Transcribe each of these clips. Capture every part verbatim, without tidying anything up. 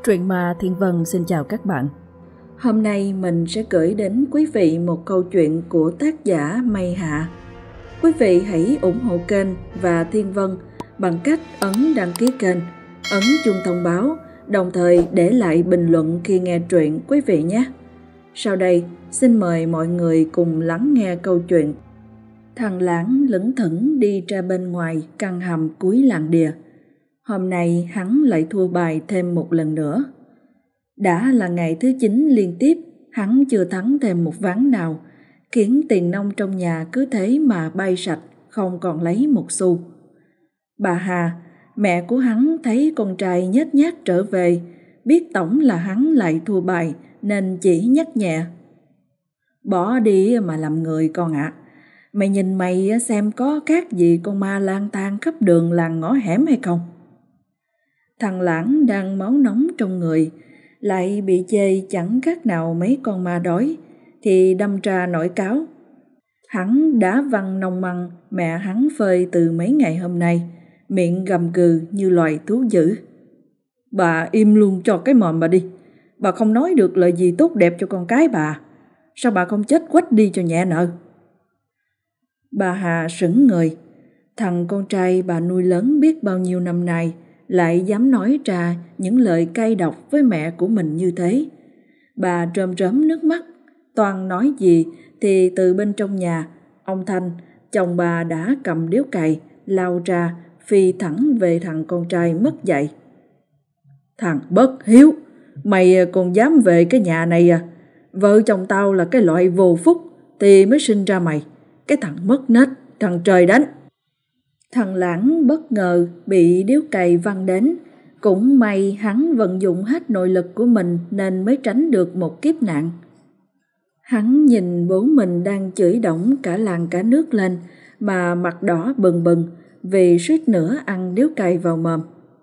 Truyện Ma Thiên Vân xin chào các bạn. Hôm nay mình sẽ gửi đến quý vị một câu chuyện của tác giả Mây Hạ. Quý vị hãy ủng hộ kênh và Thiên Vân bằng cách ấn đăng ký kênh, ấn chuông thông báo, đồng thời để lại bình luận khi nghe truyện quý vị nhé. Sau đây, xin mời mọi người cùng lắng nghe câu chuyện. Thằng Lãng lững thững đi ra bên ngoài căn hầm cuối làng đìa. Hôm nay hắn lại thua bài thêm một lần nữa. Đã là ngày thứ chín liên tiếp, hắn chưa thắng thêm một ván nào, khiến tiền nong trong nhà cứ thế mà bay sạch, không còn lấy một xu. Bà Hà, mẹ của hắn thấy con trai nhếch nhác trở về, biết tổng là hắn lại thua bài nên chỉ nhắc nhẹ. Bỏ đi mà làm người con ạ. À. Mày nhìn mày xem có khác gì con ma lang thang khắp đường làng ngõ hẻm hay không? Thằng Lãng đang máu nóng trong người, lại bị chê chẳng khác nào mấy con ma đói, thì đâm ra nổi cáo. Hắn đã văng nòng măng mẹ hắn phơi từ mấy ngày hôm nay, miệng gầm gừ như loài thú dữ. Bà im luôn cho cái mồm bà đi, bà không nói được lời gì tốt đẹp cho con cái bà. Sao bà không chết quách đi cho nhẹ nợ? Bà Hà sững người, thằng con trai bà nuôi lớn biết bao nhiêu năm nay lại dám nói ra những lời cay độc với mẹ của mình như thế. Bà rơm rớm nước mắt, toàn nói gì thì từ bên trong nhà, ông Thanh, chồng bà đã cầm điếu cày, lao ra, phi thẳng về thằng con trai mất dạy. Thằng bất hiếu, mày còn dám về cái nhà này à? Vợ chồng tao là cái loại vô phúc thì mới sinh ra mày, cái thằng mất nết, thằng trời đánh. Thằng Lãng bất ngờ bị điếu cày văng đến, cũng may hắn vận dụng hết nội lực của mình nên mới tránh được một kiếp nạn. Hắn nhìn bố mình đang chửi đổng cả làng cả nước lên mà mặt đỏ bừng bừng vì suýt nữa ăn điếu cày vào mồm.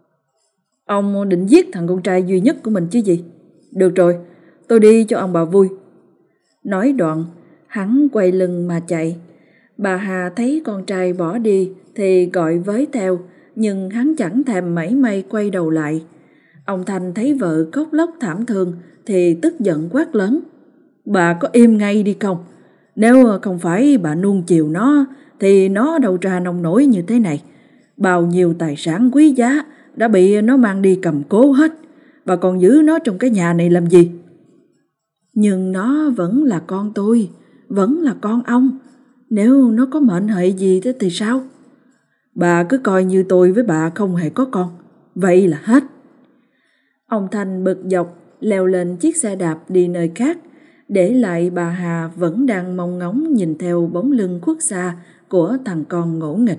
Ông định giết thằng con trai duy nhất của mình chứ gì? Được rồi, tôi đi cho ông bà vui. Nói đoạn, hắn quay lưng mà chạy. Bà Hà thấy con trai bỏ đi thì gọi với theo, nhưng hắn chẳng thèm mảy may quay đầu lại. Ông Thanh thấy vợ khóc lóc thảm thương thì tức giận quát lớn. Bà có im ngay đi không? Nếu không phải bà nuông chiều nó thì nó đâu ra nông nổi như thế này. Bao nhiêu tài sản quý giá đã bị nó mang đi cầm cố hết. Bà còn giữ nó trong cái nhà này làm gì? Nhưng nó vẫn là con tôi, vẫn là con ông. Nếu nó có mệnh hệ gì thế thì sao? Bà cứ coi như tôi với bà không hề có con. Vậy là hết. Ông Thanh bực dọc leo lên chiếc xe đạp đi nơi khác, để lại bà Hà vẫn đang mong ngóng nhìn theo bóng lưng khuất xa của thằng con ngỗ nghịch.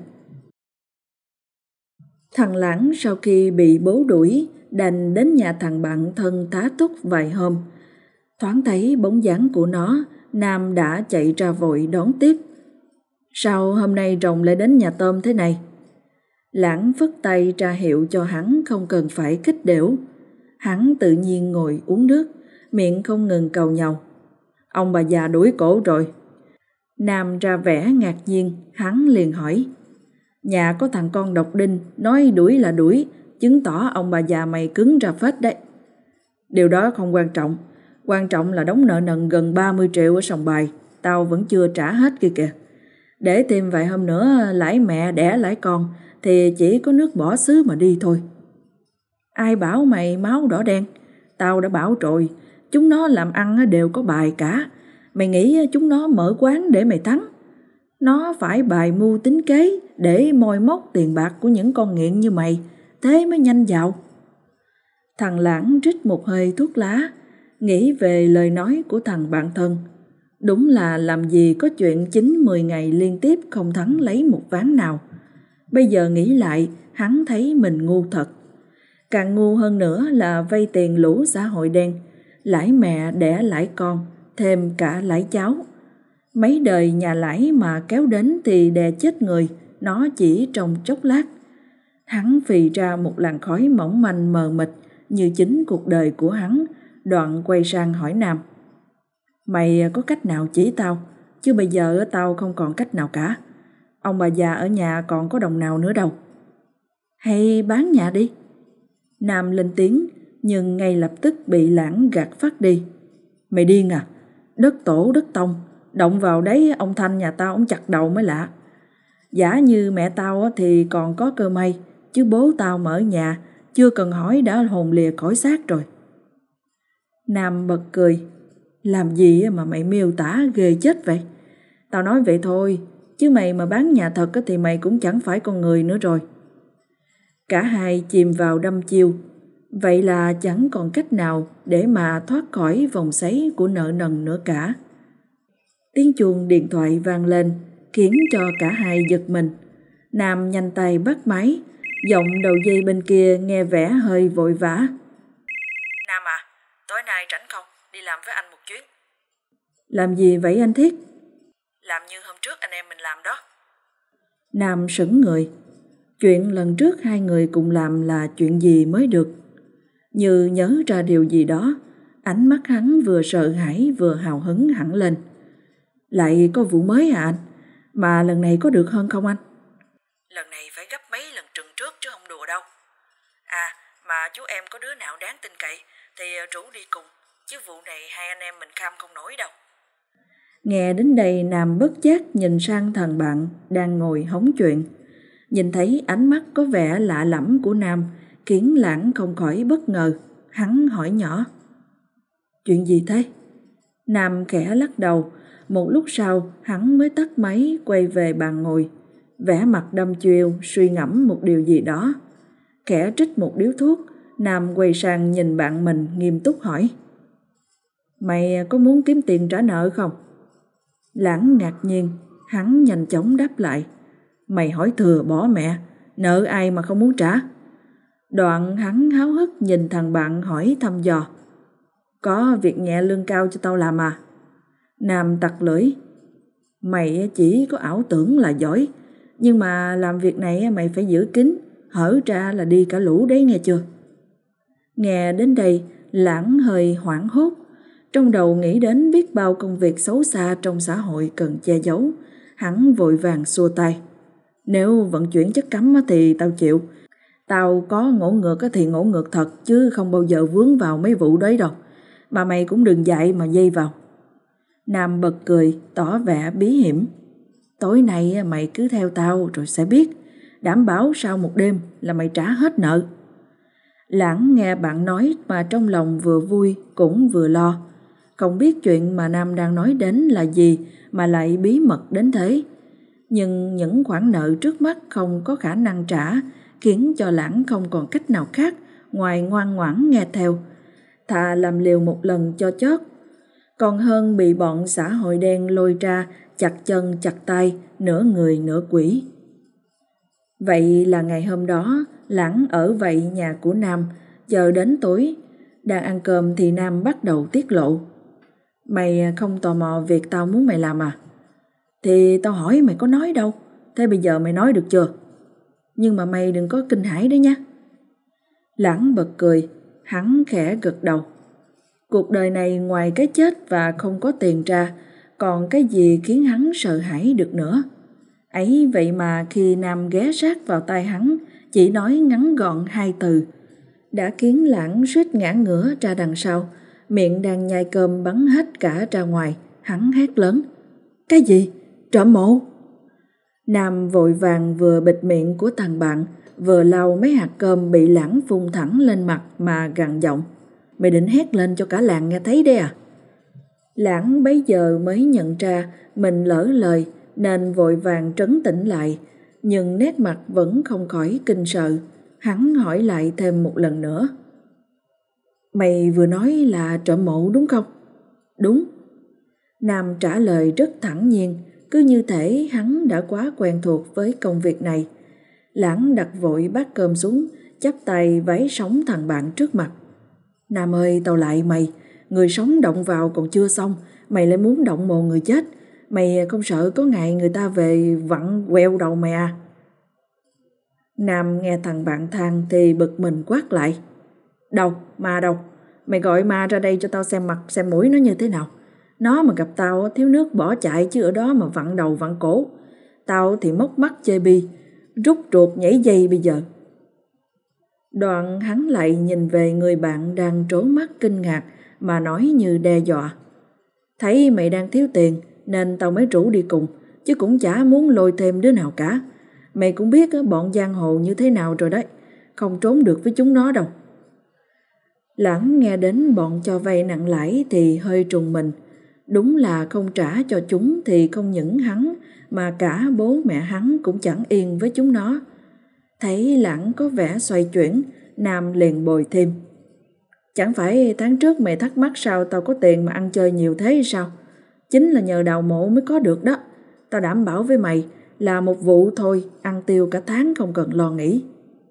Thằng Lãng sau khi bị bố đuổi đành đến nhà thằng bạn thân tá túc vài hôm. Thoáng thấy bóng dáng của nó, Nam đã chạy ra vội đón tiếp. Sao hôm nay rồng lại đến nhà tôm thế này? Lãng phất tay ra hiệu cho hắn không cần phải kích đểu. Hắn tự nhiên ngồi uống nước, miệng không ngừng càu nhàu. Ông bà già đuổi cổ rồi. Nam ra vẻ ngạc nhiên, hắn liền hỏi. Nhà có thằng con độc đinh, nói đuổi là đuổi, chứng tỏ ông bà già mày cứng ra phết đấy. Điều đó không quan trọng, quan trọng là đóng nợ nần gần ba mươi triệu ở sòng bài, tao vẫn chưa trả hết kia kìa. Để thêm vài hôm nữa lãi mẹ đẻ lãi con thì chỉ có nước bỏ xứ mà đi thôi. Ai bảo mày máu đỏ đen? Tao đã bảo rồi, chúng nó làm ăn đều có bài cả. Mày nghĩ chúng nó mở quán để mày thắng? Nó phải bài mưu tính kế để moi móc tiền bạc của những con nghiện như mày, thế mới nhanh giàu. Thằng Lãng rít một hơi thuốc lá, nghĩ về lời nói của thằng bạn thân. Đúng là làm gì có chuyện chín mười ngày liên tiếp không thắng lấy một ván nào. Bây giờ nghĩ lại, hắn thấy mình ngu thật. Càng ngu hơn nữa là vay tiền lũ xã hội đen, lãi mẹ đẻ lãi con, thêm cả lãi cháu. Mấy đời nhà lãi mà kéo đến thì đè chết người, nó chỉ trong chốc lát. Hắn phì ra một làn khói mỏng manh mờ mịt như chính cuộc đời của hắn, đoạn quay sang hỏi Nam. Mày có cách nào chỉ tao, chứ bây giờ tao không còn cách nào cả. Ông bà già ở nhà còn có đồng nào nữa đâu. Hay bán nhà đi. Nam lên tiếng, nhưng ngay lập tức bị Lãng gạt phát đi. Mày điên à? Đất tổ đất tông, động vào đấy ông Thanh nhà tao ông chặt đầu mới lạ. Giả như mẹ tao thì còn có cơ may, chứ bố tao mà ở nhà chưa cần hỏi đã hồn lìa cõi xác rồi. Nam bật cười. Làm gì mà mày miêu tả ghê chết vậy? Tao nói vậy thôi, chứ mày mà bán nhà thật thì mày cũng chẳng phải con người nữa rồi. Cả hai chìm vào đăm chiêu. Vậy là chẳng còn cách nào để mà thoát khỏi vòng xoáy của nợ nần nữa cả. Tiếng chuông điện thoại vang lên, khiến cho cả hai giật mình. Nam nhanh tay bắt máy, giọng đầu dây bên kia nghe vẻ hơi vội vã. Nam à, tối nay rảnh không? Đi làm với anh một chuyến. Làm gì vậy anh Thiết? Làm như hôm trước anh em mình làm đó. Nam sững người. Chuyện lần trước hai người cùng làm là chuyện gì mới được? Như nhớ ra điều gì đó, ánh mắt hắn vừa sợ hãi vừa hào hứng hẳn lên. Lại có vụ mới à anh? Mà lần này có được hơn không anh? Lần này phải gấp mấy lần trừng trước chứ không đùa đâu. À, mà chú em có đứa nào đáng tin cậy thì rủ đi cùng, chứ vụ này hai anh em mình kham không nổi đâu. Nghe đến đây, Nam bất giác nhìn sang thằng bạn đang ngồi hóng chuyện. Nhìn thấy ánh mắt có vẻ lạ lẫm của Nam, khiến Lãng không khỏi bất ngờ. Hắn hỏi nhỏ. Chuyện gì thế? Nam khẽ lắc đầu. Một lúc sau, hắn mới tắt máy quay về bàn ngồi, vẻ mặt đăm chiêu suy ngẫm một điều gì đó. Khẽ trích một điếu thuốc, Nam quay sang nhìn bạn mình nghiêm túc hỏi. Mày có muốn kiếm tiền trả nợ không? Lãng ngạc nhiên, hắn nhanh chóng đáp lại. Mày hỏi thừa bỏ mẹ, nợ ai mà không muốn trả? Đoạn hắn háo hức nhìn thằng bạn hỏi thăm dò. Có việc nhẹ lương cao cho tao làm à? Nam tặc lưỡi. Mày chỉ có ảo tưởng là giỏi, nhưng mà làm việc này mày phải giữ kín, hở ra là đi cả lũ đấy nghe chưa? Nghe đến đây, Lãng hơi hoảng hốt. Trong đầu nghĩ đến biết bao công việc xấu xa trong xã hội cần che giấu. Hắn vội vàng xua tay. Nếu vận chuyển chất cấm thì tao chịu. Tao có ngỗ ngược thì ngỗ ngược thật, chứ không bao giờ vướng vào mấy vụ đấy đâu. Mà mày cũng đừng dạy mà dây vào. Nam bật cười, tỏ vẻ bí hiểm. Tối nay mày cứ theo tao rồi sẽ biết. Đảm bảo sau một đêm là mày trả hết nợ. Lãng nghe bạn nói mà trong lòng vừa vui cũng vừa lo. Không biết chuyện mà Nam đang nói đến là gì mà lại bí mật đến thế. Nhưng những khoản nợ trước mắt không có khả năng trả, khiến cho Lãng không còn cách nào khác ngoài ngoan ngoãn nghe theo. Thà làm liều một lần cho chót, còn hơn bị bọn xã hội đen lôi ra chặt chân chặt tay, nửa người nửa quỷ. Vậy là ngày hôm đó, Lãng ở vậy nhà của Nam, chờ đến tối. Đang ăn cơm thì Nam bắt đầu tiết lộ. Mày không tò mò việc tao muốn mày làm à? Thì tao hỏi mày có nói đâu, thế bây giờ mày nói được chưa? Nhưng mà mày đừng có kinh hãi đấy nhá. Lãng bật cười, hắn khẽ gật đầu. Cuộc đời này ngoài cái chết và không có tiền ra, còn cái gì khiến hắn sợ hãi được nữa. Ấy vậy mà khi Nam ghé sát vào tai hắn, chỉ nói ngắn gọn hai từ, đã khiến Lãng suýt ngã ngửa ra đằng sau, miệng đang nhai cơm bắn hết cả ra ngoài. Hắn hét lớn. Cái gì? Trộm mộ? Nam vội vàng vừa bịt miệng của thằng bạn, vừa lau mấy hạt cơm bị Lãng phun thẳng lên mặt mà gằn giọng. Mày định hét lên cho cả làng nghe thấy đấy à? Lãng bấy giờ mới nhận ra mình lỡ lời nên vội vàng trấn tĩnh lại, nhưng nét mặt vẫn không khỏi kinh sợ. Hắn hỏi lại thêm một lần nữa. Mày vừa nói là trộm mộ đúng không? Đúng. Nam trả lời rất thẳng nhiên, cứ như thể hắn đã quá quen thuộc với công việc này. Lãng đặt vội bát cơm xuống, chắp tay vái sóng thằng bạn trước mặt. Nam ơi, tao lại mày, người sống động vào còn chưa xong, mày lại muốn động mồ người chết. Mày không sợ có ngày người ta về vặn queo đầu mày à? Nam nghe thằng bạn than thì bực mình quát lại. Đâu, ma đâu? Mày gọi ma ra đây cho tao xem mặt xem mũi nó như thế nào. Nó mà gặp tao thiếu nước bỏ chạy, chứ ở đó mà vặn đầu vặn cổ. Tao thì móc mắt chê bi, rút ruột nhảy dây bây giờ. Đoạn hắn lại nhìn về người bạn đang trố mắt kinh ngạc mà nói như đe dọa. Thấy mày đang thiếu tiền nên tao mới rủ đi cùng, chứ cũng chả muốn lôi thêm đứa nào cả. Mày cũng biết bọn giang hồ như thế nào rồi đấy, không trốn được với chúng nó đâu. Lãng nghe đến bọn cho vay nặng lãi thì hơi trùng mình. Đúng là không trả cho chúng thì không những hắn mà cả bố mẹ hắn cũng chẳng yên với chúng nó. Thấy Lãng có vẻ xoay chuyển, Nam liền bồi thêm. Chẳng phải tháng trước mày thắc mắc sao tao có tiền mà ăn chơi nhiều thế hay sao? Chính là nhờ đào mộ mới có được đó. Tao đảm bảo với mày là một vụ thôi, ăn tiêu cả tháng không cần lo nghĩ.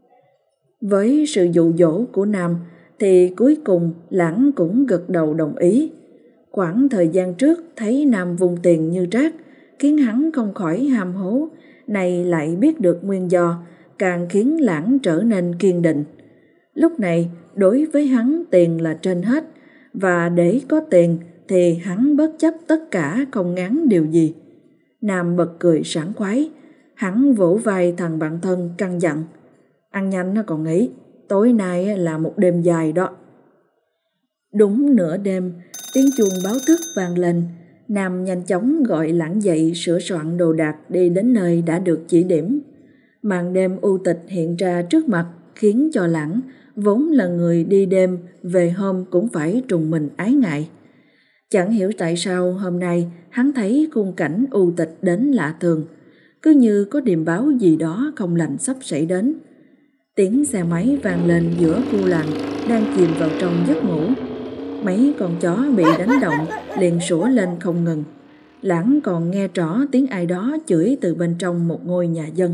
Với sự dụ dỗ của Nam thì cuối cùng Lãng cũng gật đầu đồng ý. Khoảng thời gian trước thấy Nam vung tiền như rác khiến hắn không khỏi ham hố, này lại biết được nguyên do, càng khiến Lãng trở nên kiên định. Lúc này đối với hắn tiền là trên hết, và để có tiền thì hắn bất chấp tất cả không ngán điều gì. Nam bật cười sảng khoái, hắn vỗ vai thằng bạn thân căn dặn. Ăn nhanh nó còn nghỉ, tối nay là một đêm dài đó. Đúng nửa đêm, tiếng chuông báo thức vang lên. Nam nhanh chóng gọi Lãng dậy sửa soạn đồ đạc đi đến nơi đã được chỉ điểm. Màn đêm u tịch hiện ra trước mặt khiến cho Lãng, vốn là người đi đêm, về hôm cũng phải trùng mình ái ngại. Chẳng hiểu tại sao hôm nay hắn thấy khung cảnh u tịch đến lạ thường, cứ như có điềm báo gì đó không lành sắp xảy đến. Tiếng xe máy vang lên giữa khu làng đang chìm vào trong giấc ngủ. Mấy con chó bị đánh động liền sủa lên không ngừng. Lãng còn nghe rõ tiếng ai đó chửi từ bên trong một ngôi nhà dân.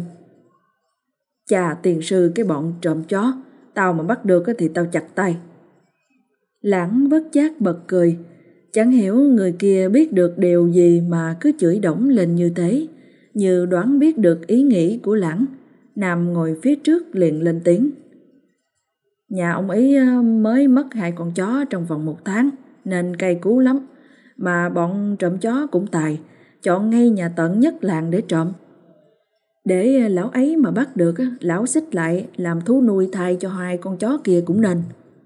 Chà tiền sư cái bọn trộm chó, tao mà bắt được thì tao chặt tay. Lãng bất giác bật cười, chẳng hiểu người kia biết được điều gì mà cứ chửi đổng lên như thế, như đoán biết được ý nghĩ của Lãng. Nam ngồi phía trước liền lên tiếng. Nhà ông ấy mới mất hai con chó trong vòng một tháng nên cay cú lắm, mà bọn trộm chó cũng tài, chọn ngay nhà tận nhất làng để trộm. Để lão ấy mà bắt được, lão xích lại làm thú nuôi thay cho hai con chó kia cũng nên.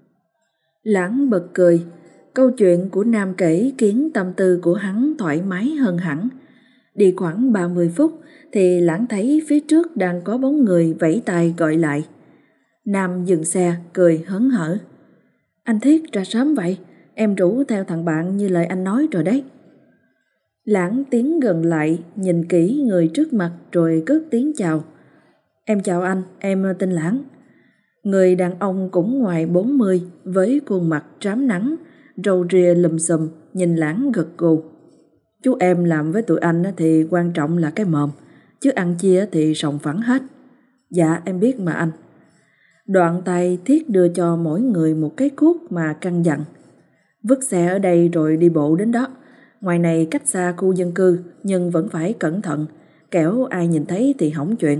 Lãng bật cười, câu chuyện của Nam kể khiến tâm tư của hắn thoải mái hơn hẳn. Đi khoảng ba mươi phút thì Lãng thấy phía trước đang có bóng người vẫy tay gọi lại. Nam dừng xe cười hớn hở. Anh Thiết ra sớm vậy, em rủ theo thằng bạn như lời anh nói rồi đấy. Lãng tiến gần lại, nhìn kỹ người trước mặt rồi cất tiếng chào. Em chào anh, em tên Lãng. Người đàn ông cũng ngoài bốn mươi với khuôn mặt trám nắng, râu ria lùm xùm, nhìn Lãng gật gù. Chú em làm với tụi anh thì quan trọng là cái mồm, chứ ăn chia thì sòng phẳng hết. Dạ em biết mà anh. Đoạn tay Thiết đưa cho mỗi người một cái cuốc mà căn dặn. Vứt xe ở đây rồi đi bộ đến đó. Ngoài này cách xa khu dân cư nhưng vẫn phải cẩn thận, kẻo ai nhìn thấy thì hỏng chuyện.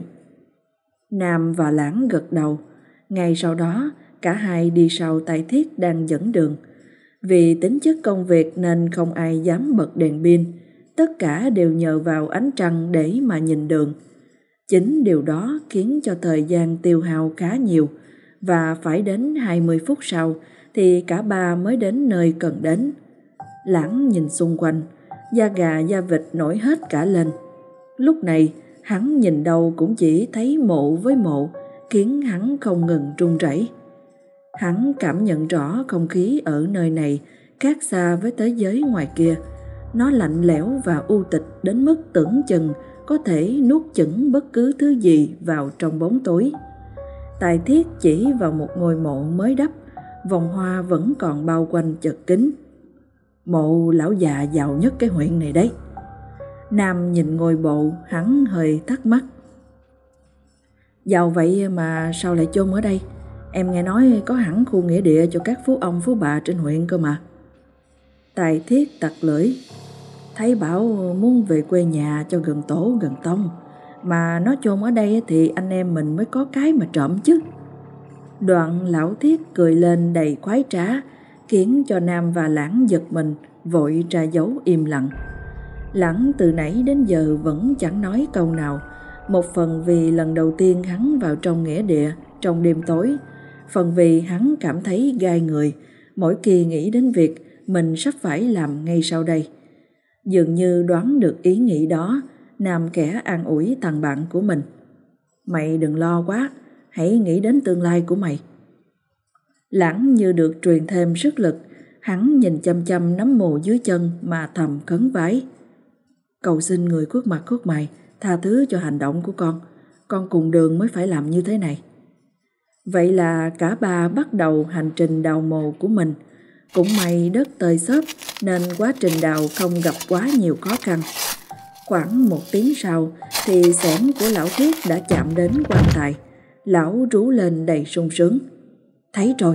Nam và Lãng gật đầu. Ngay sau đó cả hai đi sau tay Thiết đang dẫn đường. Vì tính chất công việc nên không ai dám bật đèn pin, tất cả đều nhờ vào ánh trăng để mà nhìn đường. Chính điều đó khiến cho thời gian tiêu hao khá nhiều, và phải đến hai mươi phút sau thì cả ba mới đến nơi cần đến. Lãng nhìn xung quanh, da gà da vịt nổi hết cả lên. Lúc này hắn nhìn đâu cũng chỉ thấy mộ với mộ, khiến hắn không ngừng run rẩy. Hắn cảm nhận rõ không khí ở nơi này khác xa với thế giới ngoài kia. Nó lạnh lẽo và u tịch đến mức tưởng chừng có thể nuốt chửng bất cứ thứ gì vào trong bóng tối. Tài Thiết chỉ vào một ngôi mộ mới đắp, vòng hoa vẫn còn bao quanh chật kín. Mộ lão già giàu nhất cái huyện này đấy. Nam nhìn ngôi mộ, hắn hơi thắc mắc. Giàu vậy mà sao lại chôn ở đây? Em nghe nói có hẳn khu nghĩa địa cho các phú ông phú bà trên huyện cơ mà. Tài Thiết tặc lưỡi. Thấy bảo muốn về quê nhà cho gần tổ gần tông, mà nó chôn ở đây thì anh em mình mới có cái mà trộm chứ. Đoạn lão Thiết cười lên đầy khoái trá, khiến cho Nam và Lãng giật mình, vội ra dấu im lặng. Lãng từ nãy đến giờ vẫn chẳng nói câu nào, một phần vì lần đầu tiên hắn vào trong nghĩa địa trong đêm tối, phần vì hắn cảm thấy gai người mỗi khi nghĩ đến việc mình sắp phải làm ngay sau đây. Dường như đoán được ý nghĩ đó, Nam kẻ an ủi thằng bạn của mình. Mày đừng lo quá, hãy nghĩ đến tương lai của mày. Lãng như được truyền thêm sức lực, hắn nhìn chăm chăm nấm mồ dưới chân mà thầm khấn vái. Cầu xin người khuất mặt khuất mày tha thứ cho hành động của con, con cùng đường mới phải làm như thế này. Vậy là cả ba bắt đầu hành trình đào mồ của mình. Cũng may đất tơi xốp nên quá trình đào không gặp quá nhiều khó khăn. Khoảng một tiếng sau thì xẻng của lão Thiết đã chạm đến quan tài. Lão rú lên đầy sung sướng. Thấy rồi.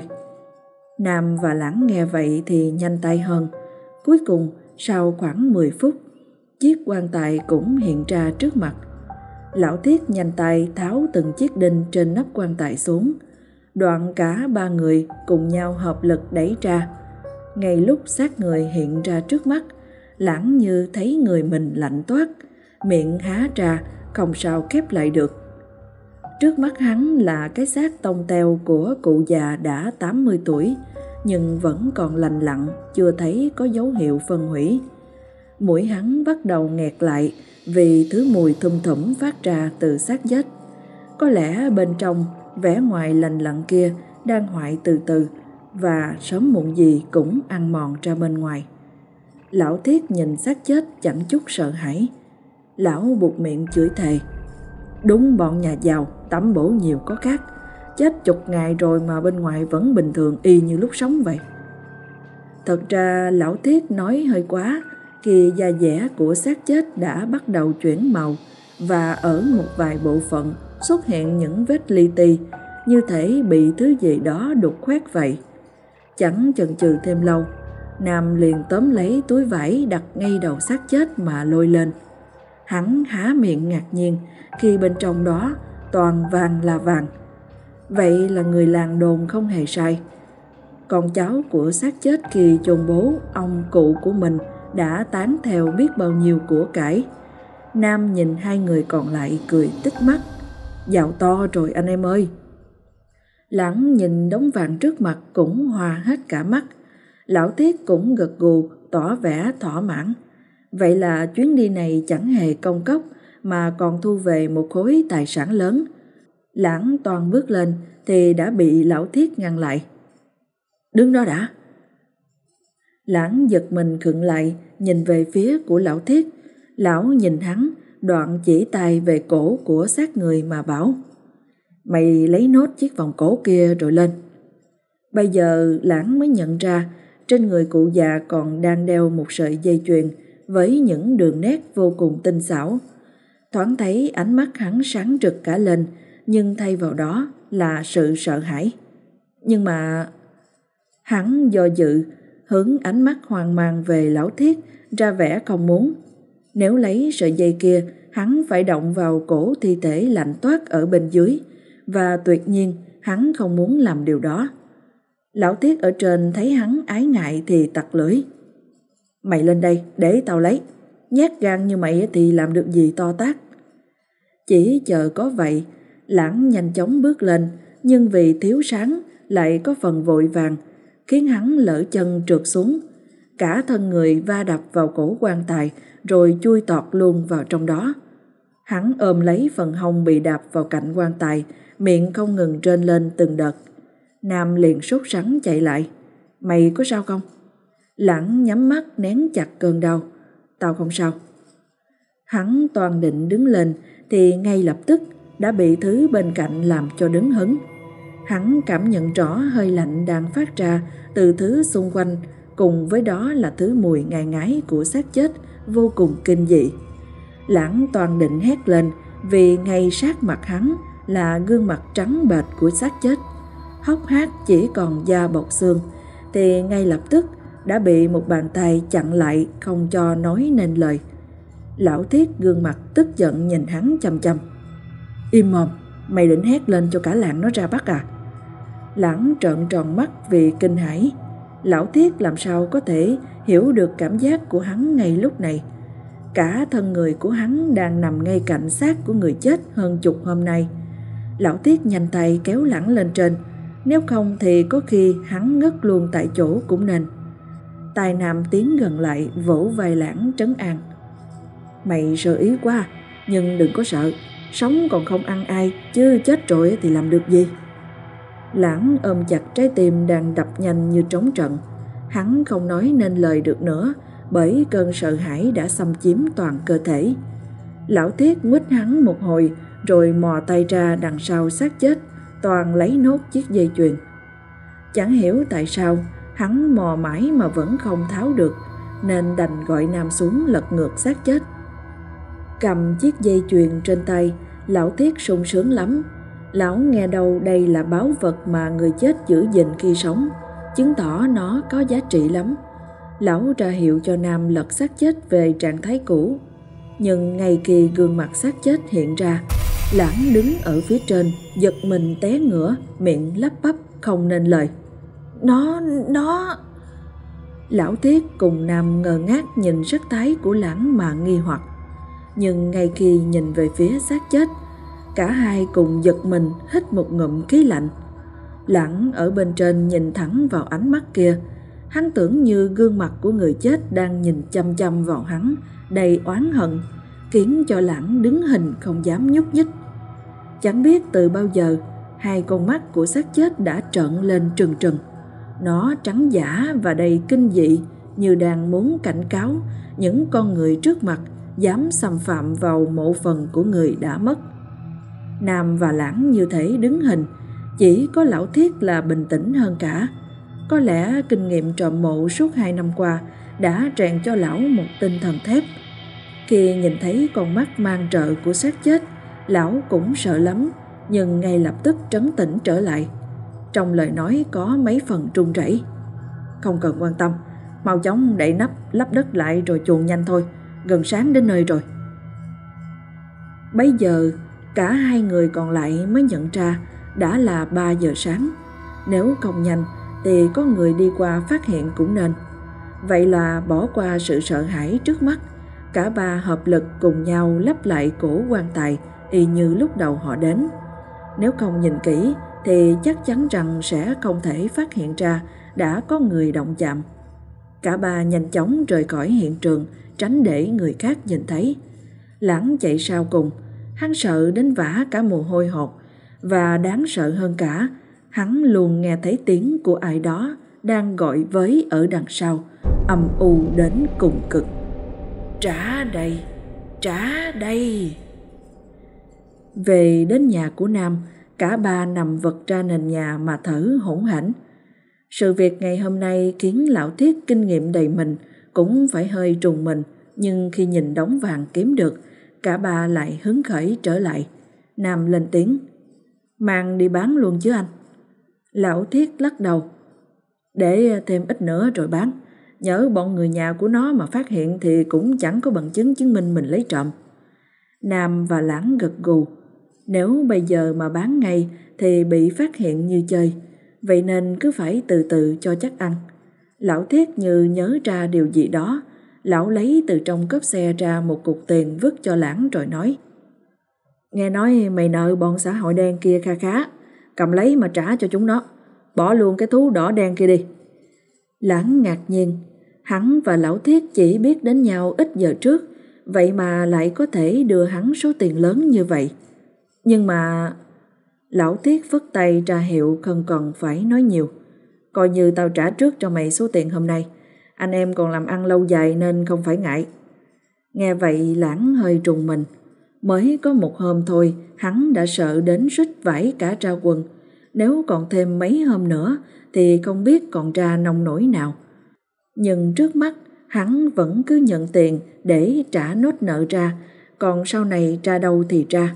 Nam và Lãng nghe vậy thì nhanh tay hơn. Cuối cùng sau khoảng mười phút, chiếc quan tài cũng hiện ra trước mặt. Lão Thiết nhanh tay tháo từng chiếc đinh trên nắp quan tài xuống. Đoạn cả ba người cùng nhau hợp lực đẩy ra. Ngay lúc xác người hiện ra trước mắt, Lãng như thấy người mình lạnh toát, miệng há ra không sao khép lại được. Trước mắt hắn là cái xác tông teo của cụ già đã tám mươi tuổi, nhưng vẫn còn lành lặn, chưa thấy có dấu hiệu phân hủy. Mũi hắn bắt đầu nghẹt lại vì thứ mùi thum thủm phát ra từ xác chết. Có lẽ bên trong vẻ ngoài lành lặn kia đang hoại từ từ, và sớm muộn gì cũng ăn mòn ra bên ngoài. Lão Thiết nhìn xác chết chẳng chút sợ hãi. Lão buột miệng chửi thề. Đúng bọn nhà giàu, tẩm bổ nhiều có khác. Chết chục ngày rồi mà bên ngoài vẫn bình thường y như lúc sống vậy. Thật ra lão Thiết nói hơi quá, khi da dẻ của xác chết đã bắt đầu chuyển màu và ở một vài bộ phận xuất hiện những vết li ti, như thể bị thứ gì đó đục khoét vậy. Chẳng chần chừ thêm lâu, Nam liền tóm lấy túi vải đặt ngay đầu xác chết mà lôi lên. Hắn há miệng ngạc nhiên khi bên trong đó toàn vàng là vàng. Vậy là người làng đồn không hề sai. Con cháu của xác chết khi chôn bố ông cụ của mình đã tán theo biết bao nhiêu của cải. Nam nhìn hai người còn lại cười tít mắt. Giàu to rồi anh em ơi. Lãng nhìn đống vàng trước mặt cũng hoa hết cả mắt. Lão Thiết cũng gật gù tỏ vẻ thỏa mãn. Vậy là chuyến đi này chẳng hề công cốc mà còn thu về một khối tài sản lớn. Lãng toan bước lên thì đã bị lão Thiết ngăn lại. Đứng đó đã. Lãng giật mình khựng lại, nhìn về phía của lão Thiết. Lão nhìn hắn, đoạn chỉ tay về cổ của xác người mà bảo. Mày lấy nốt chiếc vòng cổ kia rồi lên. Bây giờ Lãng mới nhận ra trên người cụ già còn đang đeo một sợi dây chuyền với những đường nét vô cùng tinh xảo. Thoáng thấy ánh mắt hắn sáng rực cả lên, nhưng thay vào đó là sự sợ hãi. Nhưng mà... Hắn do dự, hướng ánh mắt hoang mang về lão Thiết, ra vẻ không muốn. Nếu lấy sợi dây kia, hắn phải động vào cổ thi thể lạnh toát ở bên dưới, và tuyệt nhiên hắn không muốn làm điều đó. Lão Thiết ở trên thấy hắn ái ngại thì tặc lưỡi. Mày lên đây để tao lấy. Nhát gan như mày thì làm được gì to tát. Chỉ chờ có vậy, Lãng nhanh chóng bước lên, nhưng vì thiếu sáng lại có phần vội vàng, khiến hắn lỡ chân trượt xuống. Cả thân người va đập vào cổ quan tài rồi chui tọt luôn vào trong đó. Hắn ôm lấy phần hông bị đạp vào cạnh quan tài, miệng không ngừng rên lên từng đợt. Nam liền sốt sắng chạy lại. Mày có sao không? Lãng nhắm mắt nén chặt cơn đau. Tao không sao. Hắn toan định đứng lên thì ngay lập tức đã bị thứ bên cạnh làm cho đứng hứng. Hắn cảm nhận rõ hơi lạnh đang phát ra từ thứ xung quanh, cùng với đó là thứ mùi ngai ngái của xác chết vô cùng kinh dị. Lãng toan định hét lên vì ngay sát mặt hắn là gương mặt trắng bệch của xác chết, hốc hác chỉ còn da bọc xương, thì ngay lập tức đã bị một bàn tay chặn lại không cho nói nên lời. Lão Thiết gương mặt tức giận nhìn hắn chằm chằm. Im mồm, mày định hét lên cho cả làng nó ra bắt à? Lãng trợn tròn mắt vì kinh hãi. Lão Thiết làm sao có thể hiểu được cảm giác của hắn ngay lúc này. Cả thân người của hắn đang nằm ngay cạnh xác của người chết hơn chục hôm nay. Lão Thiết nhanh tay kéo Lãng lên trên, Nếu không thì có khi hắn ngất luôn tại chỗ cũng nên. Tai Nam tiến gần lại vỗ vai Lãng trấn an. Mày sơ ý quá, nhưng đừng có sợ, sống còn không ăn ai, chứ chết rồi thì làm được gì. Lãng ôm chặt trái tim đang đập nhanh như trống trận. Hắn không nói nên lời được nữa, bởi cơn sợ hãi đã xâm chiếm toàn cơ thể. Lão Thiết nguýt hắn một hồi, rồi mò tay ra đằng sau xác chết, toàn lấy nốt chiếc dây chuyền. Chẳng hiểu tại sao hắn mò mãi mà vẫn không tháo được, nên đành gọi Nam xuống lật ngược xác chết. Cầm chiếc dây chuyền trên tay, Lão Thiết sung sướng lắm. Lão nghe đâu đây là báu vật mà người chết giữ gìn khi sống, chứng tỏ nó có giá trị lắm. Lão ra hiệu cho Nam lật xác chết về trạng thái cũ. Nhưng ngay khi gương mặt xác chết hiện ra, Lãng đứng ở phía trên, giật mình té ngửa, miệng lắp bắp không nên lời. Nó, nó... Lão Thiết cùng Nam ngơ ngác nhìn sắc thái của Lãng mà nghi hoặc. Nhưng ngay khi nhìn về phía xác chết, cả hai cùng giật mình hít một ngụm khí lạnh. Lãng ở bên trên nhìn thẳng vào ánh mắt kia. Hắn tưởng như gương mặt của người chết đang nhìn chăm chăm vào hắn, đầy oán hận, khiến cho Lãng đứng hình không dám nhúc nhích. Chẳng biết từ bao giờ, hai con mắt của xác chết đã trợn lên trừng trừng. Nó trắng dã và đầy kinh dị, như đang muốn cảnh cáo những con người trước mặt dám xâm phạm vào mộ phần của người đã mất. Nam và Lãng như thể đứng hình, chỉ có Lão Thiết là bình tĩnh hơn cả. Có lẽ kinh nghiệm trộm mộ suốt hai năm qua đã rèn cho lão một tinh thần thép. Khi nhìn thấy con mắt mang rợ của xác chết, lão cũng sợ lắm, nhưng ngay lập tức trấn tĩnh trở lại. Trong lời nói có mấy phần run rẩy. Không cần quan tâm, mau chóng đậy nắp lắp đất lại rồi chuồn nhanh thôi, gần sáng đến nơi rồi. Bấy giờ cả hai người còn lại mới nhận ra đã là ba giờ sáng. Nếu không nhanh thì có người đi qua phát hiện cũng nên. Vậy là bỏ qua sự sợ hãi trước mắt, cả ba hợp lực cùng nhau lắp lại cổ quan tài y như lúc đầu họ đến. Nếu không nhìn kỹ thì chắc chắn rằng sẽ không thể phát hiện ra đã có người động chạm. Cả ba nhanh chóng rời khỏi hiện trường, tránh để người khác nhìn thấy. Lãng chạy sau cùng. Hắn sợ đến vã cả mồ hôi hột, và đáng sợ hơn cả, hắn luôn nghe thấy tiếng của ai đó đang gọi với ở đằng sau, âm u đến cùng cực. Trả đây, trả đây. Về đến nhà của Nam, cả ba nằm vật ra nền nhà mà thở hổn hển. Sự việc ngày hôm nay khiến Lão Thiết kinh nghiệm đầy mình, cũng phải hơi trùng mình, nhưng khi nhìn đống vàng kiếm được, cả ba lại hứng khởi trở lại. Nam lên tiếng. Mang đi bán luôn chứ anh? Lão Thiết lắc đầu. Để thêm ít nữa rồi bán. Nhỡ bọn người nhà của nó mà phát hiện thì cũng chẳng có bằng chứng chứng minh mình lấy trộm. Nam và Lãng gật gù. Nếu bây giờ mà bán ngay thì bị phát hiện như chơi, vậy nên cứ phải từ từ cho chắc ăn. Lão Thiết như nhớ ra điều gì đó. Lão lấy từ trong cốp xe ra một cục tiền vứt cho Lãng rồi nói. Nghe nói mày nợ bọn xã hội đen kia kha khá, cầm lấy mà trả cho chúng nó. Bỏ luôn cái thú đỏ đen kia đi. Lãng ngạc nhiên. Hắn và Lão Thiết chỉ biết đến nhau ít giờ trước, vậy mà lại có thể đưa hắn số tiền lớn như vậy. Nhưng mà... Lão Thiết phất tay ra hiệu không cần phải nói nhiều. Coi như tao trả trước cho mày số tiền hôm nay. Anh em còn làm ăn lâu dài nên không phải ngại. Nghe vậy Lãng hơi trùng mình. Mới có một hôm thôi hắn đã sợ đến suýt vãi cả ra quần. Nếu còn thêm mấy hôm nữa thì không biết còn ra nông nổi nào. Nhưng trước mắt hắn vẫn cứ nhận tiền để trả nốt nợ ra, còn sau này ra đâu thì ra.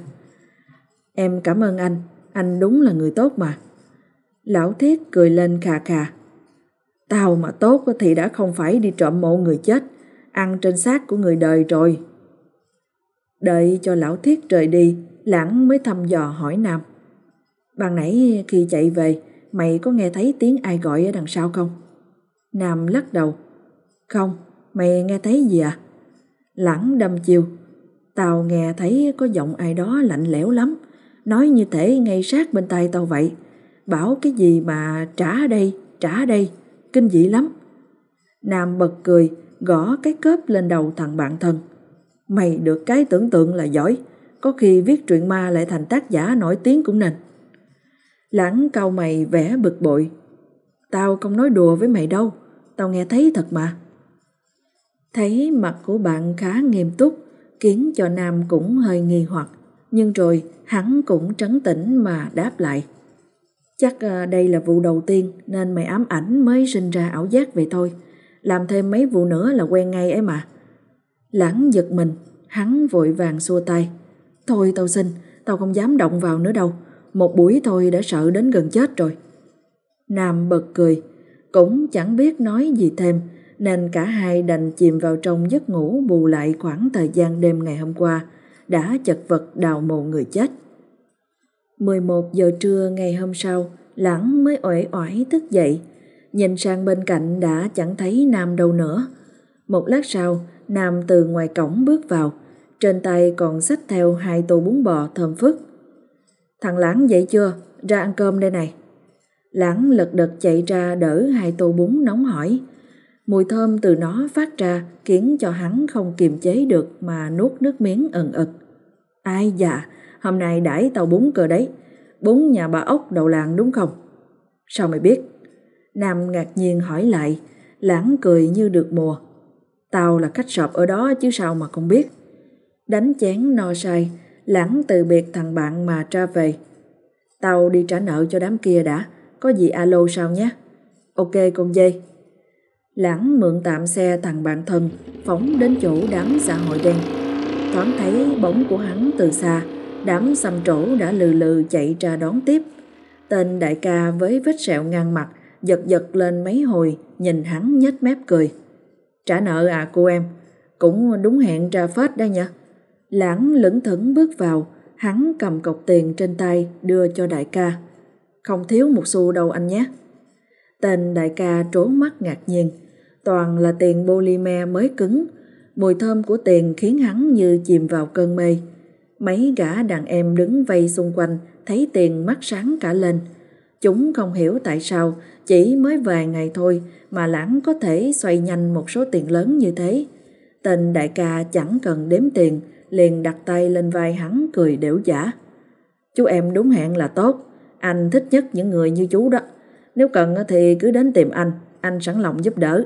Em cảm ơn anh, anh đúng là người tốt mà. Lão Thiết cười lên khà khà. Tao mà tốt thì đã không phải đi trộm mộ người chết, ăn trên xác của người đời rồi. Đợi cho Lão Thiết rời đi, Lãng mới thăm dò hỏi Nam. Ban nãy khi chạy về, mày có nghe thấy tiếng ai gọi ở đằng sau không? Nam lắc đầu. Không, mày nghe thấy gì à? Lãng đâm chiêu. Tao nghe thấy có giọng ai đó lạnh lẽo lắm, nói như thể ngay sát bên tai tao vậy. bảo cái gì mà trả đây, trả đây, kinh dị lắm. Nam bật cười, gõ cái cớp lên đầu thằng bạn thân. Mày được cái tưởng tượng là giỏi, có khi viết truyện ma lại thành tác giả nổi tiếng cũng nên. Lãng cau mày vẻ bực bội. Tao không nói đùa với mày đâu, tao nghe thấy thật mà. Thấy mặt của bạn khá nghiêm túc, khiến cho Nam cũng hơi nghi hoặc, nhưng rồi hắn cũng trấn tĩnh mà đáp lại. Chắc đây là vụ đầu tiên nên mày ám ảnh mới sinh ra ảo giác vậy thôi, làm thêm mấy vụ nữa là quen ngay ấy mà. Lãng giật mình, hắn vội vàng xua tay. Thôi tao xin, tao không dám động vào nữa đâu, một buổi thôi đã sợ đến gần chết rồi. Nam bật cười, cũng chẳng biết nói gì thêm, nên cả hai đành chìm vào trong giấc ngủ bù lại khoảng thời gian đêm ngày hôm qua đã chật vật đào mộ người chết. mười một giờ trưa ngày hôm sau, Lãng mới uể oải thức dậy, nhìn sang bên cạnh đã chẳng thấy Nam đâu nữa. Một lát sau, Nam từ ngoài cổng bước vào, trên tay còn xách theo hai tô bún bò thơm phức. Thằng Lãng dậy chưa? Ra ăn cơm đây này. Lãng lật đật chạy ra đỡ hai tô bún nóng hổi. Mùi thơm từ nó phát ra khiến cho hắn không kiềm chế được mà nuốt nước miếng ẩn ực. Ai dạ, hôm nay đãi tao bún cơ đấy. Bún nhà bà Ốc đầu làng đúng không? Sao mày biết? Nam ngạc nhiên hỏi lại. Lãng cười như được mùa. Tao là khách sộp ở đó chứ sao mà không biết. Đánh chén no say, Lãng từ biệt thằng bạn mà ra về. Tao đi trả nợ cho đám kia đã, có gì alo sao nhé. Ok con dê. Lãng mượn tạm xe thằng bạn thân, phóng đến chỗ đám xã hội đen. Thoáng thấy bóng của hắn từ xa, đám xăm trổ đã lừ lừ chạy ra đón tiếp. Tên đại ca với vết sẹo ngang mặt, giật giật lên mấy hồi, nhìn hắn nhếch mép cười. Trả nợ à cô em, cũng đúng hẹn ra phết đây nhỉ. Lãng lững thững bước vào, hắn cầm cọc tiền trên tay đưa cho đại ca. Không thiếu một xu đâu anh nhé. Tên đại ca trố mắt ngạc nhiên, toàn là tiền polymer mới cứng. Mùi thơm của tiền khiến hắn như chìm vào cơn mê. Mấy gã đàn em đứng vây xung quanh thấy tiền mắt sáng cả lên. Chúng không hiểu tại sao chỉ mới vài ngày thôi mà Lãng có thể xoay nhanh một số tiền lớn như thế. Tên đại ca chẳng cần đếm tiền, liền đặt tay lên vai hắn cười đểu giả. Chú em đúng hẹn là tốt, anh thích nhất những người như chú đó. Nếu cần thì cứ đến tìm anh, anh sẵn lòng giúp đỡ.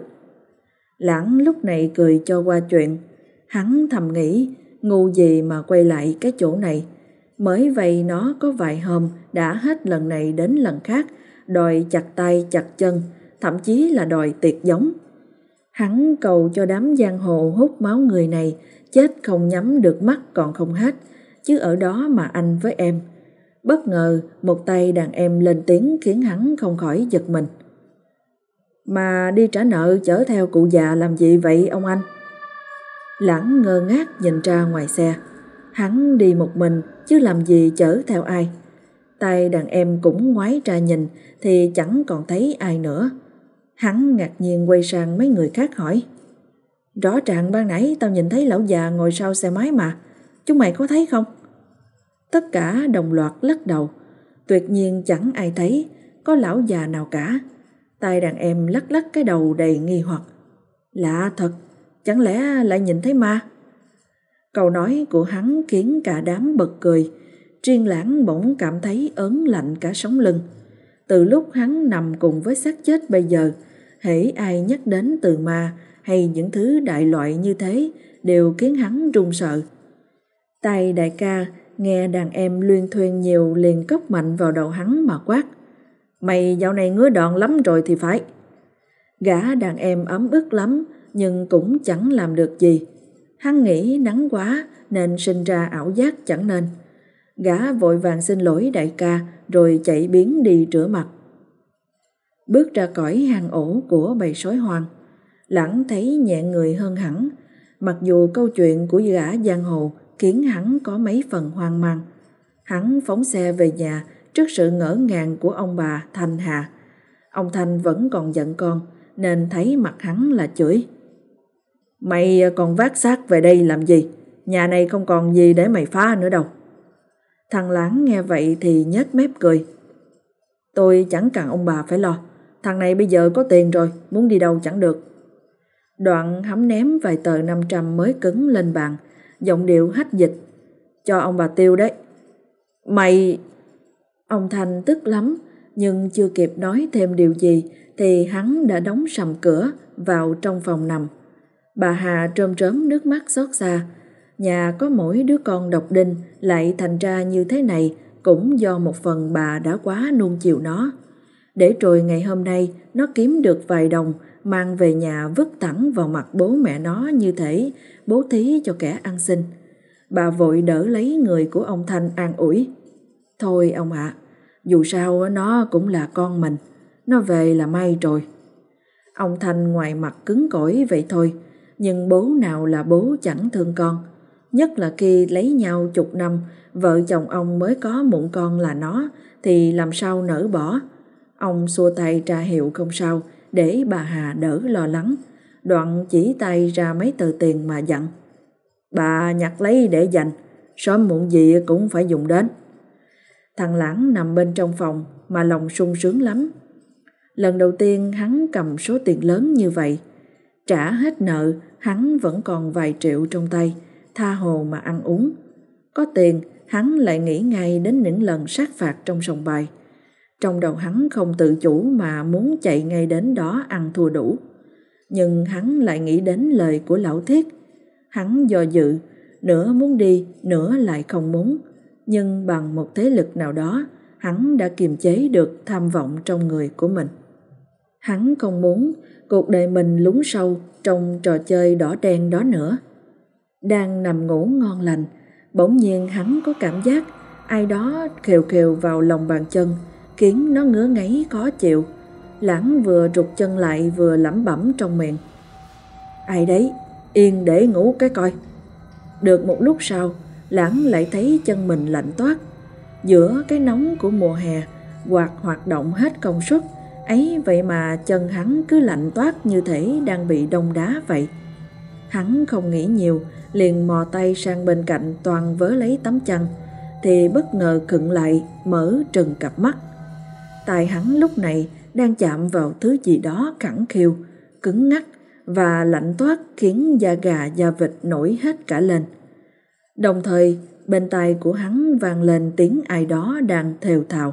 Lãng lúc này cười cho qua chuyện. Hắn thầm nghĩ, ngu gì mà quay lại cái chỗ này. Mới vậy nó có vài hôm đã hết lần này đến lần khác, đòi chặt tay chặt chân, thậm chí là đòi tiệt giống. Hắn cầu cho đám giang hồ hút máu người này chết không nhắm được mắt còn không hết, chứ ở đó mà anh với em. Bất ngờ một tay đàn em lên tiếng khiến hắn không khỏi giật mình. Mà đi trả nợ chở theo cụ già làm gì vậy ông anh? Lãng ngơ ngác nhìn ra ngoài xe. Hắn đi một mình chứ làm gì chở theo ai. Tay đàn em cũng ngoái ra nhìn thì chẳng còn thấy ai nữa. Hắn ngạc nhiên quay sang mấy người khác hỏi. Rõ ràng ban nãy tao nhìn thấy lão già ngồi sau xe máy mà, chúng mày có thấy không? Tất cả đồng loạt lắc đầu. Tuyệt nhiên chẳng ai thấy có lão già nào cả. Tay đàn em lắc lắc cái đầu đầy nghi hoặc. Lạ thật, chẳng lẽ lại nhìn thấy ma? Câu nói của hắn khiến cả đám bật cười. Riêng Lãng bỗng cảm thấy ớn lạnh cả sống lưng. Từ lúc hắn nằm cùng với xác chết bây giờ, hễ ai nhắc đến từ ma hay những thứ đại loại như thế đều khiến hắn run sợ. Tay đại ca nghe đàn em luyên thuyên nhiều liền cốc mạnh vào đầu hắn mà quát. Mày dạo này ngứa đòn lắm rồi thì phải. Gã đàn em ấm ức lắm nhưng cũng chẳng làm được gì. Hắn nghĩ nắng quá nên sinh ra ảo giác chẳng nên. Gã vội vàng xin lỗi đại ca rồi chạy biến đi rửa mặt. Bước ra khỏi hang ổ của bầy sói hoang, Lãng thấy nhẹ người hơn hẳn. Mặc dù câu chuyện của gã giang hồ khiến hắn có mấy phần hoang mang. Hắn phóng xe về nhà trước sự ngỡ ngàng của ông bà Thanh Hà. Ông Thanh vẫn còn giận con nên thấy mặt hắn là chửi. Mày còn vác xác về đây làm gì? Nhà này không còn gì để mày phá nữa đâu. Thằng Lãng nghe vậy thì nhếch mép cười. Tôi chẳng cần ông bà phải lo. Thằng này bây giờ có tiền rồi, muốn đi đâu chẳng được. Đoạn hắn ném vài tờ năm trăm mới cứng lên bàn, giọng điệu hách dịch. Cho ông bà tiêu đấy. Mày... Ông Thanh tức lắm, nhưng chưa kịp nói thêm điều gì thì hắn đã đóng sầm cửa vào trong phòng nằm. Bà Hà trơm trớm nước mắt xót xa. Nhà có mỗi đứa con độc đinh lại thành ra như thế này cũng do một phần bà đã quá nuông chiều nó. Để rồi ngày hôm nay nó kiếm được vài đồng mang về nhà vứt thẳng vào mặt bố mẹ nó như thể bố thí cho kẻ ăn xin. Bà vội đỡ lấy người của ông Thanh an ủi. Thôi ông ạ, à, dù sao nó cũng là con mình, nó về là may rồi. Ông Thanh ngoài mặt cứng cỏi vậy thôi, nhưng bố nào là bố chẳng thương con. Nhất là khi lấy nhau chục năm, vợ chồng ông mới có mụn con là nó, thì làm sao nỡ bỏ. Ông xua tay ra hiệu không sao, để bà Hà đỡ lo lắng. Đoạn chỉ tay ra mấy tờ tiền mà dặn. Bà nhặt lấy để dành, sớm muộn gì cũng phải dùng đến. Thằng Lãng nằm bên trong phòng mà lòng sung sướng lắm. Lần đầu tiên hắn cầm số tiền lớn như vậy. Trả hết nợ, hắn vẫn còn vài triệu trong tay, tha hồ mà ăn uống. Có tiền, hắn lại nghĩ ngay đến những lần sát phạt trong sòng bài. Trong đầu hắn không tự chủ mà muốn chạy ngay đến đó ăn thua đủ. Nhưng hắn lại nghĩ đến lời của lão Thiết. Hắn do dự, nửa muốn đi, nửa lại không muốn. Nhưng bằng một thế lực nào đó, hắn đã kiềm chế được tham vọng trong người của mình. Hắn không muốn cuộc đời mình lún sâu trong trò chơi đỏ đen đó nữa. Đang nằm ngủ ngon lành, bỗng nhiên hắn có cảm giác ai đó khều khều vào lòng bàn chân, khiến nó ngứa ngáy khó chịu. Lãng vừa rụt chân lại vừa lẩm bẩm trong miệng. Ai đấy, yên để ngủ cái coi. Được một lúc sau, Lãng lại thấy chân mình lạnh toát. Giữa cái nóng của mùa hè, quạt hoạt động hết công suất, ấy vậy mà chân hắn cứ lạnh toát như thể đang bị đông đá vậy. Hắn không nghĩ nhiều, liền mò tay sang bên cạnh toàn vớ lấy tấm chăn, thì bất ngờ khựng lại, mở trừng cặp mắt. Tai hắn lúc này đang chạm vào thứ gì đó khẳng khiu, cứng ngắc và lạnh toát, khiến da gà da vịt nổi hết cả lên. Đồng thời bên tai của hắn vang lên tiếng ai đó đang thều thào.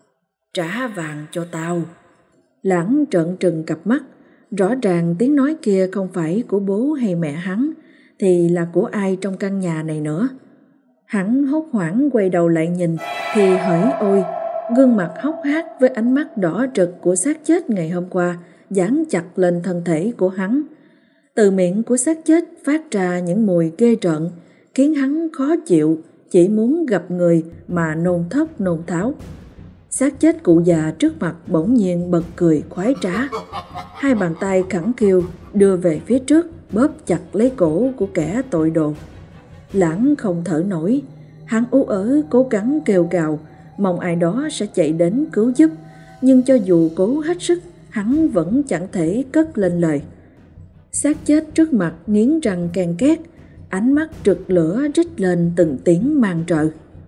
Trả vàng cho tao. Lãng trợn trừng cặp mắt. Rõ ràng tiếng nói kia không phải của bố hay mẹ hắn, thì là của ai trong căn nhà này nữa. Hắn hốt hoảng quay đầu lại nhìn, thì hỡi ôi, gương mặt hốc hác với ánh mắt đỏ rực của xác chết ngày hôm qua dán chặt lên thân thể của hắn. Từ miệng của xác chết phát ra những mùi ghê rợn, khiến hắn khó chịu, chỉ muốn gặp người mà nôn thốc nôn tháo. Xác chết cụ già trước mặt bỗng nhiên bật cười khoái trá. Hai bàn tay khẳng khiu đưa về phía trước, bóp chặt lấy cổ của kẻ tội đồ. Lãng không thở nổi, hắn ú ớ cố gắng kêu gào, mong ai đó sẽ chạy đến cứu giúp, nhưng cho dù cố hết sức, hắn vẫn chẳng thể cất lên lời. Xác chết trước mặt nghiến răng ken két, ánh mắt rực lửa rít lên từng tiếng mang rợ.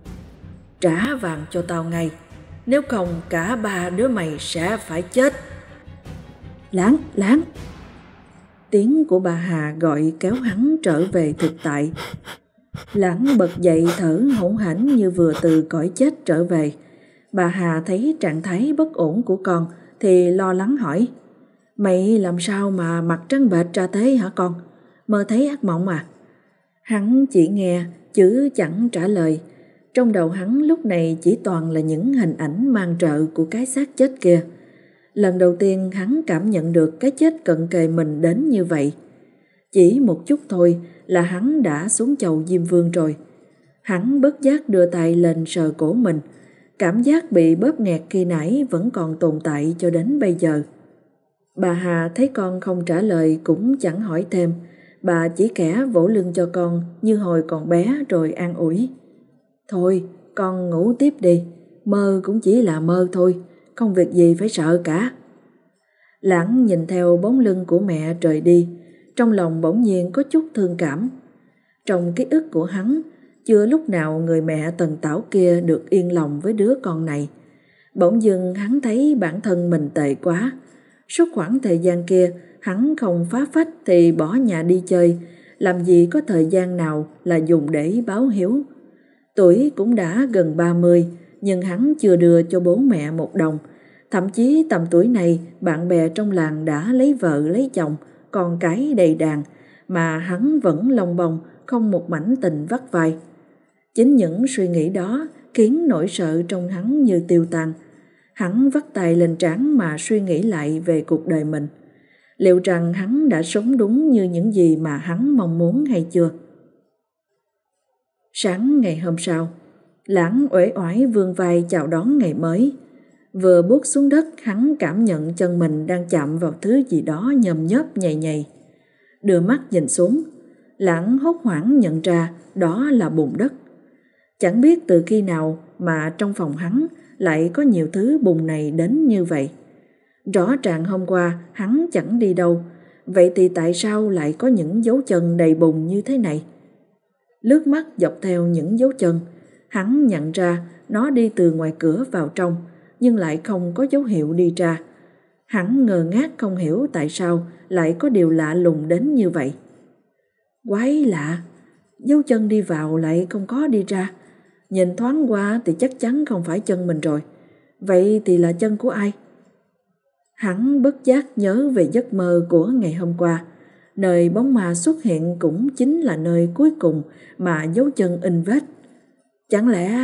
Trả vàng cho tao ngay, nếu không cả ba đứa mày sẽ phải chết. Lãng, Lãng. Tiếng của bà Hà gọi kéo hắn trở về thực tại. Lãng bật dậy thở hổn hển như vừa từ cõi chết trở về. Bà Hà thấy trạng thái bất ổn của con thì lo lắng hỏi. Mày làm sao mà mặt trắng bệch ra thế hả con? Mơ thấy ác mộng à? Hắn chỉ nghe chứ chẳng trả lời. Trong đầu hắn lúc này chỉ toàn là những hình ảnh mang rợ của cái xác chết kia. Lần đầu tiên hắn cảm nhận được cái chết cận kề mình đến như vậy. Chỉ một chút thôi là hắn đã xuống chầu Diêm Vương rồi. Hắn bất giác đưa tay lên sờ cổ mình. Cảm giác bị bóp nghẹt khi nãy vẫn còn tồn tại cho đến bây giờ. Bà Hà thấy con không trả lời cũng chẳng hỏi thêm. Bà chỉ khẽ vỗ lưng cho con như hồi còn bé rồi an ủi. Thôi, con ngủ tiếp đi, mơ cũng chỉ là mơ thôi, không việc gì phải sợ cả. Lãng nhìn theo bóng lưng của mẹ rời đi, trong lòng bỗng nhiên có chút thương cảm. Trong ký ức của hắn, chưa lúc nào người mẹ tần tảo kia được yên lòng với đứa con này. Bỗng dưng hắn thấy bản thân mình tệ quá. Suốt khoảng thời gian kia, hắn không phá phách thì bỏ nhà đi chơi, làm gì có thời gian nào là dùng để báo hiếu. Tuổi cũng đã gần ba mươi, nhưng hắn chưa đưa cho bố mẹ một đồng. Thậm chí tầm tuổi này, bạn bè trong làng đã lấy vợ lấy chồng, con cái đầy đàn, mà hắn vẫn lông bông, không một mảnh tình vắt vai. Chính những suy nghĩ đó khiến nỗi sợ trong hắn như tiêu tan. Hắn vắt tay lên trán mà suy nghĩ lại về cuộc đời mình. Liệu rằng hắn đã sống đúng như những gì mà hắn mong muốn hay chưa? Sáng ngày hôm sau, Lãng uể oải vươn vai chào đón ngày mới. Vừa bước xuống đất, hắn cảm nhận chân mình đang chạm vào thứ gì đó nhờm nhớp nhầy nhầy. Đưa mắt nhìn xuống, Lãng hốt hoảng nhận ra đó là bùn đất. Chẳng biết từ khi nào mà trong phòng hắn lại có nhiều thứ bùn này đến như vậy. Rõ ràng hôm qua hắn chẳng đi đâu, vậy thì tại sao lại có những dấu chân đầy bùn như thế này? Lướt mắt dọc theo những dấu chân, hắn nhận ra nó đi từ ngoài cửa vào trong, nhưng lại không có dấu hiệu đi ra. Hắn ngơ ngác không hiểu tại sao lại có điều lạ lùng đến như vậy. Quái lạ, dấu chân đi vào lại không có đi ra. Nhìn thoáng qua thì chắc chắn không phải chân mình rồi. Vậy thì là chân của ai? Hắn bất giác nhớ về giấc mơ của ngày hôm qua. Nơi bóng ma xuất hiện cũng chính là nơi cuối cùng mà dấu chân in vết. Chẳng lẽ...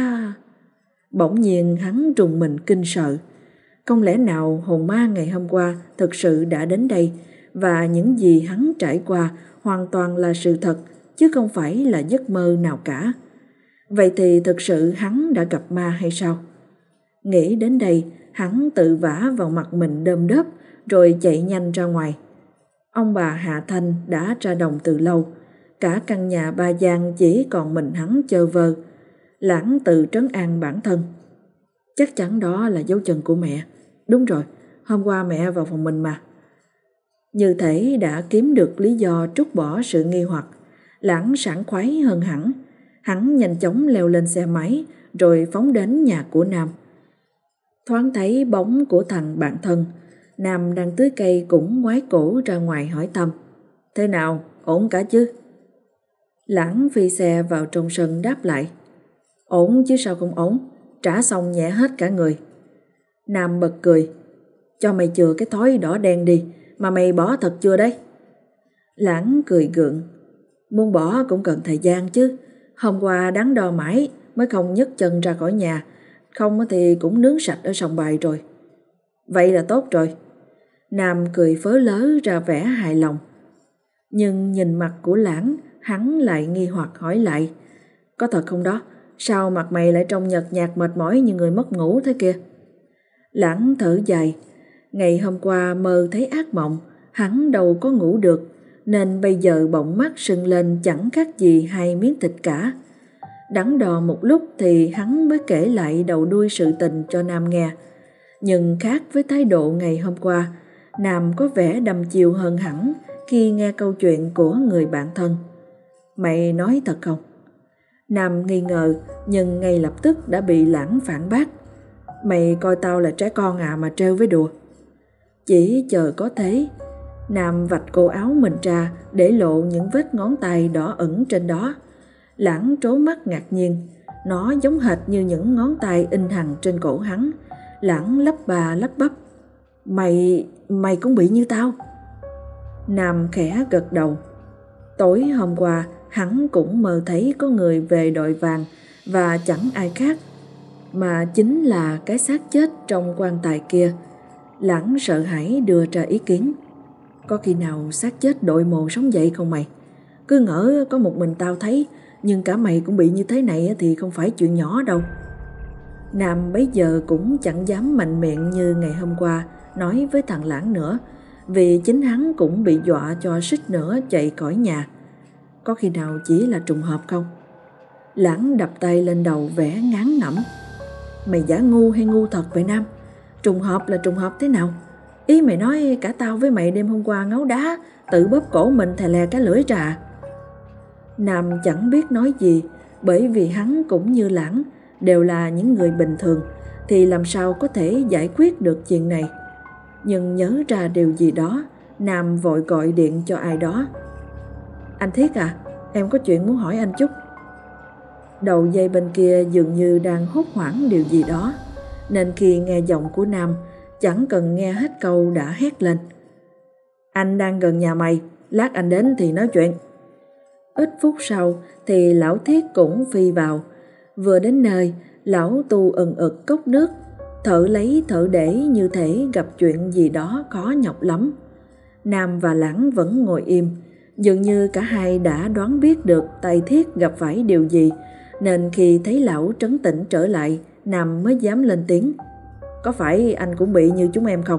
Bỗng nhiên hắn trùng mình kinh sợ. Không lẽ nào hồn ma ngày hôm qua thực sự đã đến đây, và những gì hắn trải qua hoàn toàn là sự thật, chứ không phải là giấc mơ nào cả. Vậy thì thực sự hắn đã gặp ma hay sao? Nghĩ đến đây, hắn tự vả vào mặt mình đơm đớp rồi chạy nhanh ra ngoài. Ông bà Hạ Thanh đã ra đồng từ lâu. Cả căn nhà ba gian chỉ còn mình hắn chơ vơ. Lãng tự trấn an bản thân. Chắc chắn đó là dấu chân của mẹ. Đúng rồi, hôm qua mẹ vào phòng mình mà. Như thể đã kiếm được lý do trút bỏ sự nghi hoặc, Lãng sảng khoái hơn hẳn. Hắn nhanh chóng leo lên xe máy rồi phóng đến nhà của Nam. Thoáng thấy bóng của thằng bạn thân, Nam đang tưới cây cũng ngoái cổ ra ngoài hỏi thăm. Thế nào, ổn cả chứ? Lãng phi xe vào trong sân đáp lại. Ổn chứ sao không ổn, trả xong nhẹ hết cả người. Nam bật cười. Cho mày chừa cái thói đỏ đen đi, mà mày bỏ thật chưa đấy? Lãng cười gượng. Muốn bỏ cũng cần thời gian chứ. Hôm qua đắn đo mãi mới không nhấc chân ra khỏi nhà, không thì cũng nướng sạch ở sòng bài rồi. Vậy là tốt rồi. Nam cười phớ lớ ra vẻ hài lòng. Nhưng nhìn mặt của Lãng, hắn lại nghi hoặc hỏi lại. Có thật không đó? Sao mặt mày lại trông nhợt nhạt mệt mỏi như người mất ngủ thế kia? Lãng thở dài. Ngày hôm qua mơ thấy ác mộng, hắn đâu có ngủ được, nên bây giờ bỗng mắt sưng lên chẳng khác gì hai miếng thịt cả. Đắn đo một lúc thì hắn mới kể lại đầu đuôi sự tình cho Nam nghe. Nhưng khác với thái độ ngày hôm qua, Nam có vẻ đăm chiêu hơn hẳn khi nghe câu chuyện của người bạn thân. Mày nói thật không? Nam nghi ngờ, nhưng ngay lập tức đã bị Lãng phản bác. Mày coi tao là trẻ con à mà trêu với đùa. Chỉ chờ có thế, Nam vạch cổ áo mình ra để lộ những vết ngón tay đỏ ửng trên đó. Lãng trố mắt ngạc nhiên, nó giống hệt như những ngón tay in hằn trên cổ hắn. Lãng lắp bà lắp bắp. Mày, mày cũng bị như tao? Nam khẽ gật đầu. Tối hôm qua, hắn cũng mơ thấy có người về đội vàng, và chẳng ai khác mà chính là cái xác chết trong quan tài kia. Lãng sợ hãi đưa ra ý kiến. Có khi nào xác chết đội mồ sống dậy không mày? Cứ ngỡ có một mình tao thấy, nhưng cả mày cũng bị như thế này thì không phải chuyện nhỏ đâu. Nam bấy giờ cũng chẳng dám mạnh miệng như ngày hôm qua nói với thằng Lãng nữa, vì chính hắn cũng bị dọa cho suýt nữa chạy khỏi nhà. Có khi nào chỉ là trùng hợp không? Lãng đập tay lên đầu vẻ ngán ngẩm. Mày giả ngu hay ngu thật vậy Nam? Trùng hợp là trùng hợp thế nào? Ý mày nói cả tao với mày đêm hôm qua ngáo đá, tự bóp cổ mình thè lè cái lưỡi trà. Nam chẳng biết nói gì, bởi vì hắn cũng như Lãng đều là những người bình thường, thì làm sao có thể giải quyết được chuyện này. Nhưng nhớ ra điều gì đó, Nam vội gọi điện cho ai đó. Anh Thiết à, em có chuyện muốn hỏi anh chút. Đầu dây bên kia dường như đang hốt hoảng điều gì đó, nên khi nghe giọng của Nam, chẳng cần nghe hết câu đã hét lên. Anh đang gần nhà mày, lát anh đến thì nói chuyện. Ít phút sau thì lão Thiết cũng phi vào. Vừa đến nơi, lão tu ừng ực cốc nước, thở lấy thở để như thể gặp chuyện gì đó khó nhọc lắm. Nam và Lãng vẫn ngồi im, dường như cả hai đã đoán biết được tay Thiết gặp phải điều gì, nên khi thấy lão trấn tĩnh trở lại, Nam mới dám lên tiếng. Có phải anh cũng bị như chúng em không?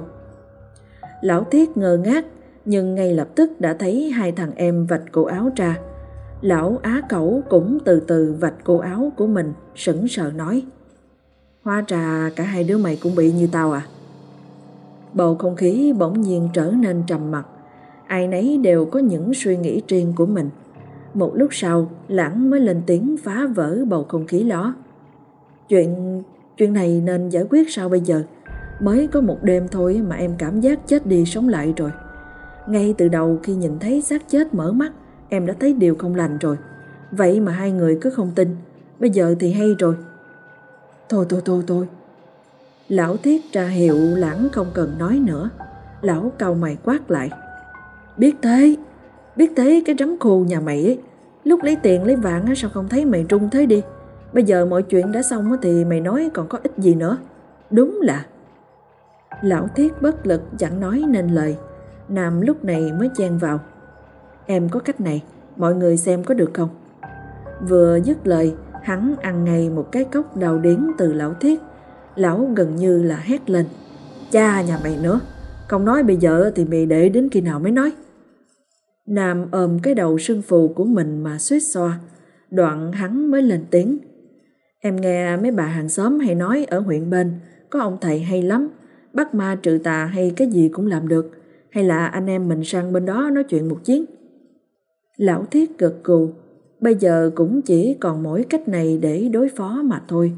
Lão Thiết ngơ ngác, nhưng ngay lập tức đã thấy hai thằng em vạch cổ áo ra. Lão Á Cẩu cũng từ từ vạch cổ áo của mình, sững sờ nói. Hóa ra cả hai đứa mày cũng bị như tao à? Bầu không khí bỗng nhiên trở nên trầm mặc. Ai nấy đều có những suy nghĩ riêng của mình. Một lúc sau, Lãng mới lên tiếng phá vỡ bầu không khí đó. Chuyện chuyện này nên giải quyết sao bây giờ? Mới có một đêm thôi mà em cảm giác chết đi sống lại rồi. Ngay từ đầu khi nhìn thấy xác chết mở mắt, em đã thấy điều không lành rồi. Vậy mà hai người cứ không tin. Bây giờ thì hay rồi. Thôi thôi thôi thôi. Lão Thiết ra hiệu Lãng không cần nói nữa. Lão cau mày quát lại. Biết thế, biết thế cái rắm khô nhà mày ấy. Lúc lấy tiền lấy vàng sao không thấy mày run thế đi. Bây giờ mọi chuyện đã xong thì mày nói còn có ích gì nữa. Đúng là. Lão Thiết bất lực chẳng nói nên lời. Nam lúc này mới chen vào. Em có cách này, mọi người xem có được không? Vừa dứt lời, hắn ăn ngay một cái cốc đào điến từ lão Thiết. Lão gần như là hét lên. Cha nhà mày nữa, không nói bây giờ thì mày để đến khi nào mới nói. Nam ôm cái đầu sưng phù của mình mà suýt xoa. Đoạn hắn mới lên tiếng. Em nghe mấy bà hàng xóm hay nói ở huyện bên có ông thầy hay lắm, bắt ma trừ tà hay cái gì cũng làm được. Hay là anh em mình sang bên đó nói chuyện một chuyến? Lão Thiết gật gù. Bây giờ cũng chỉ còn mỗi cách này để đối phó mà thôi.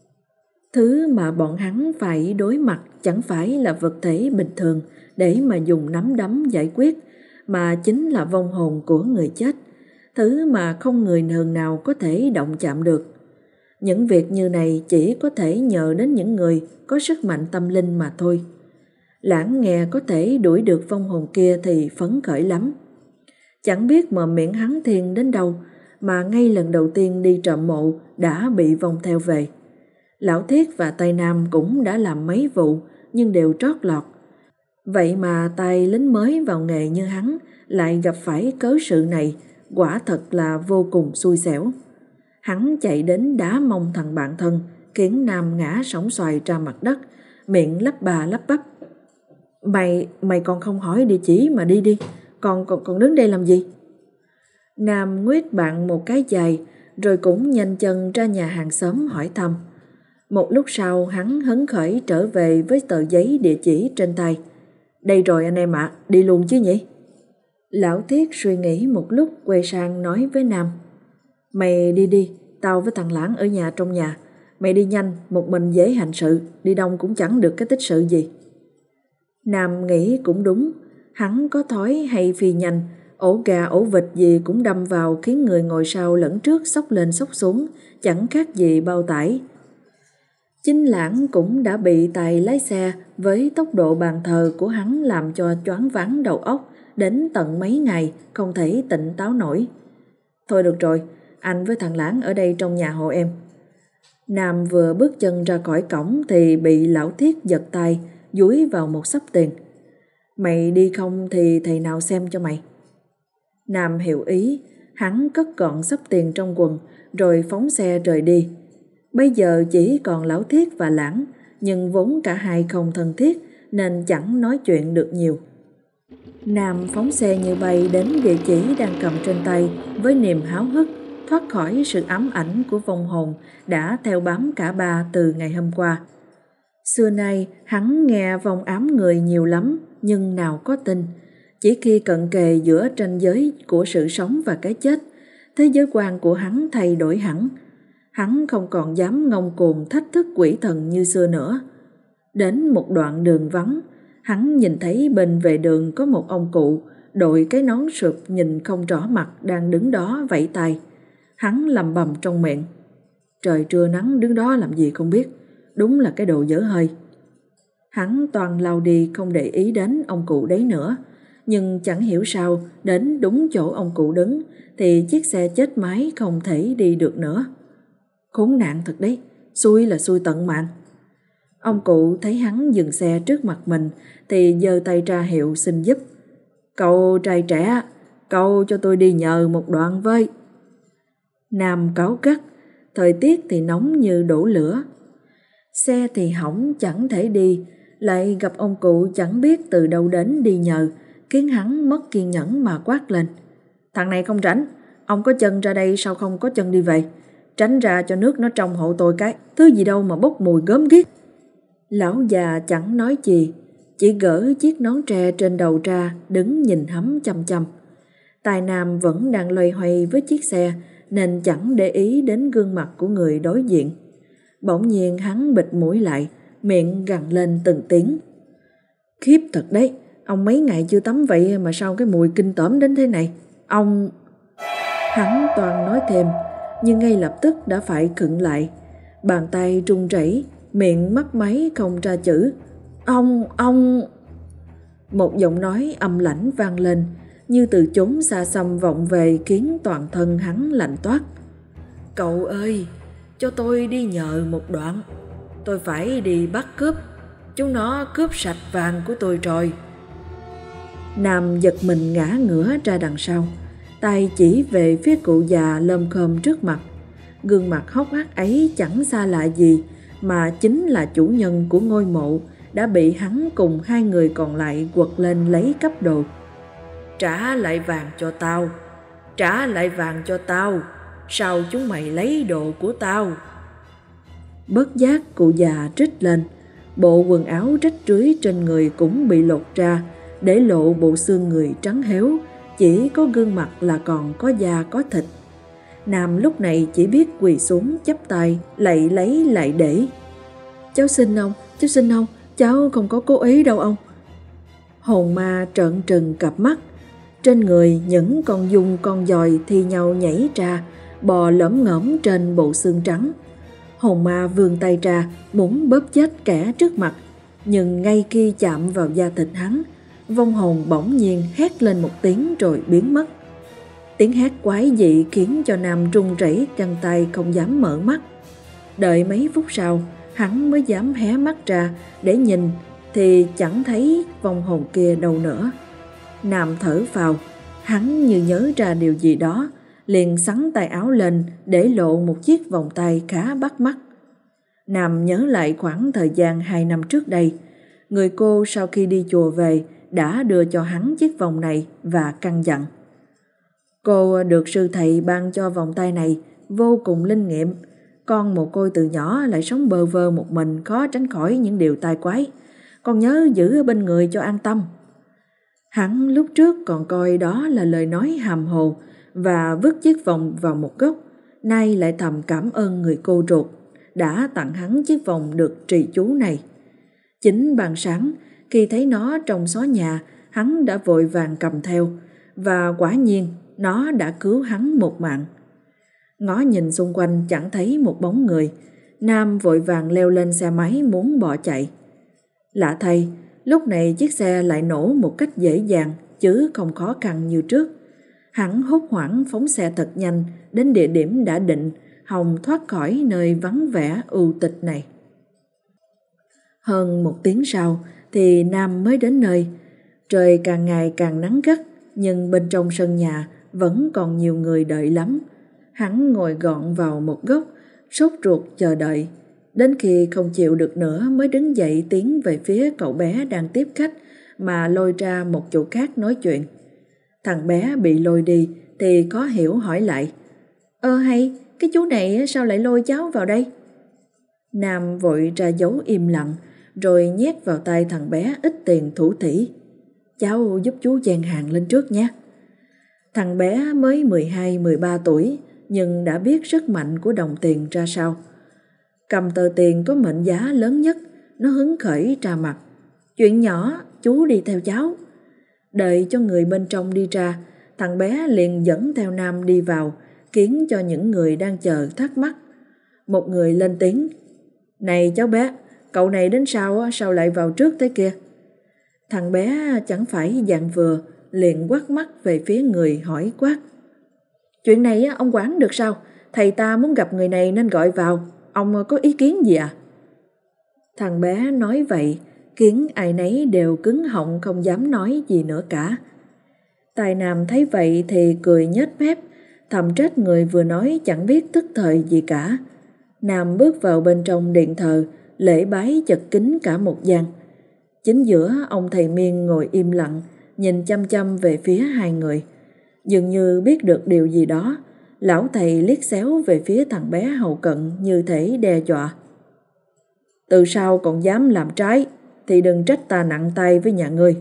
Thứ mà bọn hắn phải đối mặt chẳng phải là vật thể bình thường để mà dùng nắm đấm giải quyết, mà chính là vong hồn của người chết, thứ mà không người thường nào có thể động chạm được. Những việc như này chỉ có thể nhờ đến những người có sức mạnh tâm linh mà thôi. Lãng nghe có thể đuổi được vong hồn kia thì phấn khởi lắm. Chẳng biết mà miệng hắn thiền đến đâu mà ngay lần đầu tiên đi trộm mộ đã bị vong theo về. Lão Thiết và tay Nam cũng đã làm mấy vụ nhưng đều trót lọt. Vậy mà tay lính mới vào nghề như hắn lại gặp phải cớ sự này, quả thật là vô cùng xui xẻo. Hắn chạy đến đá mông thằng bạn thân, khiến Nam ngã sóng xoài ra mặt đất, miệng lắp bà lắp bắp. Mày, mày còn không hỏi địa chỉ mà đi đi, còn, còn, còn đứng đây làm gì? Nam nguyết bạn một cái dài, rồi cũng nhanh chân ra nhà hàng xóm hỏi thăm. Một lúc sau hắn hấn khởi trở về với tờ giấy địa chỉ trên tay. Đây rồi anh em ạ, à, đi luôn chứ nhỉ? Lão Thiết suy nghĩ một lúc quay sang nói với Nam. Mày đi đi, tao với thằng Lãng ở nhà trong nhà. Mày đi nhanh, một mình dễ hành sự, đi đông cũng chẳng được cái tích sự gì. Nam nghĩ cũng đúng, hắn có thói hay phi nhanh, ổ gà ổ vịt gì cũng đâm vào khiến người ngồi sau lẫn trước xốc lên xốc xuống, chẳng khác gì bao tải. Chính Lãng cũng đã bị tài lái xe với tốc độ bàn thờ của hắn làm cho choáng váng đầu óc, đến tận mấy ngày không thể tỉnh táo nổi. Thôi được rồi, anh với thằng Lãng ở đây trong nhà hộ em. Nam vừa bước chân ra khỏi cổng thì bị lão Thiết giật tay, dúi vào một xấp tiền. Mày đi không thì thầy nào xem cho mày. Nam hiểu ý, hắn cất gọn xấp tiền trong quần rồi phóng xe rời đi. Bây giờ chỉ còn lão Thiết và Lãng, nhưng vốn cả hai không thân thiết nên chẳng nói chuyện được nhiều. Nam phóng xe như bay đến địa chỉ đang cầm trên tay với niềm háo hức thoát khỏi sự ám ảnh của vong hồn đã theo bám cả ba từ ngày hôm qua. Xưa nay hắn nghe vong ám người nhiều lắm nhưng nào có tin. Chỉ khi cận kề giữa ranh giới của sự sống và cái chết, thế giới quan của hắn thay đổi hẳn. Hắn không còn dám ngông cuồng thách thức quỷ thần như xưa nữa. Đến một đoạn đường vắng, hắn nhìn thấy bên vệ đường có một ông cụ đội cái nón sụp nhìn không rõ mặt đang đứng đó vẫy tay. Hắn lầm bầm trong miệng: trời trưa nắng đứng đó làm gì không biết, đúng là cái đồ dở hơi. Hắn toàn lao đi không để ý đến ông cụ đấy nữa. Nhưng chẳng hiểu sao đến đúng chỗ ông cụ đứng thì chiếc xe chết máy không thể đi được nữa. Khốn nạn thật đấy, xui là xui tận mạng. Ông cụ thấy hắn dừng xe trước mặt mình thì giơ tay ra hiệu xin giúp. Cậu trai trẻ, cậu cho tôi đi nhờ một đoạn với. Nam cáu gắt, thời tiết thì nóng như đổ lửa. Xe thì hỏng chẳng thể đi, lại gặp ông cụ chẳng biết từ đâu đến đi nhờ, khiến hắn mất kiên nhẫn mà quát lên: thằng này không rảnh, ông có chân ra đây sao không có chân đi về, tránh ra cho nước nó trong hộ tôi cái, thứ gì đâu mà bốc mùi gớm ghiếc. Lão già chẳng nói gì, chỉ gỡ chiếc nón tre trên đầu ra đứng nhìn hắn chăm chăm. Tài Nam vẫn đang loay hoay với chiếc xe nên chẳng để ý đến gương mặt của người đối diện. Bỗng nhiên hắn bịt mũi lại, miệng gằn lên từng tiếng: khiếp thật đấy, ông mấy ngày chưa tắm vậy mà sao cái mùi kinh tởm đến thế này, ông... Hắn toàn nói thêm, nhưng ngay lập tức đã phải khựng lại. Bàn tay run rẩy, miệng mấp máy không ra chữ. Ông, ông... Một giọng nói âm lãnh vang lên, như từ chốn xa xăm vọng về khiến toàn thân hắn lạnh toát. Cậu ơi, cho tôi đi nhờ một đoạn, tôi phải đi bắt cướp, chúng nó cướp sạch vàng của tôi rồi. Nam giật mình ngã ngửa ra đằng sau, tay chỉ về phía cụ già lơm khơm trước mặt. Gương mặt hốc hác ấy chẳng xa lạ gì mà chính là chủ nhân của ngôi mộ đã bị hắn cùng hai người còn lại quật lên lấy cắp đồ. Trả lại vàng cho tao, trả lại vàng cho tao, sao chúng mày lấy đồ của tao? Bất giác cụ già trích lên, bộ quần áo rách rưới trên người cũng bị lột ra, để lộ bộ xương người trắng héo, chỉ có gương mặt là còn có da có thịt. Nam lúc này chỉ biết quỳ xuống chắp tay lạy lấy lại để. Cháu xin ông, cháu xin ông, cháu không có cố ý đâu ông. Hồn ma trợn trừng cặp mắt, trên người những con giun con dòi thi nhau nhảy ra, bò lởm ngởm trên bộ xương trắng. Hồn ma vươn tay ra muốn bóp chết kẻ trước mặt, nhưng ngay khi chạm vào da thịt hắn, vong hồn bỗng nhiên hét lên một tiếng rồi biến mất. Tiếng hét quái dị khiến cho Nam run rẩy chân tay không dám mở mắt. Đợi mấy phút sau, hắn mới dám hé mắt ra để nhìn thì chẳng thấy vong hồn kia đâu nữa. Nam thở phào, hắn như nhớ ra điều gì đó, liền xắn tay áo lên để lộ một chiếc vòng tay khá bắt mắt. Nam nhớ lại khoảng thời gian hai năm trước đây, người cô sau khi đi chùa về đã đưa cho hắn chiếc vòng này và căn dặn: cô được sư thầy ban cho vòng tay này vô cùng linh nghiệm, con mồ côi từ nhỏ lại sống bơ vơ một mình, khó tránh khỏi những điều tai quái, con nhớ giữ ở bên người cho an tâm. Hắn lúc trước còn coi đó là lời nói hàm hồ và vứt chiếc vòng vào một góc, nay lại thầm cảm ơn người cô ruột đã tặng hắn chiếc vòng được trì chú này. Chính ban sáng khi thấy nó trong xó nhà, hắn đã vội vàng cầm theo, và quả nhiên nó đã cứu hắn một mạng. Ngó nhìn xung quanh chẳng thấy một bóng người, Nam vội vàng leo lên xe máy muốn bỏ chạy. Lạ thay, lúc này chiếc xe lại nổ một cách dễ dàng chứ không khó khăn như trước. Hắn hốt hoảng phóng xe thật nhanh đến địa điểm đã định, hòng thoát khỏi nơi vắng vẻ u tịch này. Hơn một tiếng sau thì Nam mới đến nơi. Trời càng ngày càng nắng gắt, nhưng bên trong sân nhà vẫn còn nhiều người đợi lắm. Hắn ngồi gọn vào một góc, sốt ruột chờ đợi, đến khi không chịu được nữa mới đứng dậy tiến về phía cậu bé đang tiếp khách mà lôi ra một chỗ khác nói chuyện. Thằng bé bị lôi đi thì khó hiểu hỏi lại: Ơ hay, cái chú này sao lại lôi cháu vào đây? Nam vội ra dấu im lặng, rồi nhét vào tay thằng bé ít tiền thủ thỉ: cháu giúp chú dàn hàng lên trước nhé. Thằng bé mới mười hai mười ba tuổi, nhưng đã biết sức mạnh của đồng tiền ra sao. Cầm tờ tiền có mệnh giá lớn nhất, nó hứng khởi ra mặt. Chuyện nhỏ, chú đi theo cháu. Đợi cho người bên trong đi ra, thằng bé liền dẫn theo Nam đi vào, khiến cho những người đang chờ thắc mắc. Một người lên tiếng: "Này cháu bé, cậu này đến sau sao lại vào trước thế kia?" Thằng bé chẳng phải dạng vừa, liền quắt mắt về phía người hỏi quát: "Chuyện này ông quản được sao? Thầy ta muốn gặp người này nên gọi vào, ông có ý kiến gì à?" Thằng bé nói vậy khiến ai nấy đều cứng họng không dám nói gì nữa cả. Tài Nam thấy vậy thì cười nhếch mép, thầm trách người vừa nói chẳng biết tức thời gì cả. Nam bước vào bên trong điện thờ, lễ bái chật kín cả một gian. Chính giữa ông thầy Miên ngồi im lặng, nhìn chăm chăm về phía hai người. Dường như biết được điều gì đó, lão thầy liếc xéo về phía thằng bé hầu cận như thể đe dọa: "Từ sau còn dám làm trái thì đừng trách ta nặng tay với nhà ngươi."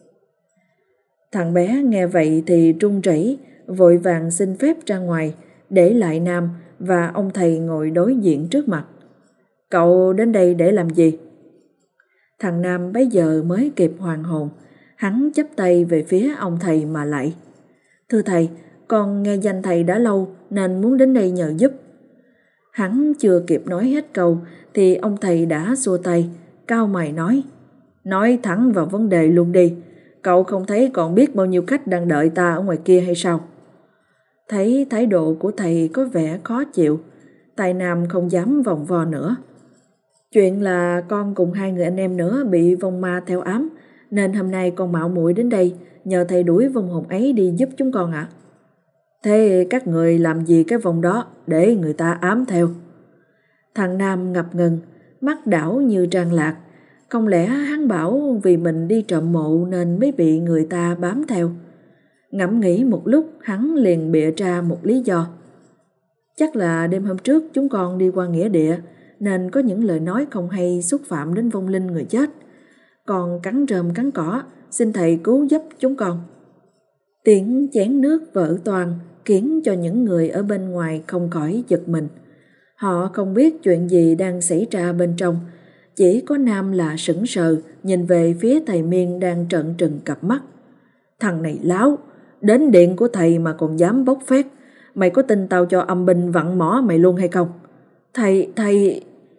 Thằng bé nghe vậy thì run rẩy, vội vàng xin phép ra ngoài, để lại Nam và ông thầy ngồi đối diện trước mặt. "Cậu đến đây để làm gì?" Thằng Nam bấy giờ mới kịp hoàn hồn, hắn chắp tay về phía ông thầy mà lạy: "Thưa thầy, con nghe danh thầy đã lâu nên muốn đến đây nhờ giúp." Hắn chưa kịp nói hết câu thì ông thầy đã xua tay, cau mày nói: "Nói thẳng vào vấn đề luôn đi, cậu không thấy còn biết bao nhiêu khách đang đợi ta ở ngoài kia hay sao?" Thấy thái độ của thầy có vẻ khó chịu, Tài Nam không dám vòng vo nữa. "Chuyện là con cùng hai người anh em nữa bị vong ma theo ám, nên hôm nay con mạo muội đến đây nhờ thầy đuổi vong hồn ấy đi giúp chúng con ạ." "Thế các người làm gì cái vong đó để người ta ám theo?" Thằng Nam ngập ngừng, mắt đảo như Trang Lạc. Không lẽ hắn bảo vì mình đi trộm mộ nên mới bị người ta bám theo? Ngẫm nghĩ một lúc, hắn liền bịa ra một lý do: "Chắc là đêm hôm trước chúng con đi qua nghĩa địa nên có những lời nói không hay xúc phạm đến vong linh người chết. Còn cắn rơm cắn cỏ, xin thầy cứu giúp chúng con." Tiếng chén nước vỡ toang khiến cho những người ở bên ngoài không khỏi giật mình. Họ không biết chuyện gì đang xảy ra bên trong, chỉ có Nam là sững sờ nhìn về phía thầy Miên đang trợn trừng cặp mắt. "Thằng này láo, đến điện của thầy mà còn dám bốc phét, mày có tin tao cho âm binh vặn mỏ mày luôn hay không? Thầy, thầy..."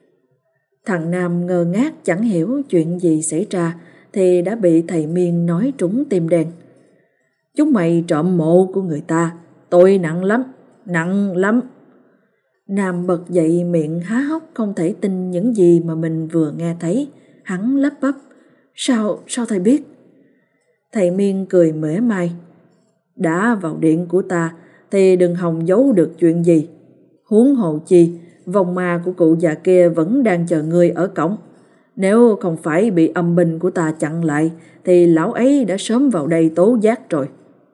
Thằng Nam ngơ ngác chẳng hiểu chuyện gì xảy ra thì đã bị thầy Miên nói trúng tim đen. "Chúng mày trộm mộ của người ta, tội nặng lắm, nặng lắm." Nam bật dậy, miệng há hốc không thể tin những gì mà mình vừa nghe thấy. Hắn lắp bắp: Sao, sao thầy biết?" Thầy Miên cười mỉa mai: "Đã vào điện của ta thì đừng hòng giấu được chuyện gì. Huống hồ chi, vong ma của cụ già kia vẫn đang chờ ngươi ở cổng. Nếu không phải bị âm binh của ta chặn lại thì lão ấy đã sớm vào đây tố giác rồi."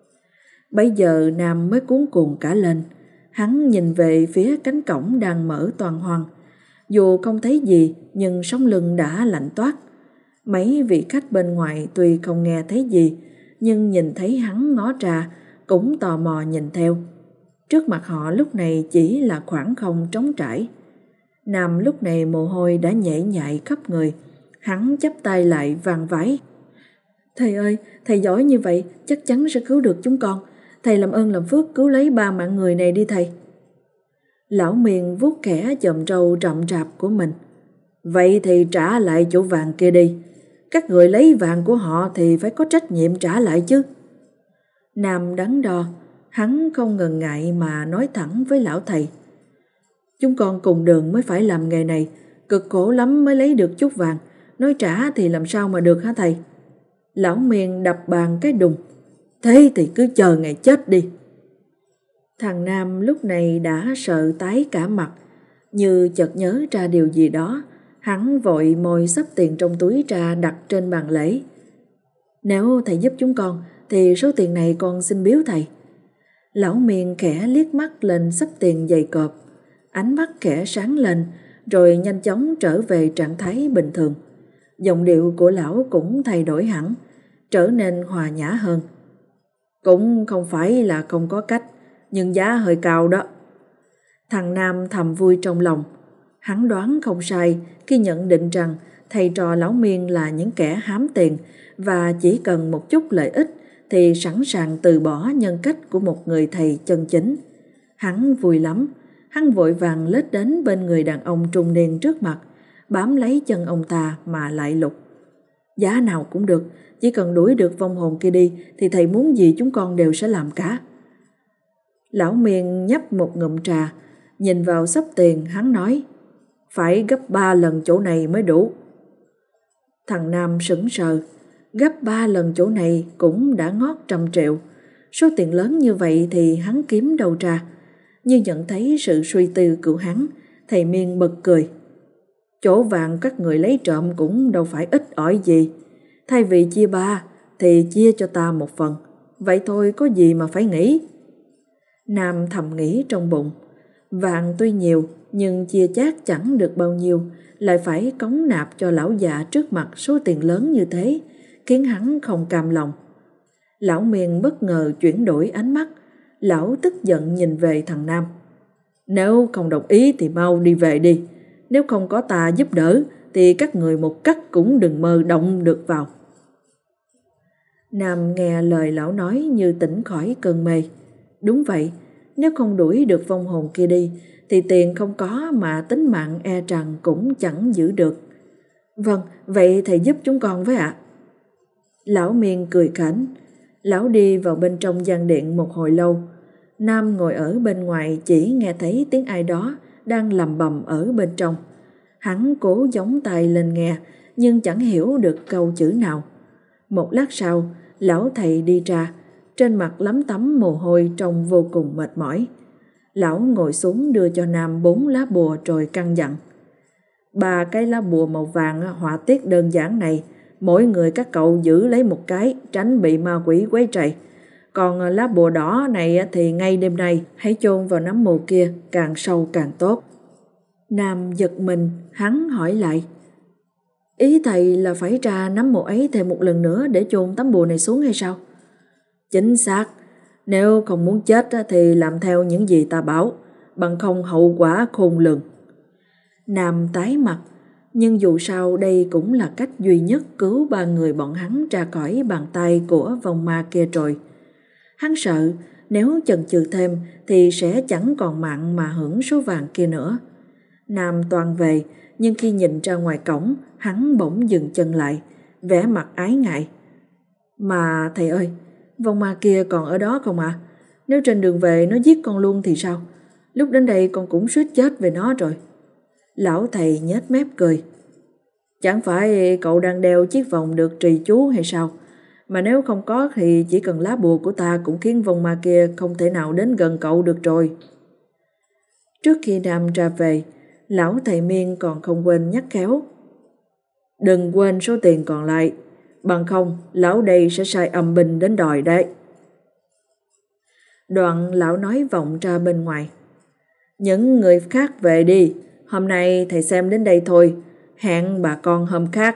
Bây giờ Nam mới cuống cuồng cả lên. Hắn nhìn về phía cánh cổng đang mở toang hoang. Dù không thấy gì nhưng sống lưng đã lạnh toát. Mấy vị khách bên ngoài tuy không nghe thấy gì nhưng nhìn thấy hắn ngó ra cũng tò mò nhìn theo. Trước mặt họ lúc này chỉ là khoảng không trống trải. Nam lúc này mồ hôi đã nhễ nhại khắp người. Hắn chắp tay lại vàng vái: "Thầy ơi, thầy giỏi như vậy chắc chắn sẽ cứu được chúng con. Thầy làm ơn làm phước cứu lấy ba mạng người này đi thầy." Lão Miên vuốt khẽ chòm râu rậm rạp của mình: "Vậy thì trả lại chỗ vàng kia đi. Các người lấy vàng của họ thì phải có trách nhiệm trả lại chứ." Nam đắn đo, hắn không ngần ngại mà nói thẳng với lão thầy: "Chúng con cùng đường mới phải làm nghề này, cực khổ lắm mới lấy được chút vàng, nói trả thì làm sao mà được hả thầy?" Lão Miên đập bàn cái đùng: "Thế thì cứ chờ ngày chết đi." Thằng Nam lúc này đã sợ tái cả mặt, như chợt nhớ ra điều gì đó, hắn vội moi xấp tiền trong túi ra đặt trên bàn lễ. "Nếu thầy giúp chúng con thì số tiền này con xin biếu thầy." Lão Miên khẽ liếc mắt lên xấp tiền dày cộp, ánh mắt khẽ sáng lên rồi nhanh chóng trở về trạng thái bình thường. Giọng điệu của lão cũng thay đổi hẳn, trở nên hòa nhã hơn. "Cũng không phải là không có cách, nhưng giá hơi cao đó. Thằng Nam thầm vui trong lòng. Hắn đoán không sai khi nhận định rằng thầy trò Lão Miên là những kẻ hám tiền và chỉ cần một chút lợi ích thì sẵn sàng từ bỏ nhân cách của một người thầy chân chính. Hắn vui lắm, hắn vội vàng lết đến bên người đàn ông trung niên trước mặt, bám lấy chân ông ta mà lại lục. Giá nào cũng được, chỉ cần đuổi được vong hồn kia đi thì thầy muốn gì chúng con đều sẽ làm cả. Lão Miên nhấp một ngụm trà, nhìn vào xấp tiền hắn nói, phải gấp ba lần chỗ này mới đủ. Thằng Nam sững sờ, gấp ba lần chỗ này cũng đã ngót trăm triệu. Số tiền lớn như vậy thì hắn kiếm đâu ra? Như nhận thấy sự suy tư của hắn, thầy Miên bật cười. Chỗ vàng các người lấy trộm cũng đâu phải ít ỏi gì. Thay vì chia ba thì chia cho ta một phần. Vậy thôi có gì mà phải nghĩ. Nam thầm nghĩ trong bụng. Vàng tuy nhiều nhưng chia chác chẳng được bao nhiêu, lại phải cống nạp cho lão già trước mặt số tiền lớn như thế, khiến hắn không cam lòng. Lão Miên bất ngờ chuyển đổi ánh mắt. Lão tức giận nhìn về thằng Nam. Nếu không đồng ý thì mau đi về đi. Nếu không có ta giúp đỡ thì các người một cắt cũng đừng mơ động được vào. Nam nghe lời lão nói như tỉnh khỏi cơn mê. Đúng vậy, nếu không đuổi được vong hồn kia đi thì tiền không có mà tính mạng e rằng cũng chẳng giữ được. Vâng, vậy thầy giúp chúng con với ạ. Lão Miên cười khảnh. Lão đi vào bên trong gian điện một hồi lâu. Nam ngồi ở bên ngoài chỉ nghe thấy tiếng ai đó đang lầm bầm ở bên trong. Hắn cố gióng tai lên nghe nhưng chẳng hiểu được câu chữ nào. Một lát sau, lão thầy đi ra, trên mặt lấm tấm mồ hôi trông vô cùng mệt mỏi. Lão ngồi xuống đưa cho Nam bốn lá bùa rồi căn dặn. Ba cái lá bùa màu vàng họa tiết đơn giản này, mỗi người các cậu giữ lấy một cái, tránh bị ma quỷ quấy rầy. Còn lá bùa đỏ này thì ngay đêm nay hãy chôn vào nấm mồ kia, càng sâu càng tốt. Nam giật mình, hắn hỏi lại. Ý thầy là phải tra nấm mồ ấy thêm một lần nữa để chôn tấm bùa này xuống hay sao? Chính xác, nếu không muốn chết thì làm theo những gì ta bảo, bằng không hậu quả khôn lường. Nam tái mặt, nhưng dù sao đây cũng là cách duy nhất cứu ba người bọn hắn ra khỏi bàn tay của vong ma kia rồi. Hắn sợ nếu chần chừ thêm thì sẽ chẳng còn mạng mà hưởng số vàng kia nữa. Nam toan về, nhưng khi nhìn ra ngoài cổng, hắn bỗng dừng chân lại, vẻ mặt ái ngại. Mà thầy ơi, vong ma kia còn ở đó không ạ? À? Nếu trên đường về nó giết con luôn thì sao? Lúc đến đây con cũng suýt chết về nó rồi. Lão thầy nhếch mép cười. Chẳng phải cậu đang đeo chiếc vòng được trì chú hay sao? Mà nếu không có thì chỉ cần lá bùa của ta cũng khiến vong ma kia không thể nào đến gần cậu được rồi. Trước khi Nam ra về, lão thầy Miên còn không quên nhắc khéo. Đừng quên số tiền còn lại, bằng không lão đây sẽ sai âm binh đến đòi đấy. Đoạn lão nói vọng ra bên ngoài. Những người khác về đi, hôm nay thầy xem đến đây thôi, hẹn bà con hôm khác.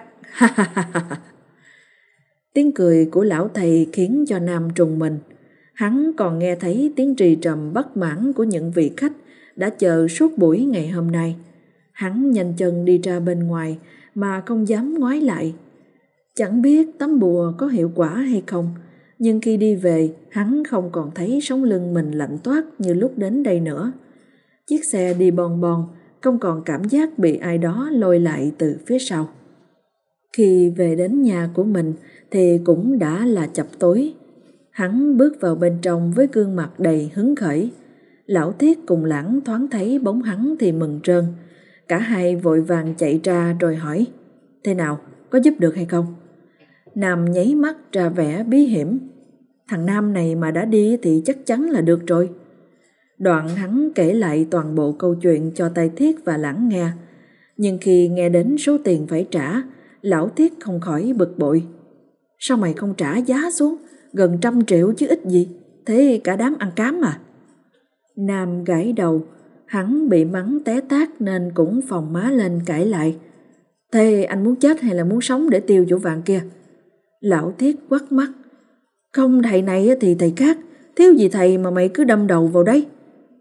Tiếng cười của lão thầy khiến cho Nam trùng mình. Hắn còn nghe thấy tiếng trì trầm bất mãn của những vị khách đã chờ suốt buổi ngày hôm nay. Hắn nhanh chân đi ra bên ngoài mà không dám ngoái lại. Chẳng biết tấm bùa có hiệu quả hay không, nhưng khi đi về hắn không còn thấy sống lưng mình lạnh toát như lúc đến đây nữa. Chiếc xe đi bon bon, không còn cảm giác bị ai đó lôi lại từ phía sau. Khi về đến nhà của mình thì cũng đã là chập tối. Hắn bước vào bên trong với gương mặt đầy hứng khởi. Lão Thiết cùng Lãng thoáng thấy bóng hắn thì mừng rơn. Cả hai vội vàng chạy ra rồi hỏi, thế nào, có giúp được hay không? Nam nháy mắt ra vẻ bí hiểm. Thằng Nam này mà đã đi thì chắc chắn là được rồi. Đoạn hắn kể lại toàn bộ câu chuyện cho tay Thiết và Lãng nghe. Nhưng khi nghe đến số tiền phải trả, lão Thiết không khỏi bực bội. Sao mày không trả giá xuống, gần trăm triệu chứ ít gì, thế cả đám ăn cám à? Nam gãi đầu, hắn bị mắng té tát nên cũng phồng má lên cãi lại. Thế anh muốn chết hay là muốn sống để tiêu chỗ vàng kia? Lão Thiết quắt mắt. Không, thầy này thì thầy khác, thiếu gì thầy mà mày cứ đâm đầu vào đấy.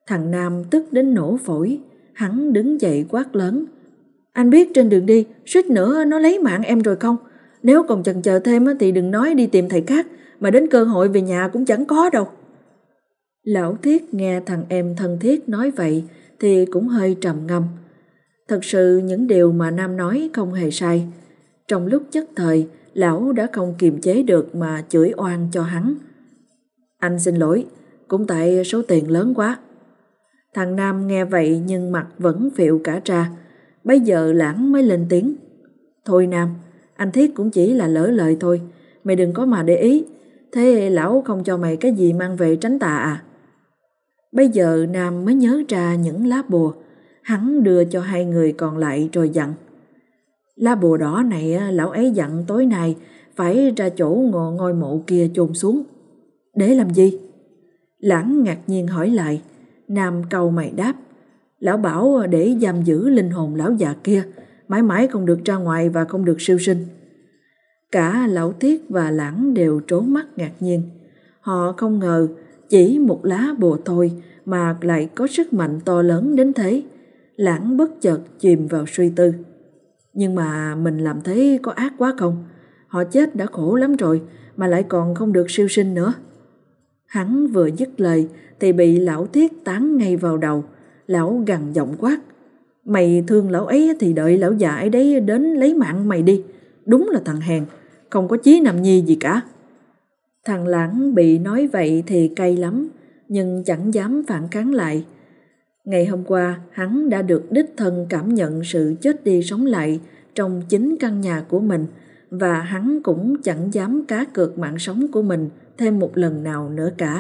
Thằng Nam tức đến nổ phổi, hắn đứng dậy quát lớn. Anh biết trên đường đi, suýt nữa nó lấy mạng em rồi không? Nếu còn chần chờ thêm thì đừng nói đi tìm thầy khác, mà đến cơ hội về nhà cũng chẳng có đâu. Lão Thiết nghe thằng em thân thiết nói vậy thì cũng hơi trầm ngâm. Thật sự những điều mà Nam nói không hề sai. Trong lúc nhất thời, lão đã không kiềm chế được mà chửi oan cho hắn. Anh xin lỗi, cũng tại số tiền lớn quá. Thằng Nam nghe vậy nhưng mặt vẫn phịu cả ra. Bây giờ Lãng mới lên tiếng. Thôi Nam, anh Thiết cũng chỉ là lỡ lời thôi, mày đừng có mà để ý. Thế lão không cho mày cái gì mang về tránh tà à? Bây giờ Nam mới nhớ ra những lá bùa. Hắn đưa cho hai người còn lại rồi dặn. Lá bùa đỏ này lão ấy dặn tối nay phải ra chỗ ngồi ngôi mộ kia chôn xuống. Để làm gì? Lãng ngạc nhiên hỏi lại. Nam cau mày đáp. Lão bảo để giam giữ linh hồn lão già kia, mãi mãi không được ra ngoài và không được siêu sinh. Cả Lão Thiết và Lãng đều trố mắt ngạc nhiên. Họ không ngờ chỉ một lá bùa thôi mà lại có sức mạnh to lớn đến thế. Lãng bất chợt chìm vào suy tư. Nhưng mà mình làm thế có ác quá không? Họ chết đã khổ lắm rồi mà lại còn không được siêu sinh nữa. Hắn vừa dứt lời thì bị Lão Thiết tán ngay vào đầu. Lão gằn giọng quát. Mày thương lão ấy thì đợi lão già ấy đấy đến lấy mạng mày đi. Đúng là thằng hèn, không có chí nằm nhi gì cả. Thằng Lãng bị nói vậy thì cay lắm, nhưng chẳng dám phản kháng lại. Ngày hôm qua, hắn đã được đích thân cảm nhận sự chết đi sống lại trong chính căn nhà của mình, và hắn cũng chẳng dám cá cược mạng sống của mình thêm một lần nào nữa cả.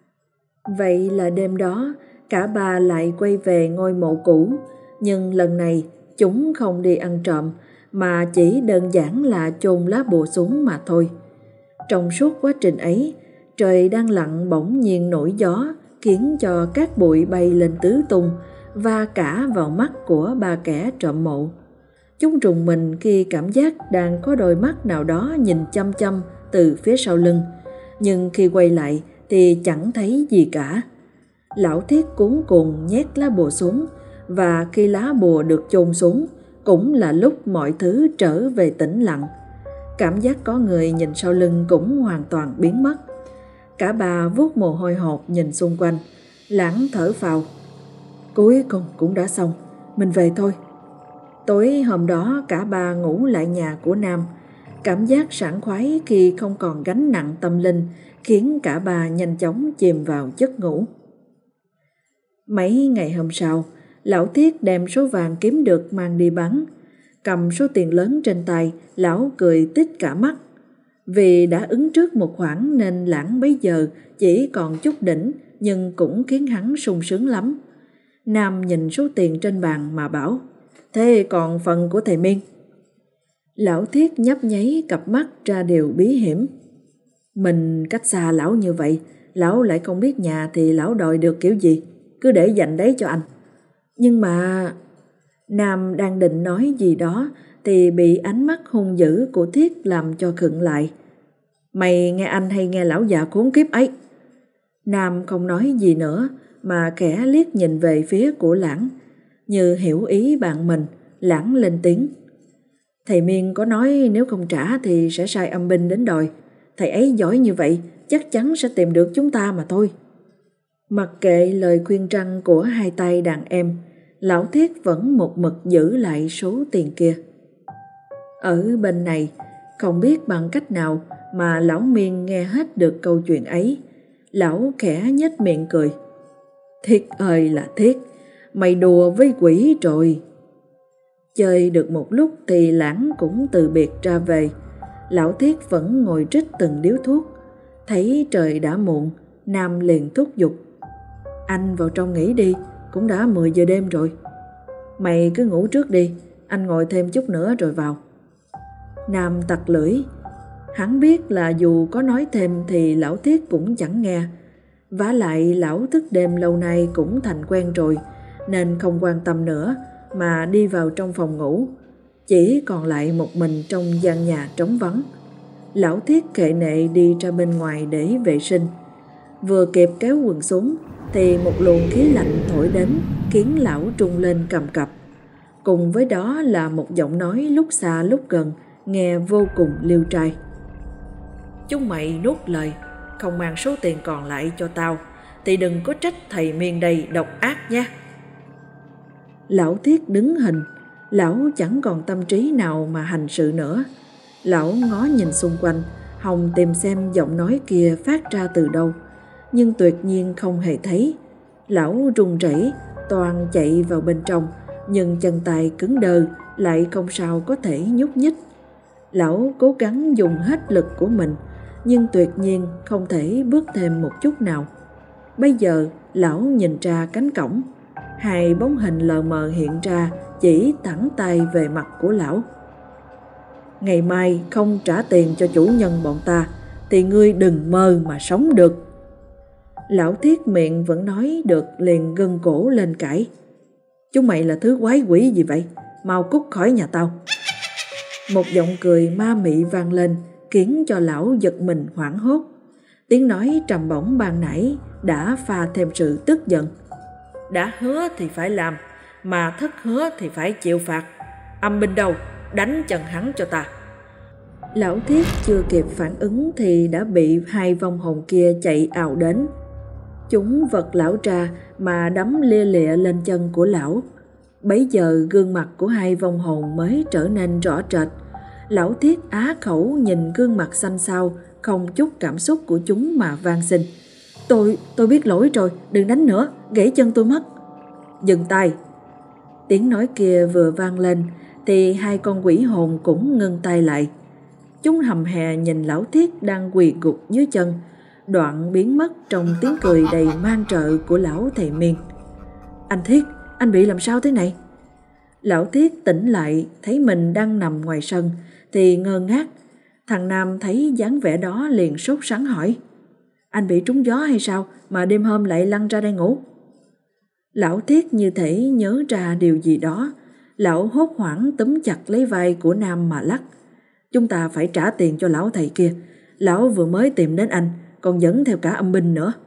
Vậy là đêm đó, cả ba lại quay về ngôi mộ cũ, nhưng lần này chúng không đi ăn trộm mà chỉ đơn giản là chôn lá bùa xuống mà thôi. Trong suốt quá trình ấy, trời đang lặng bỗng nhiên nổi gió khiến cho cát bụi bay lên tứ tung và cả vào mắt của ba kẻ trộm mộ. Chúng rùng mình khi cảm giác đang có đôi mắt nào đó nhìn chăm chăm từ phía sau lưng, nhưng khi quay lại thì chẳng thấy gì cả. Lão Thiết cuống cuồng nhét lá bùa xuống, và khi lá bùa được chôn xuống cũng là lúc mọi thứ trở về tĩnh lặng. Cảm giác có người nhìn sau lưng cũng hoàn toàn biến mất. Cả ba vuốt mồ hôi hột nhìn xung quanh. Lãng thở phào. Cuối cùng cũng đã xong, mình về thôi. Tối hôm đó cả ba ngủ lại nhà của Nam. Cảm giác sảng khoái khi không còn gánh nặng tâm linh khiến cả ba nhanh chóng chìm vào giấc ngủ. Mấy ngày hôm sau, Lão Thiết đem số vàng kiếm được mang đi bán. Cầm số tiền lớn trên tay, lão cười tít cả mắt. Vì đã ứng trước một khoản nên Lãng bấy giờ chỉ còn chút đỉnh, nhưng cũng khiến hắn sung sướng lắm. Nam nhìn số tiền trên bàn mà bảo, thế còn phần của thầy Miên? Lão Thiết nhấp nháy cặp mắt ra điều bí hiểm. Mình cách xa lão như vậy, lão lại không biết nhà thì lão đòi được kiểu gì, cứ để dành đấy cho anh. Nhưng mà... Nam đang định nói gì đó thì bị ánh mắt hung dữ của Thiết làm cho khựng lại. Mày nghe anh hay nghe lão già khốn kiếp ấy? Nam không nói gì nữa mà khẽ liếc nhìn về phía của Lãng. Như hiểu ý bạn mình, Lãng lên tiếng. Thầy Miên có nói nếu không trả thì sẽ sai âm binh đến đòi. Thầy ấy giỏi như vậy, chắc chắn sẽ tìm được chúng ta mà thôi. Mặc kệ lời khuyên răn của hai tay đàn em, Lão Thiết vẫn một mực giữ lại số tiền kia. Ở bên này, không biết bằng cách nào mà lão Miên nghe hết được câu chuyện ấy. Lão khẽ nhếch miệng cười. Thiết ơi là Thiết, mày đùa với quỷ rồi. Chơi được một lúc thì Lãng cũng từ biệt ra về. Lão Thiết vẫn ngồi trích từng điếu thuốc. Thấy trời đã muộn, Nam liền thúc giục. Anh vào trong nghỉ đi, cũng đã mười giờ đêm rồi. Mày cứ ngủ trước đi, anh ngồi thêm chút nữa rồi vào. Nam tặc lưỡi. Hắn biết là dù có nói thêm thì lão Thiết cũng chẳng nghe. Vả lại lão thức đêm lâu nay cũng thành quen rồi, nên không quan tâm nữa mà đi vào trong phòng ngủ. Chỉ còn lại một mình trong gian nhà trống vắng. Lão Thiết khệ nệ đi ra bên ngoài để vệ sinh. Vừa kịp kéo quần xuống thì một luồng khí lạnh thổi đến khiến lão trung lên cầm cập. Cùng với đó là một giọng nói lúc xa lúc gần, nghe vô cùng liêu trai. Chúng mày nuốt lời, không mang số tiền còn lại cho tao thì đừng có trách thầy miền đây độc ác nha. Lão Thiết đứng hình, lão chẳng còn tâm trí nào mà hành sự nữa. Lão ngó nhìn xung quanh, hòng tìm xem giọng nói kia phát ra từ đâu, nhưng tuyệt nhiên không hề thấy. Lão run rẩy toan chạy vào bên trong, nhưng chân tay cứng đơ, lại không sao có thể nhúc nhích. Lão cố gắng dùng hết lực của mình, nhưng tuyệt nhiên không thể bước thêm một chút nào. Bây giờ lão nhìn ra cánh cổng, hai bóng hình lờ mờ hiện ra chỉ thẳng tay về mặt của lão. Ngày mai không trả tiền cho chủ nhân bọn ta thì ngươi đừng mơ mà sống được. Lão Thiết miệng vẫn nói được liền gân cổ lên cãi. Chúng mày là thứ quái quỷ gì vậy? Mau cút khỏi nhà tao. Một giọng cười ma mị vang lên khiến cho lão giật mình hoảng hốt. Tiếng nói trầm bổng ban nãy đã pha thêm sự tức giận. Đã hứa thì phải làm, mà thất hứa thì phải chịu phạt. Âm binh đâu, đánh chân hắn cho ta. Lão Thiết chưa kịp phản ứng thì đã bị hai vong hồn kia chạy ào đến. Chúng vật lão ra mà đấm lia lịa lên chân của lão. Bấy giờ gương mặt của hai vong hồn mới trở nên rõ rệt. Lão Thiết á khẩu nhìn gương mặt xanh xao, không chút cảm xúc của chúng mà van xin. Tôi, tôi biết lỗi rồi, đừng đánh nữa, gãy chân tôi mất. Dừng tay. Tiếng nói kia vừa vang lên thì hai con quỷ hồn cũng ngưng tay lại. Chúng hầm hè nhìn lão Thiết đang quỳ gục dưới chân, đoạn biến mất trong tiếng cười đầy man trợ của lão thầy miên. Anh Thiết, anh bị làm sao thế này? Lão Thiết tỉnh lại thấy mình đang nằm ngoài sân thì ngơ ngác. Thằng Nam thấy dáng vẻ đó liền sốt sắng hỏi. Anh bị trúng gió hay sao mà đêm hôm lại lăn ra đây ngủ? Lão Thiết như thể nhớ ra điều gì đó. Lão hốt hoảng túm chặt lấy vai của Nam mà lắc. Chúng ta phải trả tiền cho lão thầy kia. Lão vừa mới tìm đến anh, còn dẫn theo cả âm binh nữa.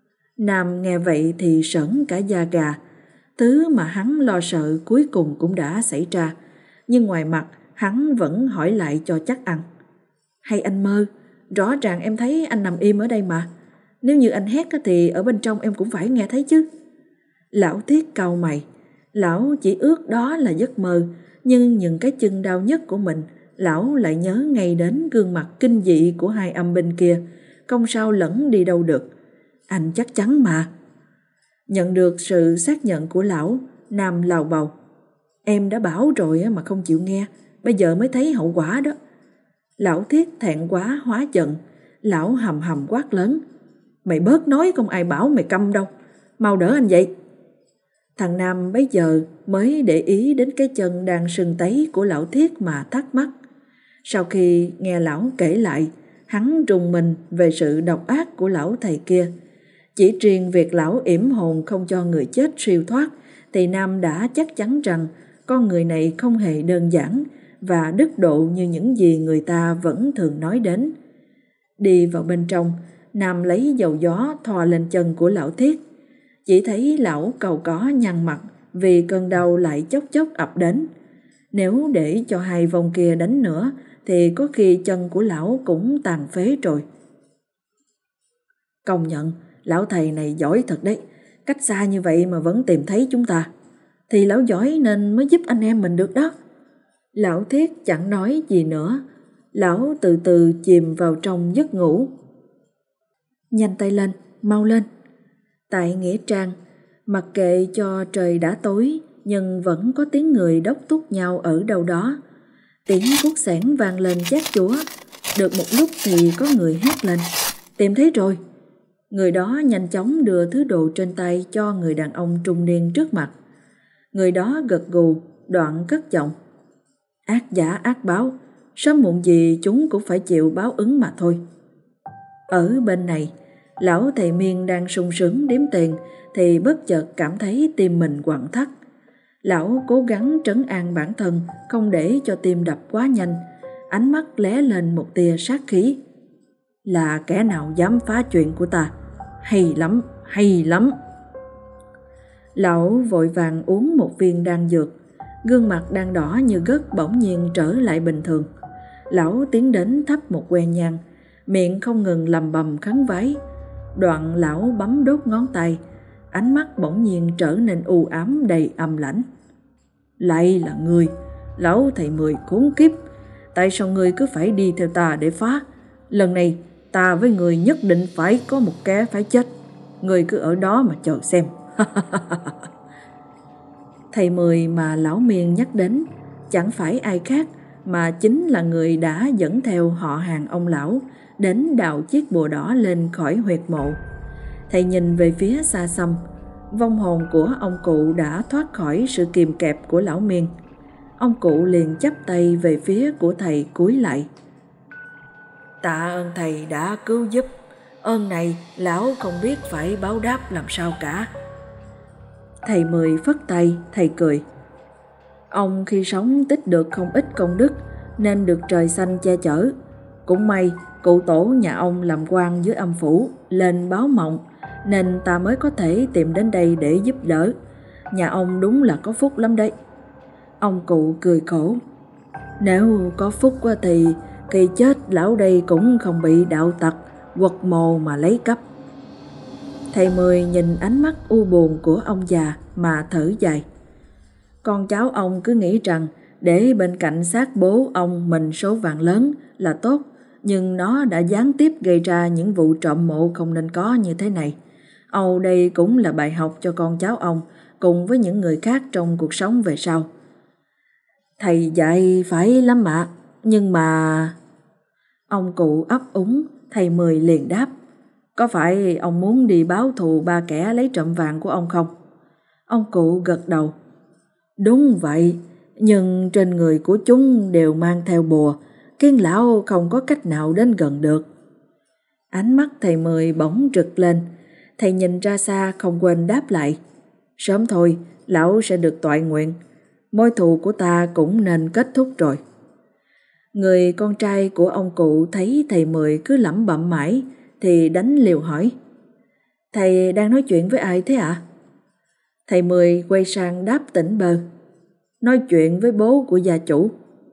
Nam nghe vậy thì sởn cả da gà. Thứ mà hắn lo sợ cuối cùng cũng đã xảy ra. Nhưng ngoài mặt hắn vẫn hỏi lại cho chắc ăn. Hay anh mơ? Rõ ràng em thấy anh nằm im ở đây mà. Nếu như anh hét thì ở bên trong em cũng phải nghe thấy chứ. Lão Thiết cau mày. Lão chỉ ước đó là giấc mơ, nhưng những cái chân đau nhất của mình, lão lại nhớ ngay đến gương mặt kinh dị của hai âm binh kia, không sao lẫn đi đâu được. Anh chắc chắn mà. Nhận được sự xác nhận của lão, Nam lào bầu. Em đã bảo rồi mà không chịu nghe, bây giờ mới thấy hậu quả đó. Lão Thiết thẹn quá hóa giận, lão hầm hầm quát lớn. Mày bớt nói, không ai bảo mày câm đâu, mau đỡ anh dậy. Thằng Nam bấy giờ mới để ý đến cái chân đang sưng tấy của lão Thiết mà thắc mắc. Sau khi nghe lão kể lại, hắn rùng mình về sự độc ác của lão thầy kia. Chỉ riêng việc lão yểm hồn không cho người chết siêu thoát thì Nam đã chắc chắn rằng con người này không hề đơn giản và đức độ như những gì người ta vẫn thường nói đến. Đi vào bên trong, Nam lấy dầu gió thoa lên chân của lão Thiết. Chỉ thấy lão cau có nhăn mặt vì cơn đau lại chốc chốc ập đến. Nếu để cho hai vong kia đánh nữa thì có khi chân của lão cũng tàn phế rồi. Công nhận, lão thầy này giỏi thật đấy. Cách xa như vậy mà vẫn tìm thấy chúng ta. Thì lão giỏi nên mới giúp anh em mình được đó. Lão Thiết chẳng nói gì nữa. Lão từ từ chìm vào trong giấc ngủ. Nhanh tay lên, mau lên. Tại nghĩa trang, mặc kệ cho trời đã tối, nhưng vẫn có tiếng người đốc thúc nhau ở đâu đó. Tiếng cuốc xẻng vang lên chát chúa. Được một lúc thì có người hét lên. Tìm thấy rồi. Người đó nhanh chóng đưa thứ đồ trên tay cho người đàn ông trung niên trước mặt. Người đó gật gù, đoạn cất giọng. Ác giả ác báo, sớm muộn gì chúng cũng phải chịu báo ứng mà thôi. Ở bên này, lão thầy miên đang sung sướng đếm tiền thì bất chợt cảm thấy tim mình quặn thắt. Lão cố gắng trấn an bản thân, không để cho tim đập quá nhanh. Ánh mắt lóe lên một tia sát khí. Là kẻ nào dám phá chuyện của ta? Hay lắm, hay lắm. Lão vội vàng uống một viên đan dược, gương mặt đang đỏ như gất bỗng nhiên trở lại bình thường. Lão tiến đến thắp một que nhang, miệng không ngừng lầm bầm khấn vái. Đoạn lão bấm đốt ngón tay, ánh mắt bỗng nhiên trở nên u ám đầy âm lãnh. Lại là ngươi, lão thầy Mười khốn kiếp, tại sao ngươi cứ phải đi theo ta để phá? Lần này ta với ngươi nhất định phải có một kẻ phải chết, ngươi cứ ở đó mà chờ xem. Thầy Mười mà lão Miên nhắc đến chẳng phải ai khác mà chính là người đã dẫn theo họ hàng ông lão đến đào chiếc bùa đỏ lên khỏi huyệt mộ. Thầy nhìn về phía xa xăm, vong hồn của ông cụ đã thoát khỏi sự kìm kẹp của lão Miên. Ông cụ liền chắp tay về phía của thầy cúi lại. Tạ ơn thầy đã cứu giúp, ơn này lão không biết phải báo đáp làm sao cả. Thầy Mười phất tay, thầy cười. Ông khi sống tích được không ít công đức nên được trời xanh che chở. Cũng may cụ tổ nhà ông làm quan dưới âm phủ lên báo mộng nên ta mới có thể tìm đến đây để giúp đỡ. Nhà ông đúng là có phúc lắm đấy. Ông cụ cười khổ. Nếu có phúc thì khi chết lão đây cũng không bị đạo tặc quật mồ mà lấy cắp. Thầy Mười nhìn ánh mắt u buồn của ông già mà thở dài. Con cháu ông cứ nghĩ rằng để bên cạnh xác bố ông mình số vàng lớn là tốt, nhưng nó đã gián tiếp gây ra những vụ trộm mộ không nên có như thế này. Âu đây cũng là bài học cho con cháu ông cùng với những người khác trong cuộc sống về sau. Thầy dạy phải lắm ạ, nhưng mà... Ông cụ ấp úng, thầy Mười liền đáp. Có phải ông muốn đi báo thù ba kẻ lấy trộm vàng của ông không? Ông cụ gật đầu. Đúng vậy, nhưng trên người của chúng đều mang theo bùa, khiến lão không có cách nào đến gần được. Ánh mắt thầy Mười bỗng rực lên, thầy nhìn ra xa không quên đáp lại. Sớm thôi, lão sẽ được toại nguyện, mối thù của ta cũng nên kết thúc rồi. Người con trai của ông cụ thấy thầy Mười cứ lẩm bẩm mãi thì đánh liều hỏi. Thầy đang nói chuyện với ai thế ạ? Thầy Mười quay sang đáp tỉnh bơ. Nói chuyện với bố của gia chủ.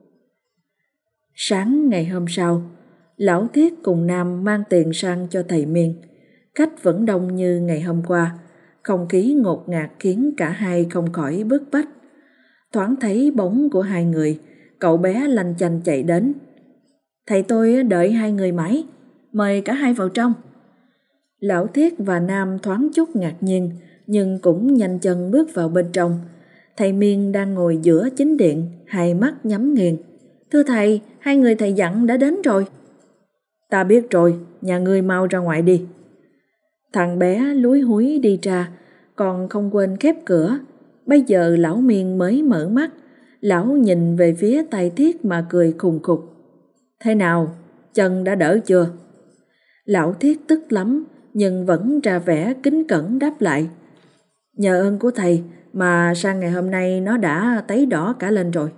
Sáng ngày hôm sau, lão Thiết cùng Nam mang tiền sang cho thầy Miên. Khách vẫn đông như ngày hôm qua, không khí ngột ngạt khiến cả hai không khỏi bức bách. Thoáng thấy bóng của hai người, cậu bé lanh chanh chạy đến. Thầy tôi đợi hai người mãi, mời cả hai vào trong. Lão Thiết và Nam thoáng chút ngạc nhiên, nhưng cũng nhanh chân bước vào bên trong. Thầy Miên đang ngồi giữa chính điện, hai mắt nhắm nghiền. Thưa thầy, hai người thầy dặn đã đến rồi. Ta biết rồi, nhà ngươi mau ra ngoài đi. Thằng bé lúi húi đi ra, còn không quên khép cửa. Bây giờ lão Miên mới mở mắt, lão nhìn về phía tay Thiết mà cười khùng khục. Thế nào, chân đã đỡ chưa? Lão Thiết tức lắm, nhưng vẫn ra vẻ kính cẩn đáp lại. Nhờ ơn của thầy mà sang ngày hôm nay nó đã tấy đỏ cả lên rồi.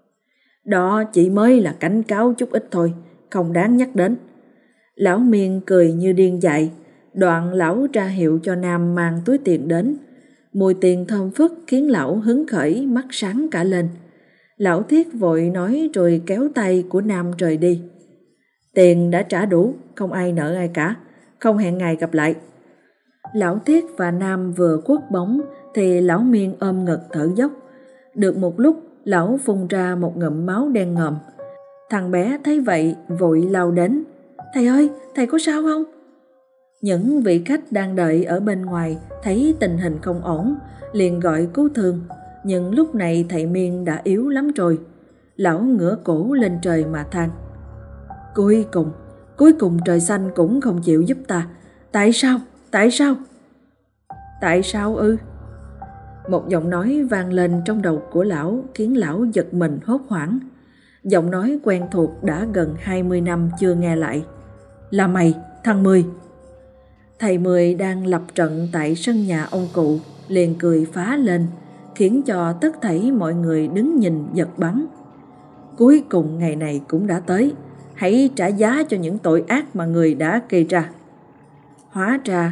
Đó chỉ mới là cảnh cáo chút ít thôi, không đáng nhắc đến. Lão Miên cười như điên dại, đoạn lão ra hiệu cho Nam mang túi tiền đến. Mùi tiền thơm phức khiến lão hứng khởi, mắt sáng cả lên. Lão Thiết vội nói rồi kéo tay của Nam rời đi. Tiền đã trả đủ, không ai nợ ai cả, không hẹn ngày gặp lại. Lão Thiết và Nam vừa quất bóng thì lão Miên ôm ngực thở dốc. Được một lúc, lão phun ra một ngụm máu đen ngòm. Thằng bé thấy vậy vội lao đến. Thầy ơi, thầy có sao không? Những vị khách đang đợi ở bên ngoài thấy tình hình không ổn, liền gọi cứu thương. Nhưng lúc này thầy Miên đã yếu lắm rồi. Lão ngửa cổ lên trời mà than. Cuối cùng, cuối cùng trời xanh cũng không chịu giúp ta. Tại sao? Tại sao? Tại sao ư? Một giọng nói vang lên trong đầu của lão khiến lão giật mình hốt hoảng. Giọng nói quen thuộc đã gần hai mươi năm chưa nghe lại. Là mày, thằng Mười. Thầy Mười đang lập trận tại sân nhà ông cụ, liền cười phá lên, khiến cho tất thảy mọi người đứng nhìn giật bắn. Cuối cùng ngày này cũng đã tới, hãy trả giá cho những tội ác mà người đã gây ra. Hóa ra,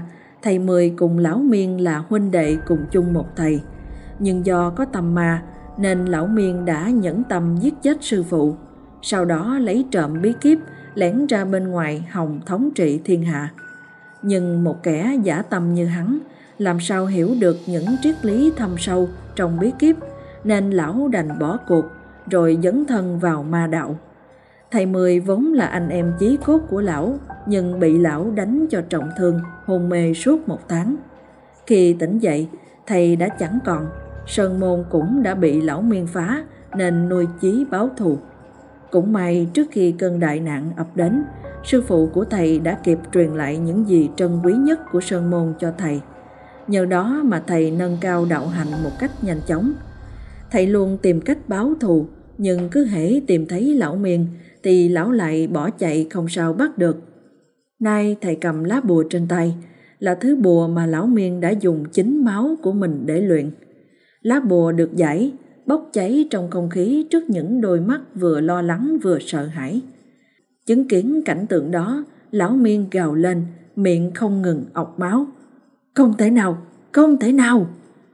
Thầy Mười cùng lão Miên là huynh đệ cùng chung một thầy, nhưng do có tâm ma nên lão Miên đã nhẫn tâm giết chết sư phụ, sau đó lấy trộm bí kíp lẻn ra bên ngoài hòng thống trị thiên hạ. Nhưng một kẻ dã tâm như hắn làm sao hiểu được những triết lý thâm sâu trong bí kíp, nên lão đành bỏ cuộc rồi dấn thân vào ma đạo. Thầy Mười vốn là anh em chí cốt của lão, nhưng bị lão đánh cho trọng thương, hôn mê suốt một tháng. Khi tỉnh dậy, thầy đã chẳng còn, sơn môn cũng đã bị lão Miên phá nên nuôi chí báo thù. Cũng may trước khi cơn đại nạn ập đến, sư phụ của thầy đã kịp truyền lại những gì trân quý nhất của sơn môn cho thầy. Nhờ đó mà thầy nâng cao đạo hạnh một cách nhanh chóng. Thầy luôn tìm cách báo thù, nhưng cứ hễ tìm thấy lão Miên thì lão lại bỏ chạy không sao bắt được. Nay thầy cầm lá bùa trên tay, là thứ bùa mà lão Miên đã dùng chính máu của mình để luyện. Lá bùa được giải, bốc cháy trong không khí trước những đôi mắt vừa lo lắng vừa sợ hãi. Chứng kiến cảnh tượng đó, lão Miên gào lên, miệng không ngừng ọc máu. Không thể nào, không thể nào!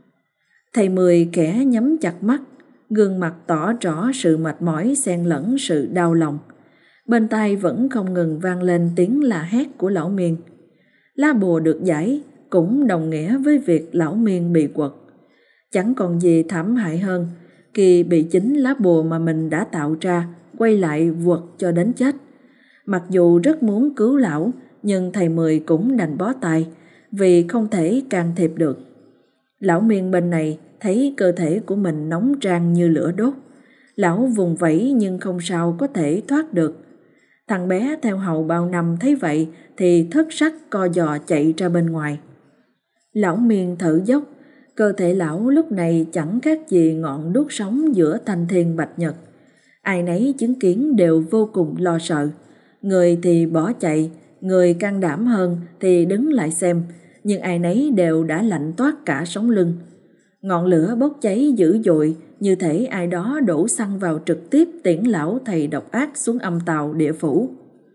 Thầy Mười kẻ nhắm chặt mắt, gương mặt tỏ rõ sự mệt mỏi xen lẫn sự đau lòng. Bên tai vẫn không ngừng vang lên tiếng la hét của lão Miên. Lá bùa được giải cũng đồng nghĩa với việc lão Miên bị quật. Chẳng còn gì thảm hại hơn khi bị chính lá bùa mà mình đã tạo ra quay lại quật cho đến chết. Mặc dù rất muốn cứu lão, nhưng thầy Mười cũng đành bó tay vì không thể can thiệp được. Lão Miên bên này thấy cơ thể của mình nóng rang như lửa đốt. Lão vùng vẫy nhưng không sao có thể thoát được. Thằng bé theo hầu bao năm thấy vậy thì thất sắc co giò chạy ra bên ngoài. Lão Miên thở dốc, cơ thể lão lúc này chẳng khác gì ngọn đuốc sống giữa thanh thiên bạch nhật. Ai nấy chứng kiến đều vô cùng lo sợ. Người thì bỏ chạy, người can đảm hơn thì đứng lại xem, nhưng ai nấy đều đã lạnh toát cả sống lưng. Ngọn lửa bốc cháy dữ dội, như thể ai đó đổ xăng vào trực tiếp tiễn lão thầy độc ác xuống âm tàu địa phủ.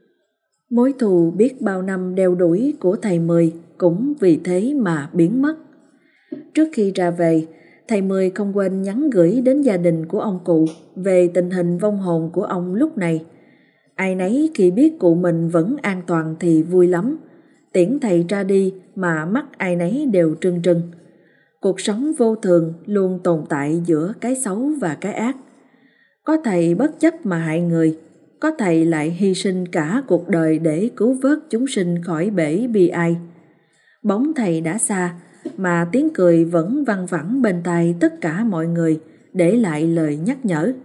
Mối thù biết bao năm đeo đuổi của thầy Mười cũng vì thế mà biến mất. Trước khi ra về, thầy Mười không quên nhắn gửi đến gia đình của ông cụ về tình hình vong hồn của ông lúc này. Ai nấy khi biết cụ mình vẫn an toàn thì vui lắm. Tiễn thầy ra đi mà mắt ai nấy đều trưng trưng. Cuộc sống vô thường luôn tồn tại giữa cái xấu và cái ác. Có thầy bất chấp mà hại người, có thầy lại hy sinh cả cuộc đời để cứu vớt chúng sinh khỏi bể bi ai. Bóng thầy đã xa, mà tiếng cười vẫn văng vẳng bên tai tất cả mọi người, để lại lời nhắc nhở.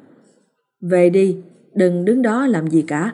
Về đi, đừng đứng đó làm gì cả.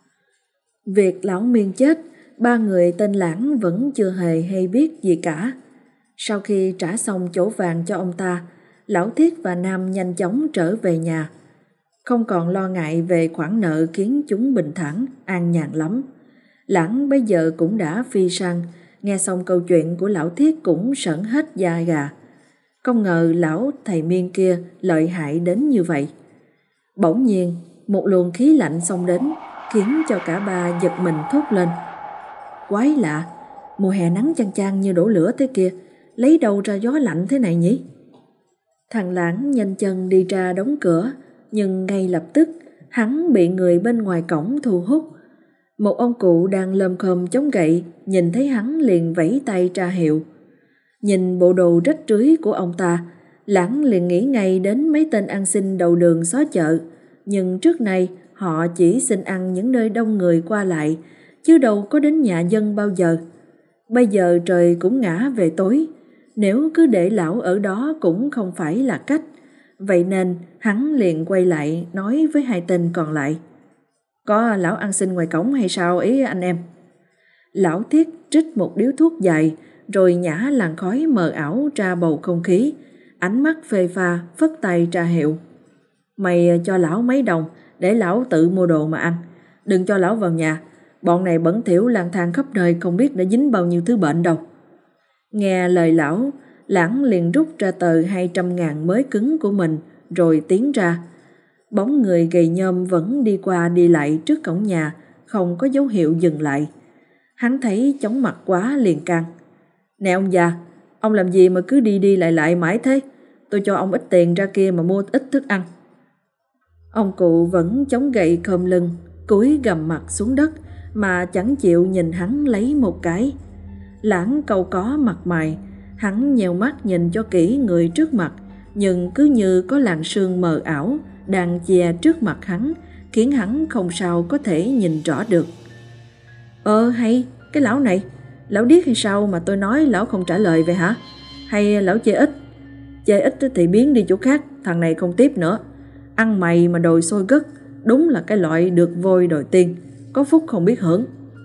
Việc lão Miên chết, ba người tên Lãng vẫn chưa hề hay biết gì cả. Sau khi trả xong chỗ vàng cho ông ta, Lão Thiết và Nam nhanh chóng trở về nhà. Không còn lo ngại về khoản nợ khiến chúng bình thản, an nhàn lắm. Lãng bây giờ cũng đã phi sang, nghe xong câu chuyện của Lão Thiết cũng sởn hết da gà. Không ngờ lão thầy Miên kia lợi hại đến như vậy. Bỗng nhiên, một luồng khí lạnh xông đến, khiến cho cả ba giật mình thốt lên. Quái lạ, mùa hè nắng chang chang như đổ lửa thế kia, lấy đâu ra gió lạnh thế này nhỉ? Thằng Lãng nhanh chân đi ra đóng cửa, nhưng ngay lập tức hắn bị người bên ngoài cổng thu hút. Một ông cụ đang lơm khom chống gậy, nhìn thấy hắn liền vẫy tay ra hiệu. Nhìn bộ đồ rách rưới của ông ta, Lãng liền nghĩ ngay đến mấy tên ăn xin đầu đường xó chợ, nhưng trước nay họ chỉ xin ăn những nơi đông người qua lại, chứ đâu có đến nhà dân bao giờ. Bây giờ trời cũng ngã về tối, nếu cứ để lão ở đó cũng không phải là cách. Vậy nên hắn liền quay lại nói với hai tên còn lại. Có lão ăn xin ngoài cổng hay sao ý anh em? Lão Thiết trích một điếu thuốc dài, rồi nhả làn khói mờ ảo ra bầu không khí, ánh mắt phê pha phất tay ra hiệu. Mày cho lão mấy đồng để lão tự mua đồ mà ăn, đừng cho lão vào nhà. Bọn này bẩn thỉu lang thang khắp nơi, không biết đã dính bao nhiêu thứ bệnh đâu. Nghe lời lão, Lãng liền rút ra tờ hai trăm ngàn mới cứng của mình rồi tiến ra. Bóng người gầy nhom vẫn đi qua đi lại trước cổng nhà, không có dấu hiệu dừng lại. Hắn thấy chóng mặt quá liền can. Nè ông già, ông làm gì mà cứ đi đi lại lại mãi thế? Tôi cho ông ít tiền ra kia mà mua ít thức ăn. Ông cụ vẫn chống gậy khom lưng, cúi gằm mặt xuống đất mà chẳng chịu nhìn hắn lấy một cái. Lãng cau có mặt mày, hắn nheo mắt nhìn cho kỹ người trước mặt, nhưng cứ như có làn sương mờ ảo đang che trước mặt hắn, khiến hắn không sao có thể nhìn rõ được. Ờ hay, cái lão này, lão điếc hay sao mà tôi nói lão không trả lời vậy hả? Hay lão chê ít? Chê ít thì biến đi chỗ khác, thằng này không tiếp nữa. Ăn mày mà đòi xôi gất, đúng là cái loại được vôi đòi tiên, có phúc không biết hưởng.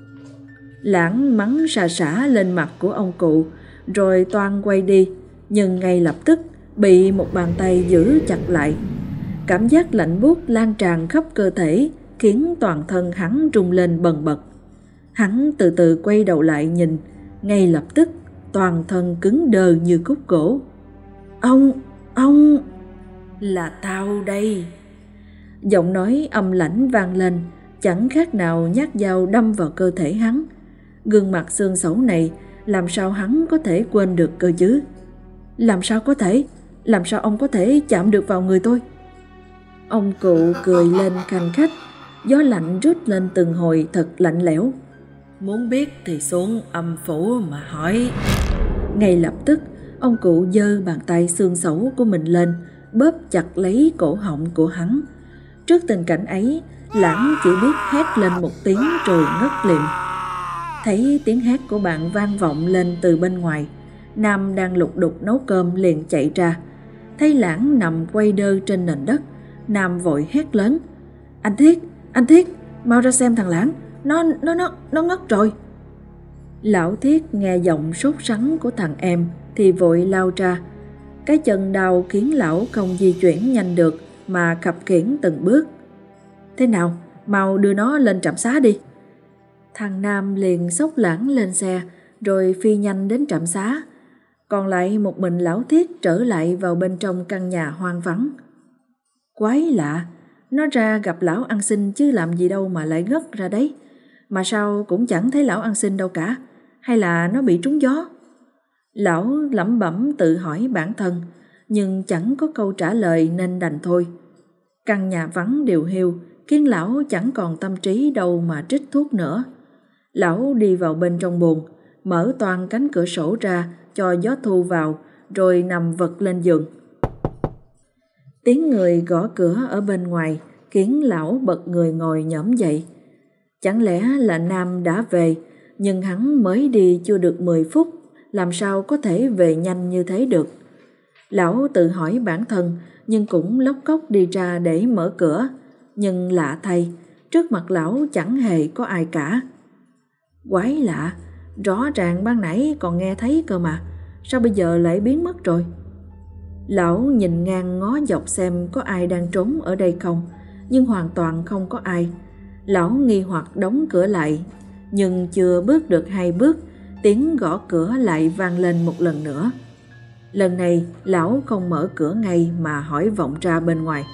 Lãng mắng xà xả lên mặt của ông cụ, rồi toan quay đi, nhưng ngay lập tức bị một bàn tay giữ chặt lại. Cảm giác lạnh buốt lan tràn khắp cơ thể, khiến toàn thân hắn rung lên bần bật. Hắn từ từ quay đầu lại nhìn, ngay lập tức toàn thân cứng đờ như khúc gỗ. Ông, ông... Là tao đây. Giọng nói âm lãnh vang lên, chẳng khác nào nhát dao đâm vào cơ thể hắn. Gương mặt xương xẩu này làm sao hắn có thể quên được cơ chứ? Làm sao có thể? Làm sao ông có thể chạm được vào người tôi? Ông cụ cười lên khanh khách, gió lạnh rút lên từng hồi thật lạnh lẽo. Muốn biết thì xuống âm phủ mà hỏi. Ngay lập tức, ông cụ giơ bàn tay xương xẩu của mình lên, bóp chặt lấy cổ họng của hắn. Trước tình cảnh ấy, Lãng chỉ biết hét lên một tiếng rồi ngất lịm. Thấy tiếng hét của bạn vang vọng lên từ bên ngoài, Nam đang lục đục nấu cơm liền chạy ra. Thấy Lãng nằm quay đơ trên nền đất, Nam vội hét lớn. Anh Thiết, anh Thiết, mau ra xem thằng Lãng, nó, nó, nó, nó ngất rồi. Lão Thiết nghe giọng sốt sắng của thằng em thì vội lao ra. Cái chân đau khiến lão không di chuyển nhanh được mà khập khiễng từng bước. Thế nào, mau đưa nó lên trạm xá đi. Thằng Nam liền xốc Lãng lên xe rồi phi nhanh đến trạm xá. Còn lại một mình lão Thiết trở lại vào bên trong căn nhà hoang vắng. Quái lạ, nó ra gặp lão ăn xin chứ làm gì đâu mà lại ngất ra đấy. Mà sao cũng chẳng thấy lão ăn xin đâu cả. Hay là nó bị trúng gió? Lão lẩm bẩm tự hỏi bản thân, nhưng chẳng có câu trả lời nên đành thôi. Căn nhà vắng điều hiu khiến lão chẳng còn tâm trí đâu mà trích thuốc nữa. Lão đi vào bên trong buồng, mở toang cánh cửa sổ ra cho gió thu vào, rồi nằm vật lên giường. Tiếng người gõ cửa ở bên ngoài khiến lão bật người ngồi nhổm dậy. Chẳng lẽ là Nam đã về, nhưng hắn mới đi chưa được mười phút, làm sao có thể về nhanh như thế được? Lão tự hỏi bản thân, nhưng cũng lóc cóc đi ra để mở cửa. Nhưng lạ thay, trước mặt lão chẳng hề có ai cả. Quái lạ, rõ ràng ban nãy còn nghe thấy cơ mà, sao bây giờ lại biến mất rồi? Lão nhìn ngang ngó dọc xem có ai đang trốn ở đây không, nhưng hoàn toàn không có ai. Lão nghi hoặc đóng cửa lại, nhưng chưa bước được hai bước, tiếng gõ cửa lại vang lên một lần nữa. Lần này lão không mở cửa ngay mà hỏi vọng ra bên ngoài.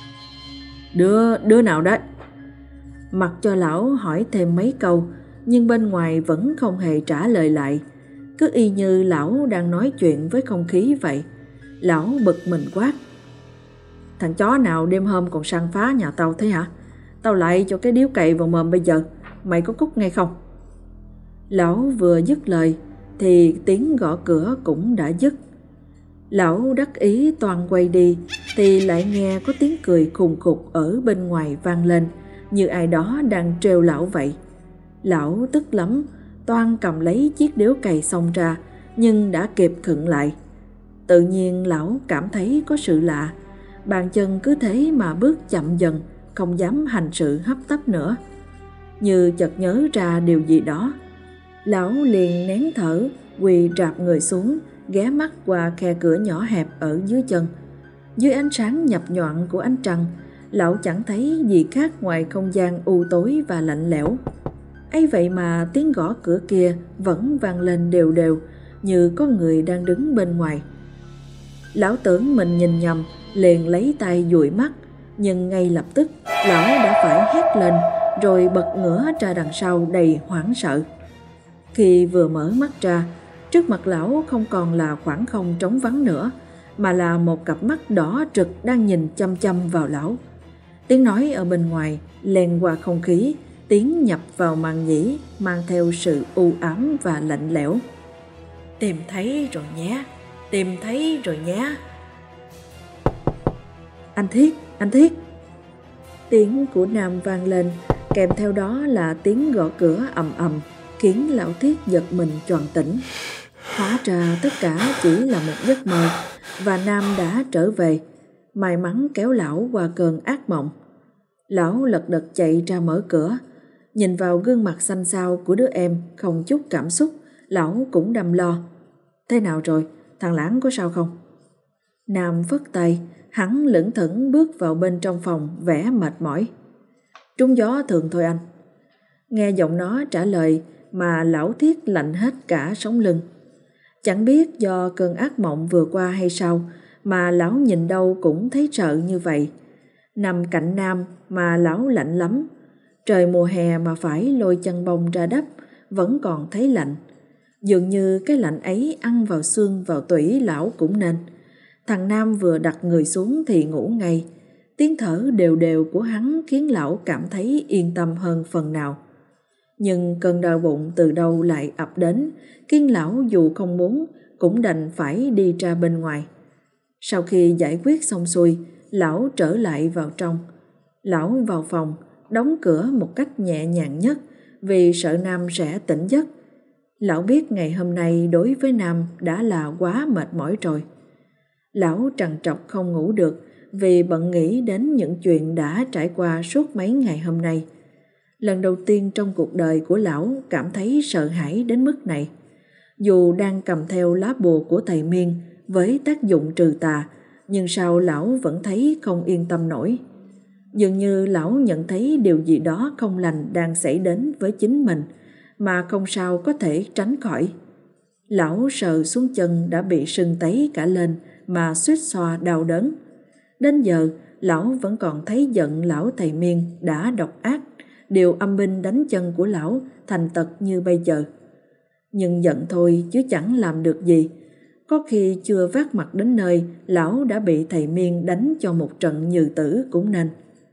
Đứa, đứa nào đấy? Mặc cho lão hỏi thêm mấy câu, nhưng bên ngoài vẫn không hề trả lời lại. Cứ y như lão đang nói chuyện với không khí vậy. Lão bực mình quát. Thằng chó nào đêm hôm còn săn phá nhà tao thế hả? Tao lại cho cái điếu cày vào mồm bây giờ, mày có cút ngay không? Lão vừa dứt lời thì tiếng gõ cửa cũng đã dứt. Lão đắc ý toàn quay đi thì lại nghe có tiếng cười khùng khục ở bên ngoài vang lên, như ai đó đang trêu lão vậy. Lão tức lắm, toan cầm lấy chiếc điếu cày xông ra, nhưng đã kịp khựng lại. Tự nhiên lão cảm thấy có sự lạ, bàn chân cứ thế mà bước chậm dần, không dám hành sự hấp tấp nữa. Như chợt nhớ ra điều gì đó, lão liền nén thở, quỳ rạp người xuống, ghé mắt qua khe cửa nhỏ hẹp ở dưới chân. Dưới ánh sáng nhập nhọn của ánh trăng, lão chẳng thấy gì khác ngoài không gian u tối và lạnh lẽo. Ấy vậy mà tiếng gõ cửa kia vẫn vang lên đều đều, như có người đang đứng bên ngoài. Lão tưởng mình nhìn nhầm, liền lấy tay dụi mắt, nhưng ngay lập tức lão đã phải hét lên, rồi bật ngửa ra đằng sau đầy hoảng sợ. Khi vừa mở mắt ra, Trước mặt lão không còn là khoảng không trống vắng nữa, mà là một cặp mắt đỏ rực đang nhìn chăm chăm vào lão. Tiếng nói ở bên ngoài len qua không khí, tiếng nhập vào màng nhĩ mang theo sự u ám và lạnh lẽo. Tìm thấy rồi nhé, tìm thấy rồi nhé. Anh Thiết, anh Thiết. Tiếng của Nam vang lên, kèm theo đó là tiếng gõ cửa ầm ầm, khiến lão Thiết giật mình choàng tỉnh. Hóa ra tất cả chỉ là một giấc mơ, và Nam đã trở về, may mắn kéo lão qua cơn ác mộng. Lão lật đật chạy ra mở cửa, nhìn vào gương mặt xanh xao của đứa em không chút cảm xúc, lão cũng đăm lo. Thế nào rồi, thằng Lãng có sao không? Nam phất tay, hắn lững thững bước vào bên trong phòng vẻ mệt mỏi. Trúng gió thường thôi anh. Nghe giọng nó trả lời mà lão Thiết lạnh hết cả sống lưng. Chẳng biết do cơn ác mộng vừa qua hay sao mà lão nhìn đâu cũng thấy sợ như vậy. Nằm cạnh Nam mà lão lạnh lắm. Trời mùa hè mà phải lôi chăn bông ra đắp vẫn còn thấy lạnh. Dường như cái lạnh ấy ăn vào xương vào tủy lão cũng nên. Thằng Nam vừa đặt người xuống thì ngủ ngay. Tiếng thở đều đều của hắn khiến lão cảm thấy yên tâm hơn phần nào. Nhưng cơn đau bụng từ đâu lại ập đến, khiến lão dù không muốn cũng đành phải đi ra bên ngoài. Sau khi giải quyết xong xuôi, lão trở lại vào trong. Lão vào phòng, đóng cửa một cách nhẹ nhàng nhất vì sợ Nam sẽ tỉnh giấc. Lão biết ngày hôm nay đối với Nam đã là quá mệt mỏi rồi. Lão trằn trọc không ngủ được vì bận nghĩ đến những chuyện đã trải qua suốt mấy ngày hôm nay. Lần đầu tiên trong cuộc đời của lão cảm thấy sợ hãi đến mức này. Dù đang cầm theo lá bùa của thầy Miên với tác dụng trừ tà, nhưng sao lão vẫn thấy không yên tâm nổi. Dường như lão nhận thấy điều gì đó không lành đang xảy đến với chính mình, mà không sao có thể tránh khỏi. Lão sờ xuống chân đã bị sưng tấy cả lên mà suýt xoa đau đớn. Đến giờ, lão vẫn còn thấy giận lão thầy Miên đã độc ác, điều âm binh đánh chân của lão thành tật như bây giờ. Nhưng giận thôi chứ chẳng làm được gì. Có khi chưa vác mặt đến nơi, lão đã bị thầy Miên đánh cho một trận nhừ tử cũng nên.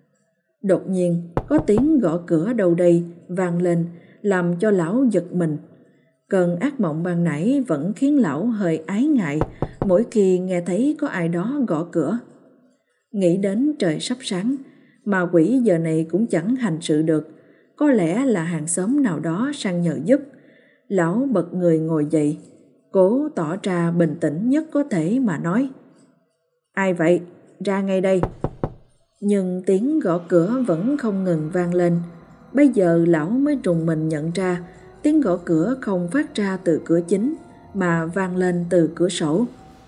Đột nhiên, có tiếng gõ cửa đâu đây vang lên, làm cho lão giật mình. Cơn ác mộng ban nãy vẫn khiến lão hơi ái ngại mỗi khi nghe thấy có ai đó gõ cửa. Nghĩ đến trời sắp sáng, ma quỷ giờ này cũng chẳng hành sự được, có lẽ là hàng xóm nào đó sang nhờ giúp. Lão bật người ngồi dậy, cố tỏ ra bình tĩnh nhất có thể mà nói: Ai vậy? Ra ngay đây. Nhưng tiếng gõ cửa vẫn không ngừng vang lên. Bây giờ lão mới trùng mình nhận ra tiếng gõ cửa không phát ra từ cửa chính mà vang lên từ cửa sổ.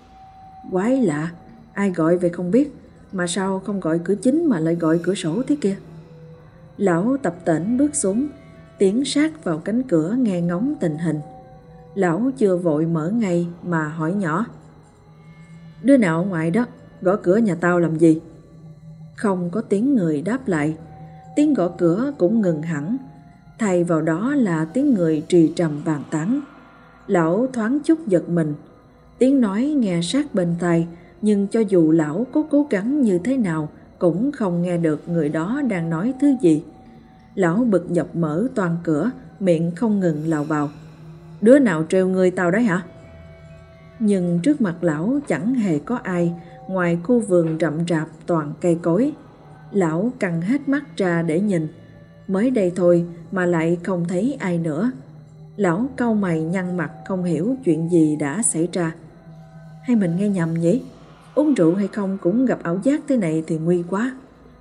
Quái lạ, ai gọi vậy không biết, mà sao không gọi cửa chính mà lại gọi cửa sổ thế kia? Lão tập tễnh bước xuống, tiến sát vào cánh cửa nghe ngóng tình hình. Lão chưa vội mở ngay mà hỏi nhỏ: Đứa nào ở ngoài đó, gõ cửa nhà tao làm gì? Không có tiếng người đáp lại. Tiếng gõ cửa cũng ngừng hẳn, thay vào đó là tiếng người trì trầm bàn tán. Lão thoáng chút giật mình. Tiếng nói nghe sát bên tai, nhưng cho dù lão có cố gắng như thế nào cũng không nghe được người đó đang nói thứ gì. Lão bực dọc mở toang cửa, miệng không ngừng lào bào: Đứa nào trêu ngươi tao đấy hả? Nhưng trước mặt lão chẳng hề có ai ngoài khu vườn rậm rạp toàn cây cối. Lão căng hết mắt ra để nhìn. Mới đây thôi mà lại không thấy ai nữa. Lão cau mày nhăn mặt không hiểu chuyện gì đã xảy ra. Hay mình nghe nhầm nhỉ? Uống rượu hay không cũng gặp ảo giác thế này thì nguy quá.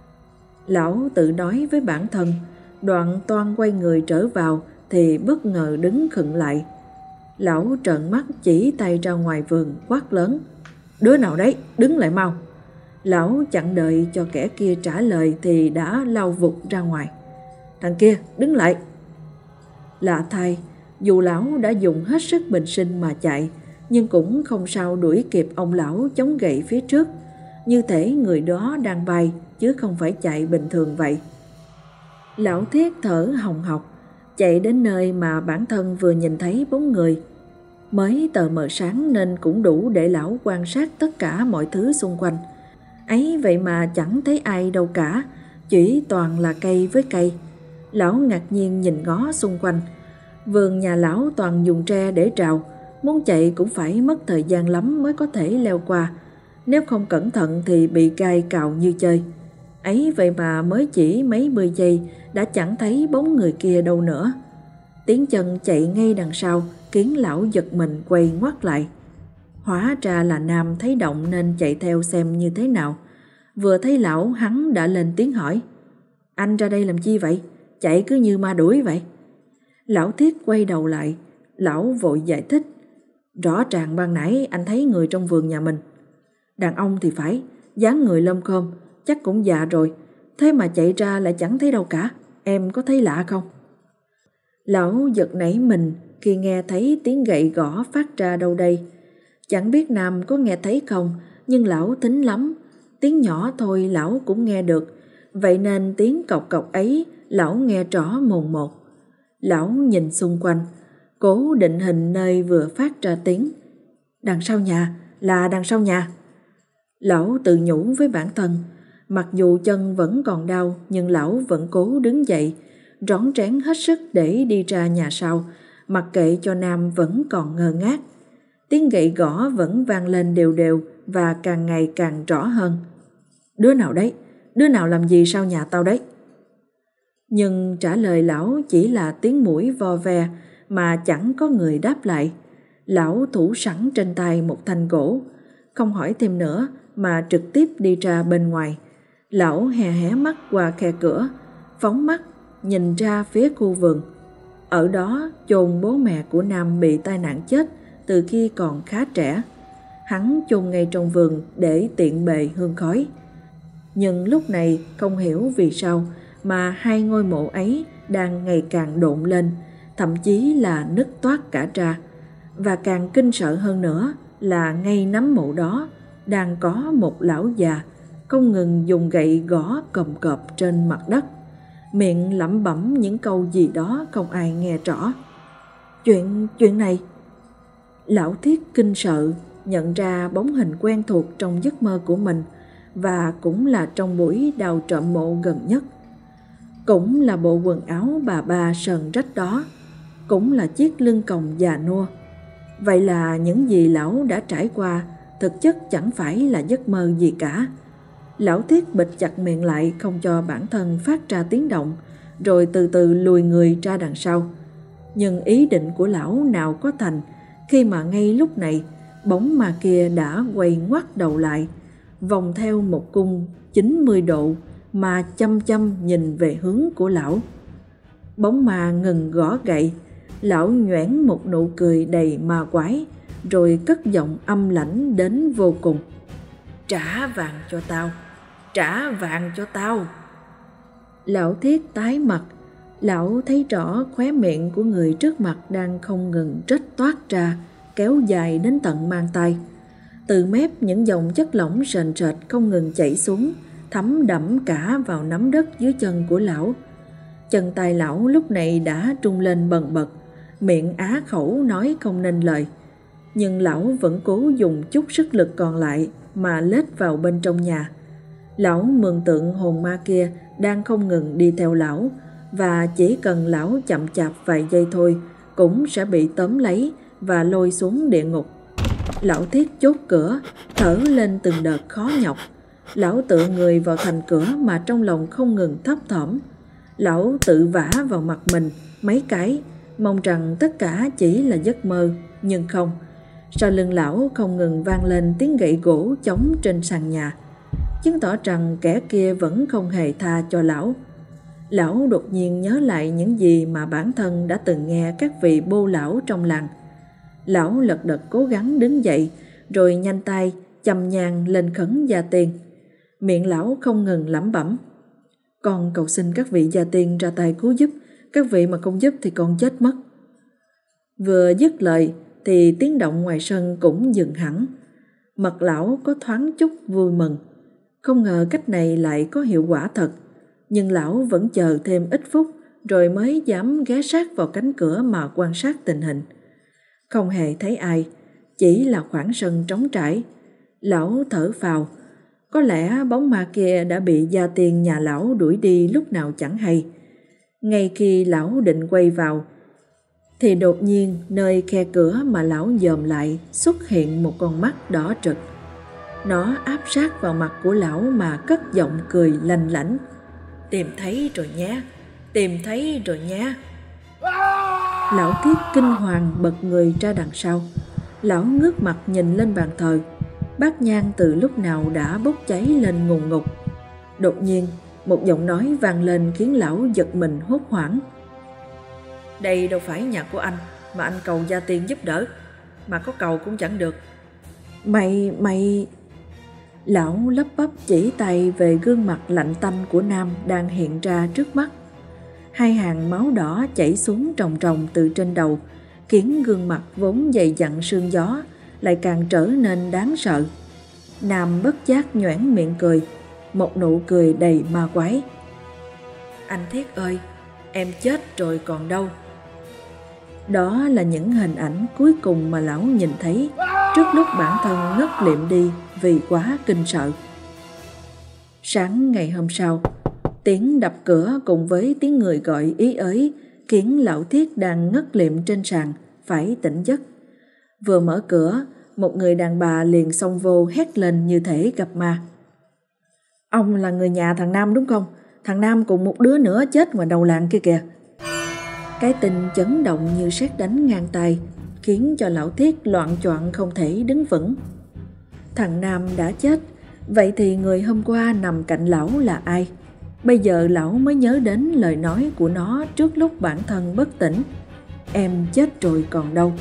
Lão tự nói với bản thân, đoạn toan quay người trở vào thì bất ngờ đứng khựng lại. Lão trợn mắt chỉ tay ra ngoài vườn quát lớn: Đứa nào đấy, đứng lại mau! Lão chẳng đợi cho kẻ kia trả lời thì đã lao vụt ra ngoài. Thằng kia, đứng lại! Lạ thay, dù lão đã dùng hết sức bình sinh mà chạy, nhưng cũng không sao đuổi kịp ông lão chống gậy phía trước, như thể người đó đang bay chứ không phải chạy bình thường vậy. Lão Thiết thở hồng hộc, chạy đến nơi mà bản thân vừa nhìn thấy bóng người. Mới tờ mờ sáng nên cũng đủ để lão quan sát tất cả mọi thứ xung quanh. Ấy vậy mà chẳng thấy ai đâu cả, chỉ toàn là cây với cây. Lão ngạc nhiên nhìn ngó xung quanh. Vườn nhà lão toàn dùng tre để trào, muốn chạy cũng phải mất thời gian lắm mới có thể leo qua. Nếu không cẩn thận thì bị gai cào như chơi. Ấy vậy mà mới chỉ mấy mươi giây đã chẳng thấy bóng người kia đâu nữa. Tiếng chân chạy ngay đằng sau khiến lão giật mình quay ngoắt lại. Hóa ra là Nam thấy động nên chạy theo xem như thế nào. Vừa thấy lão, hắn đã lên tiếng hỏi: "Anh ra đây làm chi vậy? Chạy cứ như ma đuổi vậy." Lão Thiết quay đầu lại, lão vội giải thích: "Rõ ràng ban nãy anh thấy người trong vườn nhà mình. Đàn ông thì phải, dáng người lơm khôm, chắc cũng già rồi, thế mà chạy ra lại chẳng thấy đâu cả, em có thấy lạ không?" Lão giật nảy mình khi nghe thấy tiếng gậy gõ phát ra đâu đây. Chẳng biết Nam có nghe thấy không, nhưng lão thính lắm, tiếng nhỏ thôi lão cũng nghe được, vậy nên tiếng cộc cộc ấy lão nghe rõ mồn một. Lão nhìn xung quanh, cố định hình nơi vừa phát ra tiếng. Đằng sau nhà, là đằng sau nhà. Lão tự nhủ với bản thân, mặc dù chân vẫn còn đau nhưng lão vẫn cố đứng dậy, rón rén hết sức để đi ra nhà sau, mặc kệ cho Nam vẫn còn ngơ ngác. Tiếng gậy gõ vẫn vang lên đều đều và càng ngày càng rõ hơn. "Đứa nào đấy? Đứa nào làm gì sau nhà tao đấy?" Nhưng trả lời lão chỉ là tiếng mũi vo ve mà chẳng có người đáp lại. Lão thủ sẵn trên tay một thanh gỗ, không hỏi thêm nữa mà trực tiếp đi ra bên ngoài. Lão hé hé mắt qua khe cửa, phóng mắt nhìn ra phía khu vườn. Ở đó chôn bố mẹ của Nam bị tai nạn chết từ khi còn khá trẻ. Hắn chôn ngay trong vườn để tiện bề hương khói. Nhưng lúc này không hiểu vì sao mà hai ngôi mộ ấy đang ngày càng độn lên, thậm chí là nứt toác cả ra. Và càng kinh sợ hơn nữa là ngay nắm mộ đó đang có một lão già không ngừng dùng gậy gõ cộm cộp trên mặt đất, miệng lẩm bẩm những câu gì đó không ai nghe rõ. Chuyện, chuyện này... Lão Thiết kinh sợ nhận ra bóng hình quen thuộc trong giấc mơ của mình, và cũng là trong buổi đào trộm mộ gần nhất. Cũng là bộ quần áo bà ba sờn rách đó, cũng là chiếc lưng còng già nua. Vậy là những gì lão đã trải qua thực chất chẳng phải là giấc mơ gì cả. Lão Thiết bịt chặt miệng lại không cho bản thân phát ra tiếng động, rồi từ từ lùi người ra đằng sau. Nhưng ý định của lão nào có thành khi mà ngay lúc này bóng ma kia đã quay ngoắt đầu lại, vòng theo một cung chín mươi độ mà chăm chăm nhìn về hướng của lão. Bóng ma ngừng gõ gậy, lão nhoẻn một nụ cười đầy ma quái, rồi cất giọng âm lãnh đến vô cùng: "Trả vàng cho tao, trả vàng cho tao." Lão Thiết tái mặt, lão thấy rõ khóe miệng của người trước mặt đang không ngừng rách toát ra, kéo dài đến tận mang tay. Từ mép những dòng chất lỏng sền sệt không ngừng chảy xuống, thấm đẫm cả vào nắm đất dưới chân của lão. Chân tay lão lúc này đã trung lên bần bật, miệng á khẩu nói không nên lời. Nhưng lão vẫn cố dùng chút sức lực còn lại mà lết vào bên trong nhà. Lão mường tượng hồn ma kia đang không ngừng đi theo lão, và chỉ cần lão chậm chạp vài giây thôi cũng sẽ bị tóm lấy và lôi xuống địa ngục. Lão Thiết chốt cửa, thở lên từng đợt khó nhọc. Lão tựa người vào thành cửa mà trong lòng không ngừng thấp thỏm. Lão tự vả vào mặt mình mấy cái, mong rằng tất cả chỉ là giấc mơ, nhưng không. Sau lưng lão không ngừng vang lên tiếng gậy gỗ chống trên sàn nhà, chứng tỏ rằng kẻ kia vẫn không hề tha cho lão. Lão đột nhiên nhớ lại những gì mà bản thân đã từng nghe các vị bô lão trong làng. Lão lật đật cố gắng đứng dậy, rồi nhanh tay châm nhang lên khấn gia tiên. Miệng lão không ngừng lẩm bẩm: "Con cầu xin các vị gia tiên ra tay cứu giúp, các vị mà không giúp thì con chết mất." Vừa dứt lời thì tiếng động ngoài sân cũng dừng hẳn. Mặt lão có thoáng chút vui mừng, không ngờ cách này lại có hiệu quả thật. Nhưng lão vẫn chờ thêm ít phút rồi mới dám ghé sát vào cánh cửa mà quan sát tình hình. Không hề thấy ai, chỉ là khoảng sân trống trải. Lão thở phào, có lẽ bóng ma kia đã bị gia tiên nhà lão đuổi đi lúc nào chẳng hay. Ngay khi lão định quay vào, thì đột nhiên nơi khe cửa mà lão dòm lại xuất hiện một con mắt đỏ rực. Nó áp sát vào mặt của lão mà cất giọng cười lanh lảnh. Tìm thấy rồi nhé, tìm thấy rồi nhé. Lão Thiết kinh hoàng bật người ra đằng sau. Lão ngước mặt nhìn lên bàn thờ. Bát nhang từ lúc nào đã bốc cháy lên ngùn ngụt. Đột nhiên một giọng nói vang lên khiến lão giật mình hốt hoảng. Đây đâu phải nhà của anh mà anh cầu gia tiên giúp đỡ, mà có cầu cũng chẳng được. Mày, mày... Lão lắp bắp chỉ tay về gương mặt lạnh tanh của Nam đang hiện ra trước mắt. Hai hàng máu đỏ chảy xuống tròng tròng từ trên đầu, khiến gương mặt vốn dày dặn sương gió lại càng trở nên đáng sợ. Nam bất giác nhoẻn miệng cười, một nụ cười đầy ma quái. Anh Thiết ơi, em chết rồi còn đâu. Đó là những hình ảnh cuối cùng mà lão nhìn thấy trước lúc bản thân ngất liệm đi vì quá kinh sợ. Sáng ngày hôm sau, tiếng đập cửa cùng với tiếng người gọi ý ới khiến lão Thiết đang ngất liệm trên sàn phải tỉnh giấc. Vừa mở cửa, một người đàn bà liền xông vô hét lên như thể gặp ma. Ông là người nhà thằng Nam đúng không? Thằng Nam cùng một đứa nữa chết ngoài đầu làng kia kìa. Cái tin chấn động như sét đánh ngang tai, khiến cho lão Thiết loạng choạng không thể đứng vững. Thằng Nam đã chết, vậy thì người hôm qua nằm cạnh lão là ai? Bây giờ lão mới nhớ đến lời nói của nó trước lúc bản thân bất tỉnh. Em chết rồi còn đâu.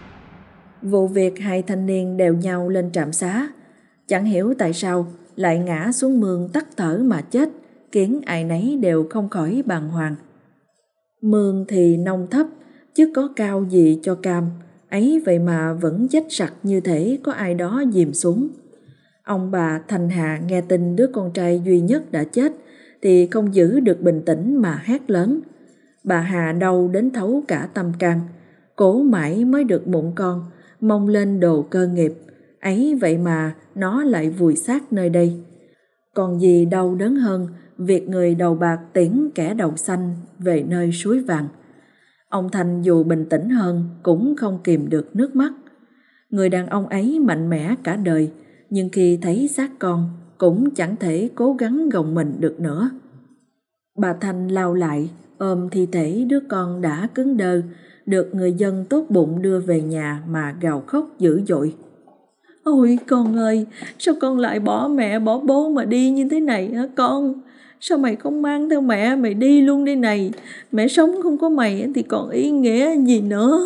Vụ việc hai thanh niên đèo nhau lên trạm xá, chẳng hiểu tại sao lại ngã xuống mương tắt thở mà chết, khiến ai nấy đều không khỏi bàng hoàng. Mương thì nông thấp, chứ có cao gì cho cam, ấy vậy mà vẫn chết sặc như thể có ai đó dìm xuống. Ông bà Thành Hà nghe tin đứa con trai duy nhất đã chết thì không giữ được bình tĩnh mà hét lớn. Bà Hà đau đến thấu cả tâm can, cố mãi mới được mụn con, mong lên đồ cơ nghiệp, ấy vậy mà nó lại vùi xác nơi đây. Còn gì đau đớn hơn việc người đầu bạc tiễn kẻ đầu xanh về nơi suối vàng. Ông Thành dù bình tĩnh hơn cũng không kìm được nước mắt. Người đàn ông ấy mạnh mẽ cả đời, nhưng khi thấy xác con cũng chẳng thể cố gắng gồng mình được nữa. Bà Thanh lao lại ôm thi thể đứa con đã cứng đơ, được người dân tốt bụng đưa về nhà mà gào khóc dữ dội. Ôi con ơi, sao con lại bỏ mẹ bỏ bố mà đi như thế này hả con? Sao mày không mang theo mẹ mày đi luôn đây này? Mẹ sống không có mày thì còn ý nghĩa gì nữa?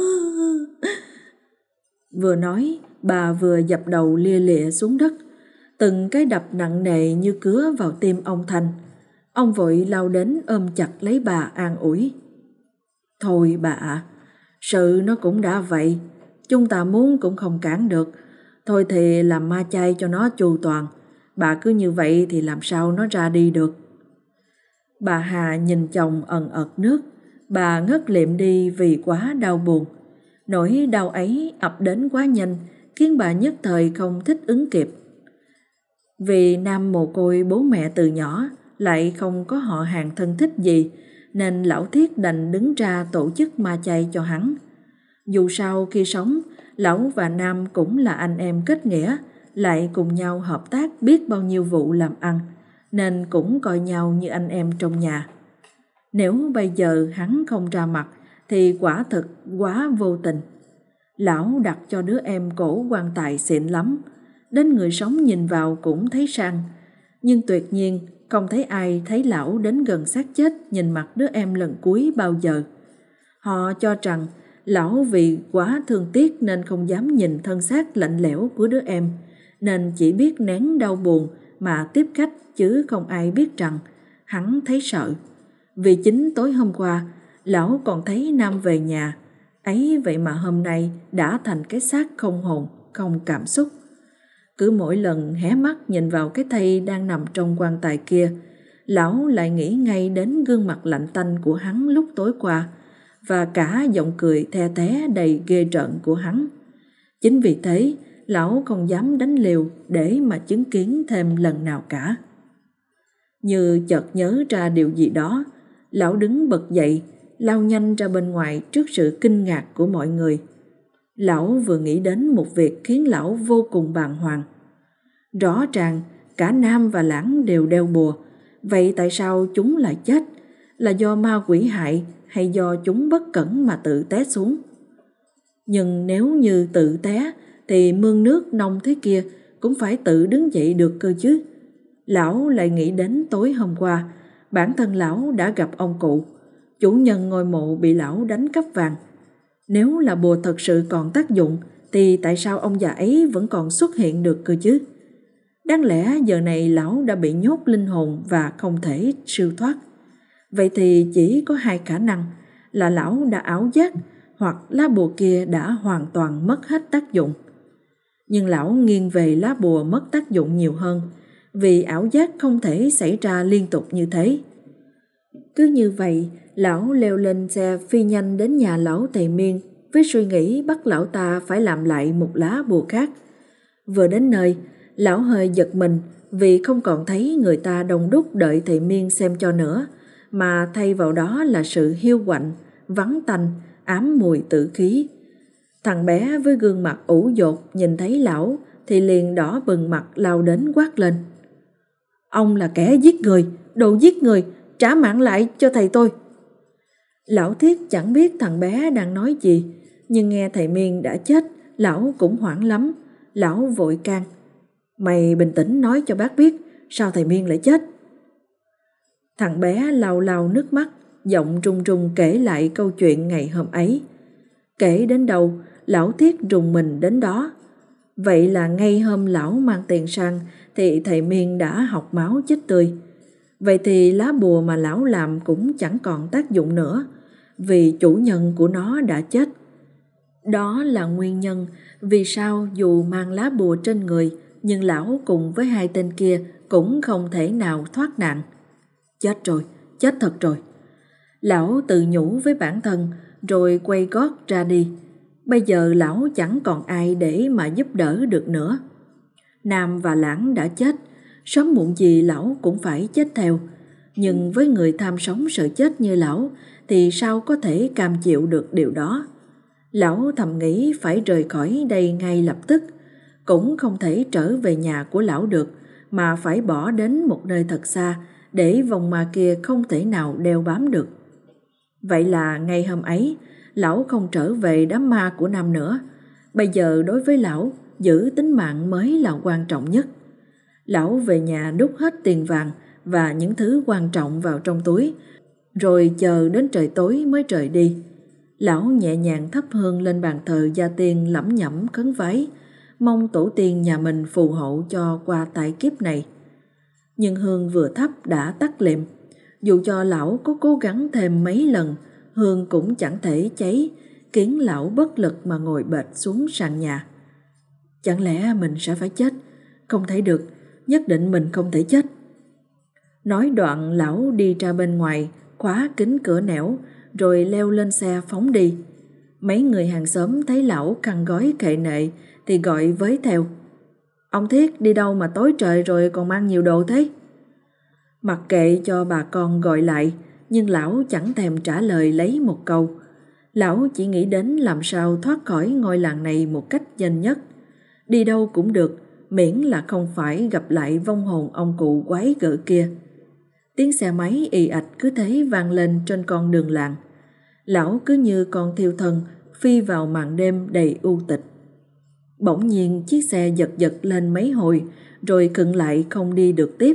Vừa nói, bà vừa dập đầu lia lịa xuống đất. Từng cái đập nặng nề như cứa vào tim ông Thành. Ông vội lao đến ôm chặt lấy bà an ủi. Thôi bà ạ, sự nó cũng đã vậy, chúng ta muốn cũng không cản được. Thôi thì làm ma chay cho nó chu toàn. Bà cứ như vậy thì làm sao nó ra đi được. Bà Hà nhìn chồng ẩn ật nước. Bà ngất liệm đi vì quá đau buồn. Nỗi đau ấy ập đến quá nhanh, khiến bà nhất thời không thích ứng kịp. Vì Nam mồ côi bố mẹ từ nhỏ, lại không có họ hàng thân thích gì, nên lão Thiết đành đứng ra tổ chức ma chay cho hắn. Dù sao khi sống, lão và Nam cũng là anh em kết nghĩa, lại cùng nhau hợp tác biết bao nhiêu vụ làm ăn, nên cũng coi nhau như anh em trong nhà. Nếu bây giờ hắn không ra mặt thì quả thực quá vô tình. Lão đặt cho đứa em cổ quan tài xịn lắm, đến người sống nhìn vào cũng thấy sang. Nhưng tuyệt nhiên không thấy ai thấy lão đến gần xác chết nhìn mặt đứa em lần cuối bao giờ. Họ cho rằng lão vì quá thương tiếc nên không dám nhìn thân xác lạnh lẽo của đứa em, nên chỉ biết nén đau buồn mà tiếp khách, chứ không ai biết rằng hắn thấy sợ. Vì chính tối hôm qua lão còn thấy Nam về nhà, ấy vậy mà hôm nay đã thành cái xác không hồn, không cảm xúc. Cứ mỗi lần hé mắt nhìn vào cái thây đang nằm trong quan tài kia, lão lại nghĩ ngay đến gương mặt lạnh tanh của hắn lúc tối qua, và cả giọng cười the thé đầy ghê rợn của hắn. Chính vì thế, lão không dám đánh liều để mà chứng kiến thêm lần nào cả. Như chợt nhớ ra điều gì đó, lão đứng bật dậy, lao nhanh ra bên ngoài trước sự kinh ngạc của mọi người. Lão vừa nghĩ đến một việc khiến lão vô cùng bàng hoàng. Rõ ràng cả Nam và Lãng đều đeo bùa, vậy tại sao chúng lại chết? Là do ma quỷ hại hay do chúng bất cẩn mà tự té xuống? Nhưng nếu như tự té thì mương nước nông thế kia cũng phải tự đứng dậy được cơ chứ. Lão lại nghĩ đến tối hôm qua, bản thân lão đã gặp ông cụ, chủ nhân ngôi mộ bị lão đánh cắp vàng. Nếu là bùa thật sự còn tác dụng thì tại sao ông già ấy vẫn còn xuất hiện được cơ chứ? Đáng lẽ giờ này lão đã bị nhốt linh hồn và không thể siêu thoát. Vậy thì chỉ có hai khả năng là lão đã ảo giác hoặc lá bùa kia đã hoàn toàn mất hết tác dụng. Nhưng lão nghiêng về lá bùa mất tác dụng nhiều hơn, vì ảo giác không thể xảy ra liên tục như thế. Cứ như vậy, lão leo lên xe phi nhanh đến nhà lão thầy Miên với suy nghĩ bắt lão ta phải làm lại một lá bùa khác. Vừa đến nơi, lão hơi giật mình vì không còn thấy người ta đông đúc đợi thầy Miên xem cho nữa, mà thay vào đó là sự hiu quạnh, vắng tanh, ám mùi tử khí. Thằng bé với gương mặt ủ dột nhìn thấy lão thì liền đỏ bừng mặt lao đến quát lên: "Ông là kẻ giết người, đồ giết người, trả mạng lại cho thầy tôi!" Lão Thiết chẳng biết thằng bé đang nói gì, nhưng nghe thầy Miên đã chết, lão cũng hoảng lắm. Lão vội can: "Mày bình tĩnh nói cho bác biết, sao thầy Miên lại chết?" Thằng bé lau lau nước mắt, giọng run run kể lại câu chuyện ngày hôm ấy. Kể đến đâu, lão Thiết rùng mình đến đó. Vậy là ngay hôm lão mang tiền sang thì thầy Miên đã học máu chết tươi. Vậy thì lá bùa mà lão làm cũng chẳng còn tác dụng nữa, vì chủ nhân của nó đã chết. Đó là nguyên nhân vì sao dù mang lá bùa trên người, nhưng lão cùng với hai tên kia cũng không thể nào thoát nạn. Chết rồi, chết thật rồi. Lão tự nhủ với bản thân rồi quay gót ra đi. Bây giờ lão chẳng còn ai để mà giúp đỡ được nữa. Nam và Lãng đã chết, sớm muộn gì lão cũng phải chết theo. Nhưng với người tham sống sợ chết như lão thì sao có thể cam chịu được điều đó. Lão thầm nghĩ phải rời khỏi đây ngay lập tức. Cũng không thể trở về nhà của lão được, mà phải bỏ đến một nơi thật xa để vòng ma kia không thể nào đeo bám được. Vậy là ngày hôm ấy, lão không trở về đám ma của Nam nữa. Bây giờ đối với lão, giữ tính mạng mới là quan trọng nhất. Lão về nhà đút hết tiền vàng và những thứ quan trọng vào trong túi, rồi chờ đến trời tối mới rời đi. Lão nhẹ nhàng thắp hương lên bàn thờ gia tiên, lẩm nhẩm khấn vái, mong tổ tiên nhà mình phù hộ cho qua tại kiếp này. Nhưng hương vừa thắp đã tắt lịm. Dù cho lão có cố gắng thêm mấy lần, hương cũng chẳng thể cháy, khiến lão bất lực mà ngồi bệt xuống sàn nhà. Chẳng lẽ mình sẽ phải chết? Không thể được, nhất định mình không thể chết. Nói đoạn lão đi ra bên ngoài, khóa kín cửa nẻo, rồi leo lên xe phóng đi. Mấy người hàng xóm thấy lão khăn gói kệ nệ thì gọi với theo: "Ông Thiết đi đâu mà tối trời rồi còn mang nhiều đồ thế?" Mặc kệ cho bà con gọi lại, nhưng lão chẳng thèm trả lời lấy một câu. Lão chỉ nghĩ đến làm sao thoát khỏi ngôi làng này một cách nhanh nhất. Đi đâu cũng được, miễn là không phải gặp lại vong hồn ông cụ quái gở kia. Tiếng xe máy ì ạch cứ thế vang lên trên con đường làng. Lão cứ như con thiêu thân phi vào màn đêm đầy u tịch. Bỗng nhiên chiếc xe giật giật lên mấy hồi rồi khựng lại không đi được tiếp.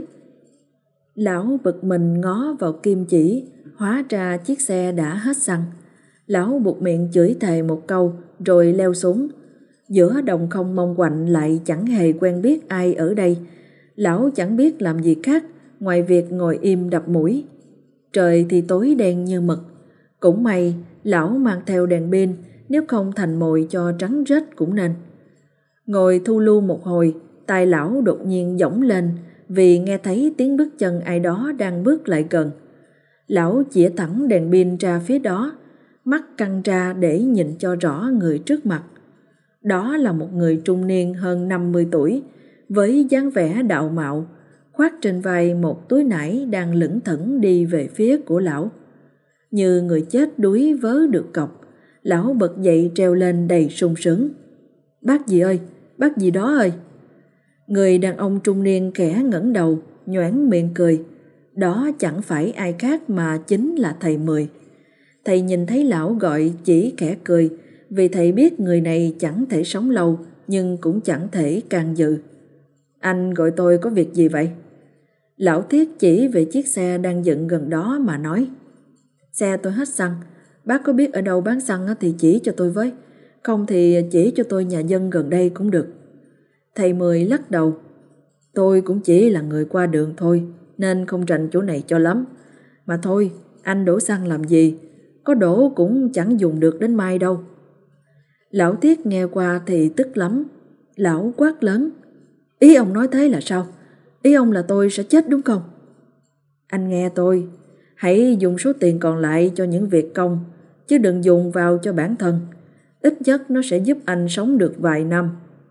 Lão bực mình ngó vào kim chỉ, hóa ra chiếc xe đã hết xăng. Lão buột miệng chửi thề một câu rồi leo xuống. Giữa đồng không mong quạnh lại chẳng hề quen biết ai ở đây. Lão chẳng biết làm gì khác ngoài việc ngồi im đập mũi. Trời thì tối đen như mực. Cũng may lão mang theo đèn pin, nếu không thành mồi cho trắng rết cũng nên. Ngồi thu lưu một hồi, tai lão đột nhiên dõng lên vì nghe thấy tiếng bước chân ai đó đang bước lại gần. Lão chĩa thẳng đèn pin ra phía đó. mắt căng ra để nhìn cho rõ người trước mặt. Đó là một người trung niên hơn năm mươi tuổi, với dáng vẻ đạo mạo, khoác trên vai một túi nải đang lững thững đi về phía của lão. Như người chết đuối vớ được cọc, lão bật dậy treo lên đầy sung sướng. Bác gì ơi, bác gì đó ơi. Người đàn ông trung niên khẽ ngẩng đầu, nhoẻn miệng cười. Đó chẳng phải ai khác mà chính là thầy Mười. Thầy nhìn thấy lão gọi chỉ khẽ cười, vì thầy biết người này chẳng thể sống lâu, nhưng cũng chẳng thể can dự. Anh gọi tôi có việc gì vậy? Lão Thiết chỉ về chiếc xe đang dựng gần đó mà nói. Xe tôi hết xăng, bác có biết ở đâu bán xăng thì chỉ cho tôi với, không thì chỉ cho tôi nhà dân gần đây cũng được. Thầy Mười lắc đầu. Tôi cũng chỉ là người qua đường thôi, nên không rành chỗ này cho lắm. Mà thôi, anh đổ xăng làm gì? Có đổ cũng chẳng dùng được đến mai đâu. Lão Thiết nghe qua thì tức lắm. Lão quát lớn. Ý ông nói thế là sao? Ý ông là tôi sẽ chết đúng không? Anh nghe tôi, hãy dùng số tiền còn lại cho những việc công, chứ đừng dùng vào cho bản thân. Ít nhất nó sẽ giúp anh sống được vài năm.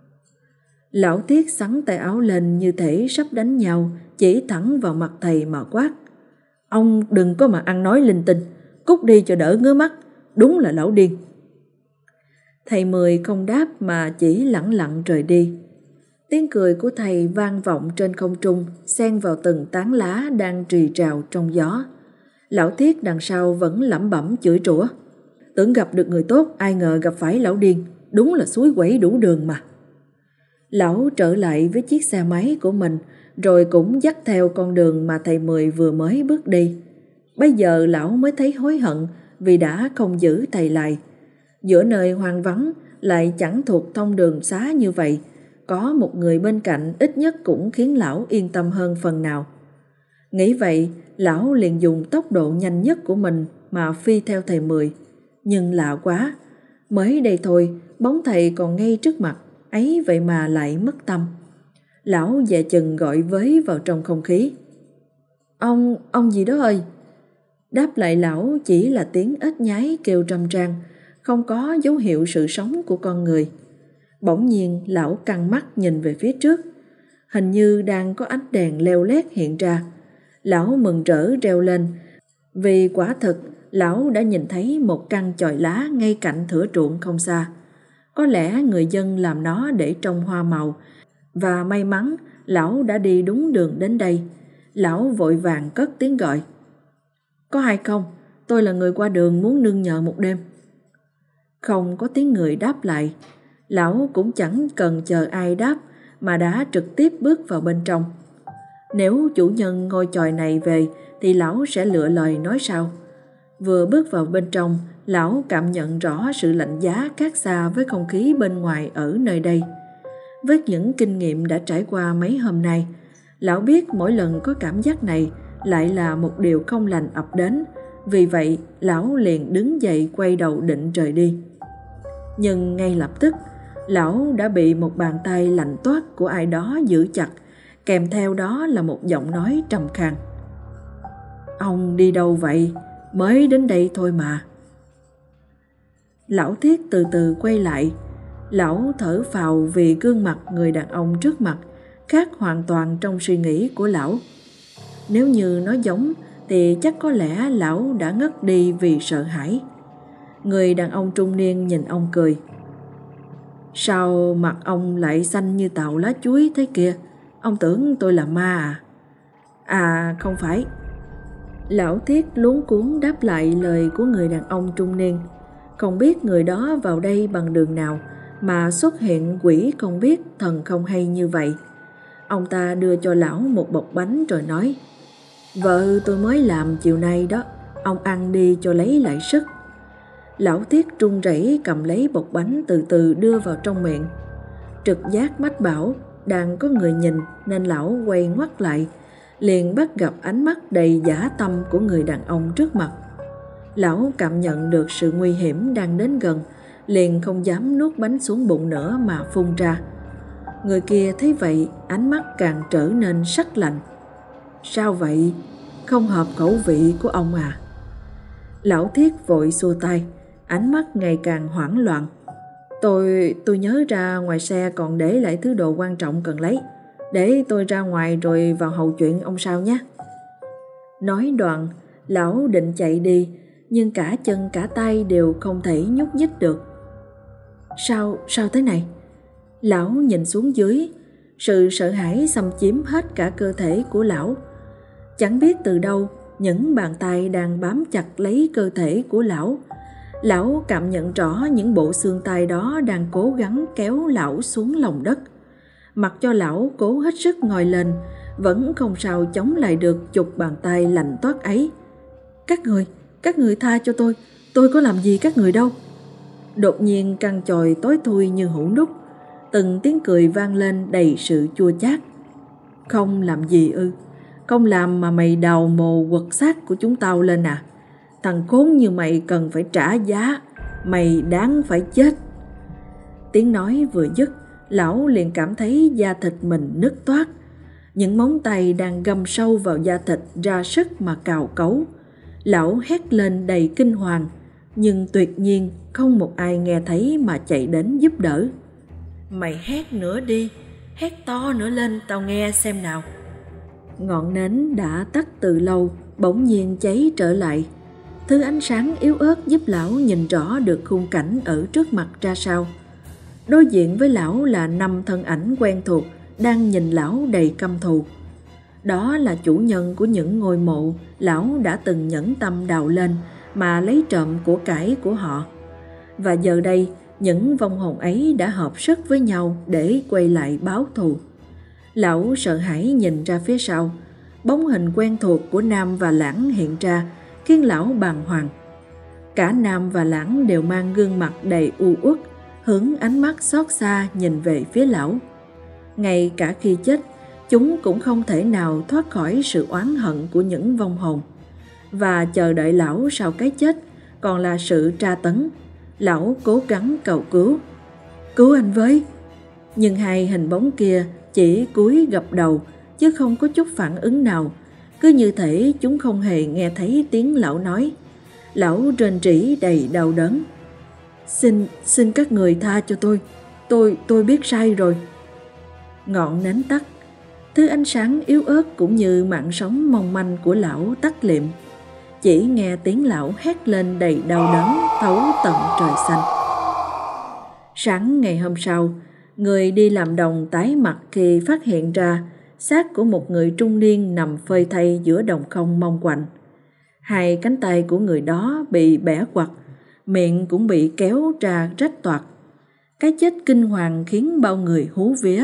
Lão Thiết xắn tay áo lên như thể sắp đánh nhau, chỉ thẳng vào mặt thầy mà quát. Ông đừng có mà ăn nói linh tinh, cút đi cho đỡ ngứa mắt, đúng là lão điên. Thầy Mười không đáp mà chỉ lẳng lặng rời đi. Tiếng cười của thầy vang vọng trên không trung, xen vào từng tán lá đang rì rào trong gió. Lão Thiết đằng sau vẫn lẩm bẩm chửi rủa. Tưởng gặp được người tốt, ai ngờ gặp phải lão điên, đúng là suối quẩy đủ đường mà. Lão trở lại với chiếc xe máy của mình, rồi cũng dắt theo con đường mà thầy Mười vừa mới bước đi. Bây giờ lão mới thấy hối hận vì đã không giữ thầy lại. Giữa nơi hoang vắng, lại chẳng thuộc thông đường xá như vậy, có một người bên cạnh ít nhất cũng khiến lão yên tâm hơn phần nào. Nghĩ vậy, lão liền dùng tốc độ nhanh nhất của mình mà phi theo thầy Mười. Nhưng lạ quá, mới đây thôi, bóng thầy còn ngay trước mặt, ấy vậy mà lại mất tâm. Lão dè chừng gọi với vào trong không khí. Ông, ông gì đó ơi. Đáp lại lão chỉ là tiếng ếch nhái kêu râm ran, không có dấu hiệu sự sống của con người. Bỗng nhiên lão căng mắt nhìn về phía trước, hình như đang có ánh đèn leo lét hiện ra. Lão mừng rỡ reo lên, vì quả thực lão đã nhìn thấy một căn chòi lá ngay cạnh thửa ruộng không xa. Có lẽ người dân làm nó để trồng hoa màu, và may mắn lão đã đi đúng đường đến đây. Lão vội vàng cất tiếng gọi. Có ai không? Tôi là người qua đường muốn nương nhờ một đêm. Không có tiếng người đáp lại. Lão cũng chẳng cần chờ ai đáp mà đã trực tiếp bước vào bên trong. Nếu chủ nhân ngôi chòi này về thì lão sẽ lựa lời nói sao. Vừa bước vào bên trong, lão cảm nhận rõ sự lạnh giá khác xa với không khí bên ngoài ở nơi đây. Với những kinh nghiệm đã trải qua mấy hôm nay, lão biết mỗi lần có cảm giác này lại là một điều không lành ập đến. Vì vậy, lão liền đứng dậy quay đầu định rời đi. Nhưng ngay lập tức, lão đã bị một bàn tay lạnh toát của ai đó giữ chặt, kèm theo đó là một giọng nói trầm khàn. Ông đi đâu vậy? Mới đến đây thôi mà. Lão Thiết từ từ quay lại. Lão thở phào vì gương mặt người đàn ông trước mặt khác hoàn toàn trong suy nghĩ của lão. Nếu như nó giống thì chắc có lẽ lão đã ngất đi vì sợ hãi. Người đàn ông trung niên nhìn ông cười. Sao mặt ông lại xanh như tàu lá chuối thế kia? Ông tưởng tôi là ma à? À không phải. Lão Thiết luống cuống đáp lại lời của người đàn ông trung niên. Không biết người đó vào đây bằng đường nào mà xuất hiện quỷ không biết thần không hay như vậy. Ông ta đưa cho lão một bọc bánh rồi nói. Vợ tôi mới làm chiều nay đó, ông ăn đi cho lấy lại sức. Lão Thiết run rẩy cầm lấy bọc bánh từ từ đưa vào trong miệng. Trực giác mách bảo đang có người nhìn nên lão quay ngoắt lại, liền bắt gặp ánh mắt đầy dã tâm của người đàn ông trước mặt. Lão cảm nhận được sự nguy hiểm đang đến gần, liền không dám nuốt bánh xuống bụng nữa mà phun ra. Người kia thấy vậy, ánh mắt càng trở nên sắc lạnh. Sao vậy? Không hợp khẩu vị của ông à? Lão Thiết vội xua tay. ánh mắt ngày càng hoảng loạn. Tôi, tôi nhớ ra ngoài xe còn để lại thứ đồ quan trọng cần lấy. Để tôi ra ngoài rồi vào hầu chuyện ông sao nhé. Nói đoạn, lão định chạy đi, nhưng cả chân cả tay đều không thể nhúc nhích được. Sao, sao thế này? Lão nhìn xuống dưới, sự sợ hãi xâm chiếm hết cả cơ thể của lão. Chẳng biết từ đâu, những bàn tay đang bám chặt lấy cơ thể của lão. Lão cảm nhận rõ những bộ xương tay đó đang cố gắng kéo lão xuống lòng đất. Mặc cho lão cố hết sức ngồi lên, vẫn không sao chống lại được chục bàn tay lạnh toát ấy. Các người, các người tha cho tôi, tôi có làm gì các người đâu. Đột nhiên căn chòi tối thui như hũ nút, từng tiếng cười vang lên đầy sự chua chát. Không làm gì ư? Không làm mà mày đào mồ quật xác của chúng tao lên à? Thằng khốn như mày cần phải trả giá, mày đáng phải chết. Tiếng nói vừa dứt, lão liền cảm thấy da thịt mình nứt toát. Những móng tay đang găm sâu vào da thịt ra sức mà cào cấu. Lão hét lên đầy kinh hoàng, nhưng tuyệt nhiên không một ai nghe thấy mà chạy đến giúp đỡ. Mày hét nữa đi, hét to nữa lên tao nghe xem nào. Ngọn nến đã tắt từ lâu bỗng nhiên cháy trở lại. Thứ ánh sáng yếu ớt giúp lão nhìn rõ được khung cảnh ở trước mặt ra sao. Đối diện với lão là năm thân ảnh quen thuộc đang nhìn lão đầy căm thù. Đó là chủ nhân của những ngôi mộ lão đã từng nhẫn tâm đào lên mà lấy trộm của cải của họ. Và giờ đây, những vong hồn ấy đã hợp sức với nhau để quay lại báo thù. Lão sợ hãi nhìn ra phía sau, bóng hình quen thuộc của Nam và Lãng hiện ra, khiến lão bàng hoàng. Cả Nam và Lãng đều mang gương mặt đầy u uất, hướng ánh mắt xót xa nhìn về phía lão. Ngay cả khi chết, chúng cũng không thể nào thoát khỏi sự oán hận của những vong hồn. Và chờ đợi lão sau cái chết còn là sự tra tấn. Lão cố gắng cầu cứu. Cứu anh với! Nhưng hai hình bóng kia chỉ cúi gập đầu chứ không có chút phản ứng nào. Cứ như thể chúng không hề nghe thấy tiếng lão nói. Lão rên rỉ đầy đau đớn. Xin, xin các người tha cho tôi. Tôi, tôi biết sai rồi. Ngọn nến tắt. Thứ ánh sáng yếu ớt cũng như mạng sống mong manh của lão tắt liệm. Chỉ nghe tiếng lão hét lên đầy đau đớn thấu tận trời xanh. Sáng ngày hôm sau, người đi làm đồng tái mặt khi phát hiện ra xác của một người trung niên nằm phơi thây giữa đồng không mông quạnh. Hai cánh tay của người đó bị bẻ quặt, miệng cũng bị kéo ra rách toạc. Cái chết kinh hoàng khiến bao người hú vía.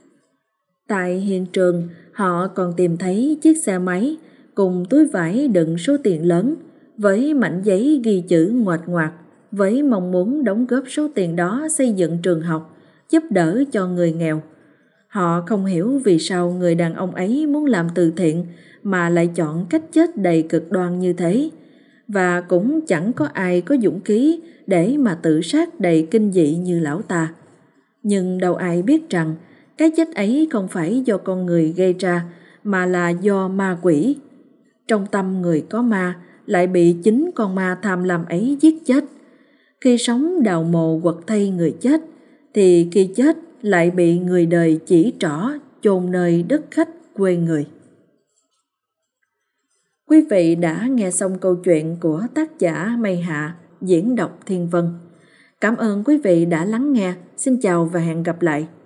Tại hiện trường, họ còn tìm thấy chiếc xe máy cùng túi vải đựng số tiền lớn với mảnh giấy ghi chữ ngoạch ngoạc với mong muốn đóng góp số tiền đó xây dựng trường học, giúp đỡ cho người nghèo. Họ không hiểu vì sao người đàn ông ấy muốn làm từ thiện mà lại chọn cách chết đầy cực đoan như thế, và cũng chẳng có ai có dũng khí để mà tự sát đầy kinh dị như lão ta. Nhưng đâu ai biết rằng cái chết ấy không phải do con người gây ra mà là do ma quỷ. Trong tâm người có ma lại bị chính con ma tham lam ấy giết chết. Khi sống đào mồ quật thây người chết, thì khi chết lại bị người đời chỉ trỏ chôn nơi đất khách quê người. Quý vị đã nghe xong câu chuyện của tác giả Mây Hạ, diễn đọc Thiên Vân. Cảm ơn quý vị đã lắng nghe. Xin chào và hẹn gặp lại.